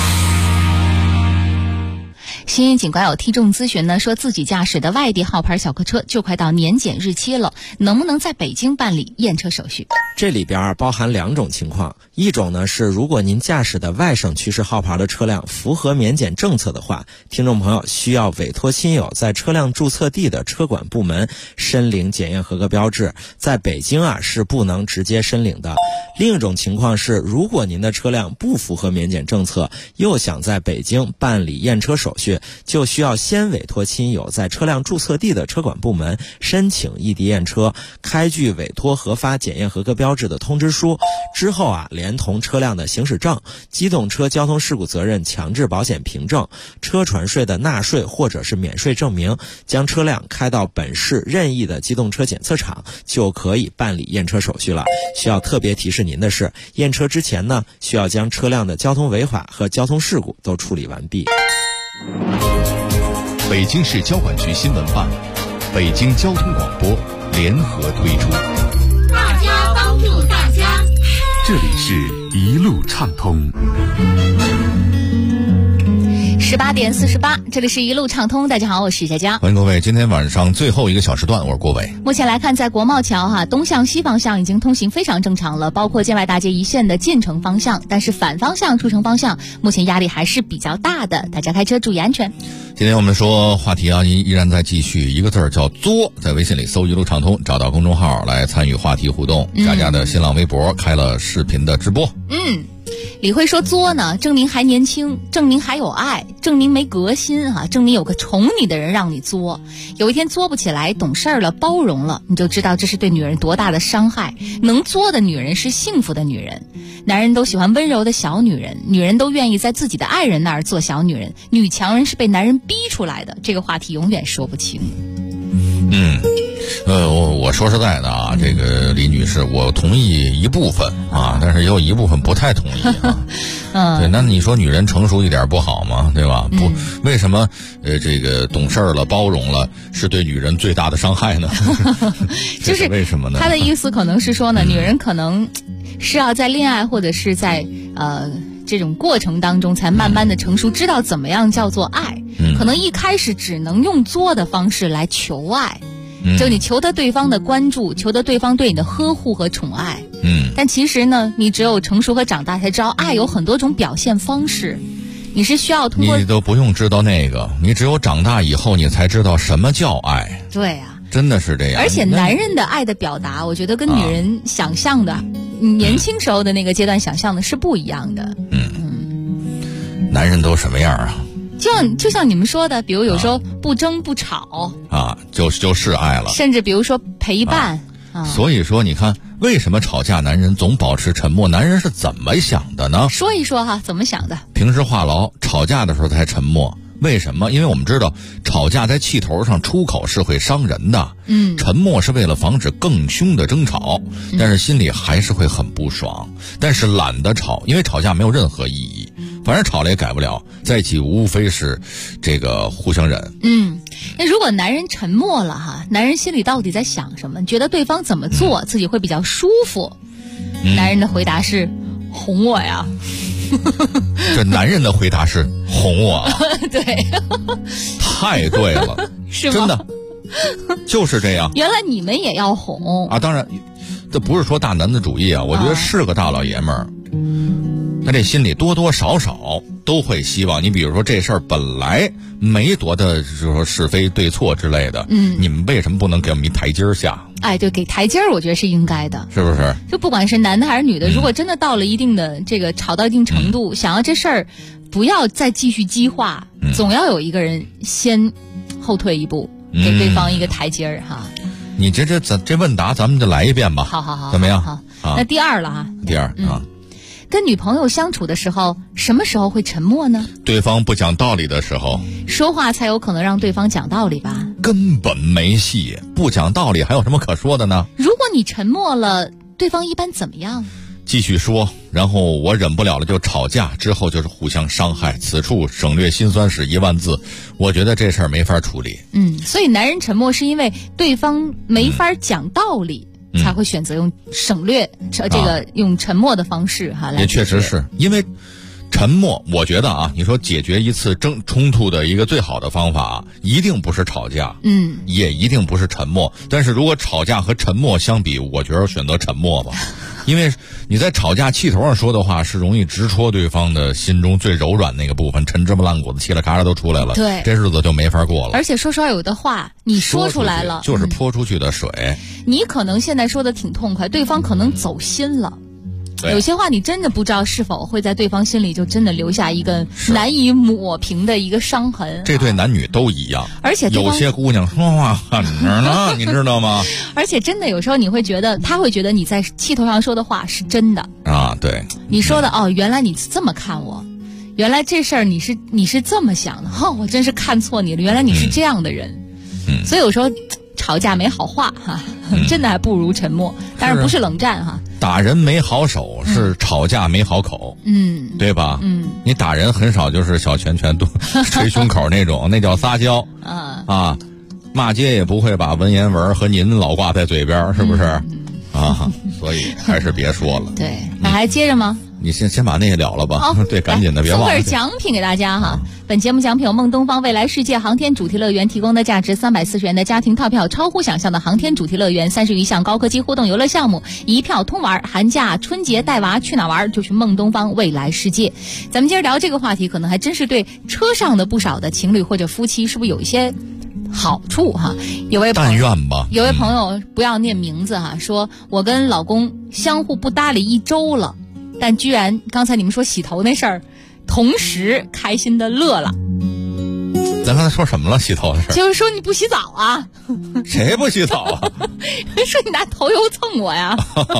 D: 新兴警官有听众咨询呢，说自己驾驶的外地号牌小客车就快到年检日期了，能不能在北京办理验车手续？
S: 这里边包含2种情况，一种呢是如果您驾驶的外省区市号牌的车辆符合免检政策的话，听众朋友需要委托亲友在车辆注册地的车管部门申领检验合格标志，在北京是不能直接申领的。另一种情况是，如果您的车辆不符合免检政策，又想在北京办理验车手续，就需要先委托亲友在车辆注册地的车管部门申请异地验车，开具委托核发检验合格标志的通知书，之后连同车辆的行驶证、机动车交通事故责任强制保险凭证、车船税的纳税或者是免税证明，将车辆开到本市任意的机动车检测场，就可以办理验车手续了。需要特别提示您的是，验车之前呢，需要将车辆的交通违法和交通事故都处理完毕。
C: 北京市交管局新闻办、北京交通广播联合推出。
I: 大家帮助大家，
C: 这里是一路畅通。
D: 18:48，这里是一路畅通。大家好，我是佳佳，
H: 欢迎各位。今天晚上最后一个小时段，我是郭伟。
D: 目前来看，在国贸桥东向西方向已经通行非常正常了，包括建外大街一线的进城方向，但是反方向出城方向目前压力还是比较大的，大家开车注意安全。
H: 今天我们说话题依然在继续，一个字儿叫作，在微信里搜一路畅通，找到公众号来参与话题互动。佳佳的新浪微博开了视频的直播。
D: 李慧说作呢，证明还年轻，证明还有爱，证明没革新证明有个宠你的人让你作。有一天作不起来，懂事了，包容了，你就知道这是对女人多大的伤害。能作的女人是幸福的女人。男人都喜欢温柔的小女人，女人都愿意在自己的爱人那儿做小女人。女强人是被男人逼出来的，这个话题永远说不清。
H: 我说实在的这个李女士，我同意一部分但是也有一部分不太同意对，那你说女人成熟一点不好吗？对吧？不，为什么这个懂事了、包容了是对女人最大的伤害呢？
D: 就是
H: 为什么呢？
D: 他的意思可能是说呢，女人可能是要在恋爱或者是在这种过程当中才慢慢的成熟，知道怎么样叫做爱。可能一开始只能用作的方式来求爱。就你求得对方的关注，求得对方对你的呵护和宠爱。但其实呢，你只有成熟和长大才知道，爱有很多种表现方式。你是需要通过，
H: 你都不用知道那个，你只有长大以后，你才知道什么叫爱。
D: 对
H: 真的是这样。
D: 而且男人的爱的表达，我觉得跟女人想象的，年轻时候的那个阶段想象的是不一样的。
H: 男人都什么样啊？
D: 就像你们说的，比如有时候不争不吵
H: 就是爱了，
D: 甚至比如说陪伴
H: 所以说你看，为什么吵架男人总保持沉默？男人是怎么想的呢？
D: 说一说怎么想的？
H: 平时话痨，吵架的时候才沉默。为什么？因为我们知道吵架在气头上出口是会伤人的。沉默是为了防止更凶的争吵，但是心里还是会很不爽，但是懒得吵，因为吵架没有任何意义，反正吵了也改不了，在一起无非是这个互相忍。
D: 那如果男人沉默了男人心里到底在想什么？觉得对方怎么做自己会比较舒服？男人的回答是哄我呀。
H: 这男人的回答是哄我
D: 对，
H: 太对了，
D: 是吗？
H: 真的就是这样。
D: 原来你们也要哄
H: 当然这不是说大男子主义我觉得是个大老爷们儿那这心里多多少少都会希望，你比如说这事儿本来没多的就是说是非对错之类的，你们为什么不能给我们一台阶下？
D: 对，给台阶我觉得是应该的，
H: 是不是？
D: 就不管是男的还是女的，如果真的到了一定的这个吵到一定程度，想要这事儿不要再继续激化，总要有一个人先后退一步，给对方一个台阶
H: 你这问答咱们就来一遍吧。
D: 好，
H: 怎么样？
D: 好，那第二了
H: 第二
D: 跟女朋友相处的时候，什么时候会沉默呢？
H: 对方不讲道理的时候。
D: 说话才有可能让对方讲道理吧？
H: 根本没戏，不讲道理还有什么可说的呢？
D: 如果你沉默了，对方一般怎么样？
H: 继续说，然后我忍不了了就吵架，之后就是互相伤害，此处省略辛酸史10000字。我觉得这事儿没法处理。
D: 所以男人沉默是因为对方没法讲道理，才会选择用省略用沉默的方式来。
H: 也确实是因为沉默，我觉得你说解决一次冲突的一个最好的方法，一定不是吵架，也一定不是沉默。但是如果吵架和沉默相比，我觉得选择沉默吧，因为你在吵架气头上说的话，是容易直戳对方的心中最柔软那个部分，陈芝麻烂谷子嘁哩咔嚓都出来了，
D: 对，
H: 这日子就没法过了。
D: 而且说实话，有的话你说出来了，
H: 就是泼出去的水。
D: 你可能现在说的挺痛快，对方可能走心了。有些话你真的不知道是否会在对方心里就真的留下一个难以抹平的一个伤痕。
H: 这对男女都一样，
D: 而且
H: 有些姑娘说话狠着呢，你知道吗？
D: 而且真的有时候你会觉得，他会觉得你在气头上说的话是真的
H: 对，
D: 你说的原来你这么看我，原来这事儿你是这么想的，我真是看错你了，原来你是这样的人。所以有时候吵架没好话真的还不如沉默，但是不是冷战
H: 打人没好手，是吵架没好口，对吧？你打人很少就是小拳拳捶胸口那种，那叫撒娇骂街也不会把文言文和您老挂在嘴边，是不是？所以还是别说了。
D: 对，那还接着吗？
H: 你先把那些了了吧。
D: 好，
H: 对，赶紧的，别忘了。
D: 送份奖品给大家哈。本节目奖品由梦东方未来世界航天主题乐园提供的价值340元的家庭套票，超乎想象的航天主题乐园30余项高科技互动游乐项目，一票通玩。寒假春节带娃去哪玩？就去梦东方未来世界。咱们接着聊这个话题，可能还真是对车上的不少的情侣或者夫妻，是不是有一些好处哈？
H: 但愿吧。
D: 有位朋友不要念名字哈，说我跟老公相互不搭理1周了，但居然刚才你们说洗头那事儿，同时开心的乐了。
H: 咱刚才说什么了？洗头的事儿？
D: 就是说你不洗澡啊？
H: 谁不洗澡啊？
D: 说你拿头油蹭我呀？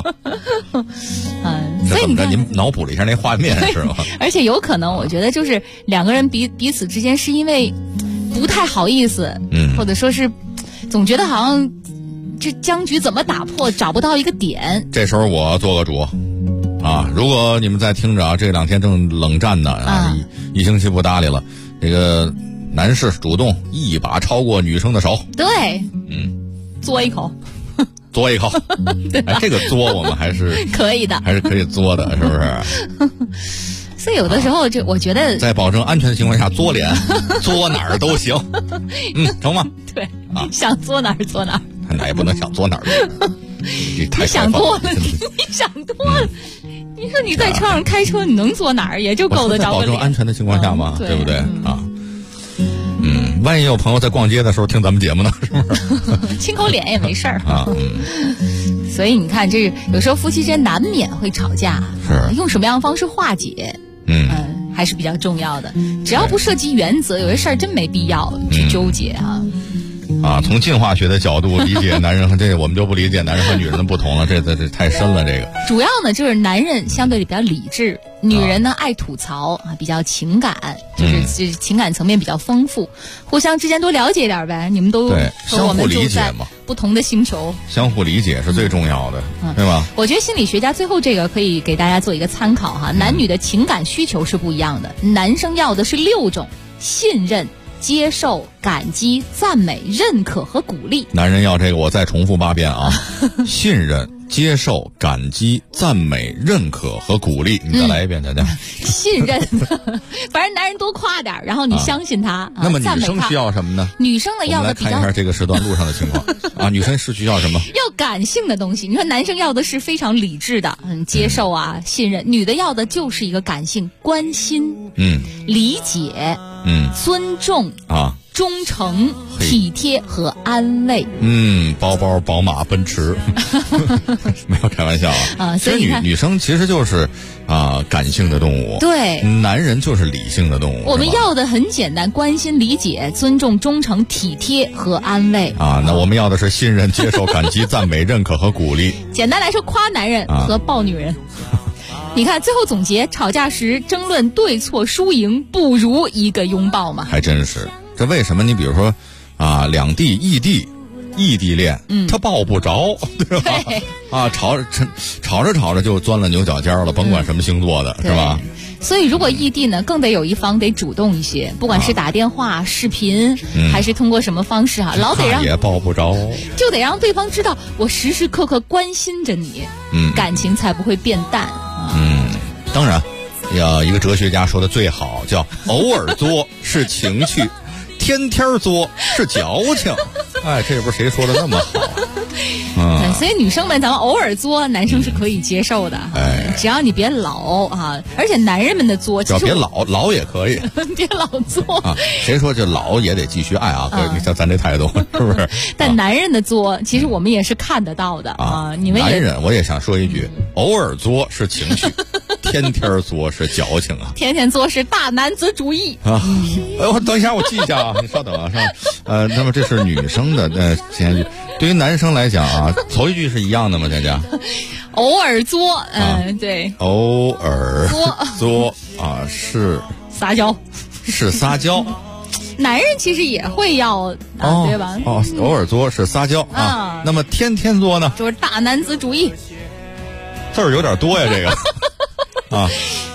D: 所以你看，
H: 您脑补了一下那画面是吗？
D: 而且有可能，我觉得就是两个人彼此之间是因为不太好意思，或者说是总觉得好像这僵局怎么打破，找不到一个点。
H: 这时候我做个主啊，如果你们在听着啊，这2天正冷战呢啊，一星期不搭理了，这个男士主动一把超过女生的手，
D: 对，嘬一口，
H: 嘬一口，哎，这个嘬我们还是
D: 可以的，
H: 还是可以嘬的，是不是？
D: 所以有的时候就我觉得，
H: 在保证安全的情况下嘬脸，嘬哪儿都行，成吗？
D: 对，想嘬哪儿嘬哪儿，
H: 那也不能想嘬哪儿。
D: 你想多了，你想多了。你说你在车上开车，你能嘬哪儿？也就够得着个脸。
H: 保证安全的情况下嘛，对不对啊？万一有朋友在逛街的时候听咱们节目呢，是不是？
D: 亲口脸也没事儿
H: 啊。
D: 所以你看，这有时候夫妻之间难免会吵架，
H: 是
D: 用什么样的方式化解？还是比较重要的。只要不涉及原则，有些事儿真没必要去纠结啊。
H: 从进化学的角度理解男人和这个，我们就不理解男人和女人的不同了，这太深了。这个
D: 主要呢就是男人相对比较理智，女人呢爱吐槽啊，比较情感，就是情感层面比较丰富，互相之间多了解点呗。你们都
H: 对相互理解嘛，
D: 不同的星球，
H: 相互理解是最重要的，对吧？
D: 我觉得心理学家最后这个可以给大家做一个参考哈。男女的情感需求是不一样的，男生要的是6种：信任、接受、感激、赞美、认可和鼓励。
H: 男人要这个，我再重复8遍啊：信任、接受、感激、赞美、认可和鼓励。你再来一遍，佳佳。
D: 信任，反正男人多夸点，然后你相信他。
H: 那么女生需要什么呢？
D: 女生呢要的比较，
H: 我们来看一下这个时段路上的情况啊。女生是需要什么？
D: 要感性的东西。你说男生要的是非常理智的，接受啊、信任；女的要的就是一个感性，关心、理解、尊重啊。忠诚、体贴和安慰。
H: 包包、宝马、奔驰，没有开玩笑啊。
D: 所以
H: 女生其实就是感性的动物，
D: 对，
H: 男人就是理性的动物。
D: 我们要的很简单：关心、理解、尊重、忠诚、体贴和安慰
H: 啊。那我们要的是信任、接受、感激、赞美、认可和鼓励。
D: 简单来说，夸男人和抱女人。你看，最后总结：吵架时争论对错输赢，不如一个拥抱嘛。
H: 还真是。这为什么？你比如说两地异地恋，他抱不着，对吧？吵着就钻了牛角尖了，甭管什么星座的，是吧？
D: 所以如果异地呢，更得有一方得主动一些，不管是打电话、视频，还是通过什么方式老得让
H: 也抱不着，
D: 就得让对方知道我时时刻刻关心着你，感情才不会变淡。
H: 当然，一个哲学家说的最好，叫偶尔作是情趣。天天作是矫情，这不是谁说的那么好？
D: 所以女生们，咱们偶尔作，男生是可以接受的。只要你别老而且男人们的作，
H: 只要别老也可以，
D: 别老作
H: 谁说这老也得继续爱啊？你像咱这态度，是不是？
D: 但男人的作，其实我们也是看得到的你们
H: 男人，我也想说一句，偶尔作是情绪，天天作是矫情啊！
D: 天天作是大男子主义
H: 啊！我等一下，我记一下啊，你稍等啊，那么这是女生的前句，对于男生来讲头一句是一样的吗？佳佳，
D: 偶尔作，对，
H: 偶尔作是
D: 撒娇，
H: 是撒娇。
D: 男人其实也会要对吧？
H: 偶尔作是撒娇那么天天作呢？
D: 就是大男子主义。
H: 字儿有点多呀，这个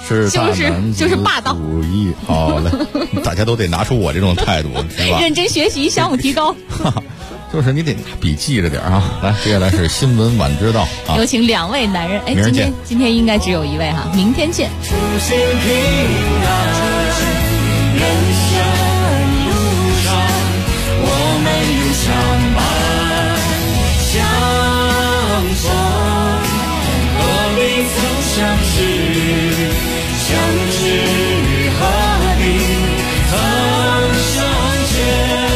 H: 是大男子
D: 就是霸道
H: 主义。好嘞，大家都得拿出我这种态度，是吧？
D: 认真学习，项目提高。
H: 就是你得拿笔记着点啊！来，接下来是新闻晚知道啊。
D: 有请2位男人。哎，今天应该只有1位哈，明天见。
A: 初心平安，人生路上，我们有相伴相逢，何必曾相识，相知何必曾相见。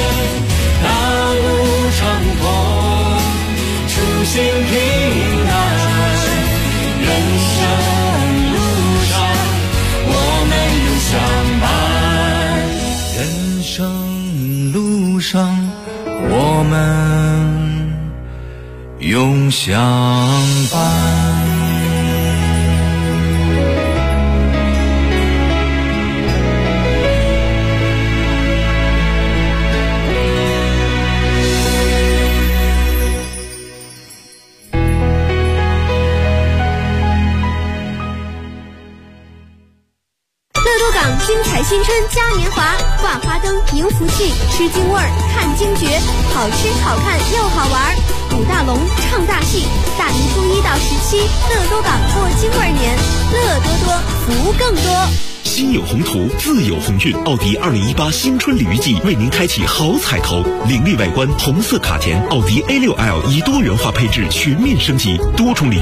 A: 初心平安，人生路上我们有相伴。人生路上我们永相伴。
L: 精彩新春嘉年华，挂花灯、迎福气，吃京味儿，看京绝，好吃好看又好玩。舞大龙，唱大戏，大年初1到17，乐多港过京味年，乐多多，福更多。
F: 心有宏图，自有鸿运。奥迪2018新春鲤鱼季为您开启好彩头，凌厉外观，红色卡钿，奥迪A6L 以多元化配置全面升级，多重礼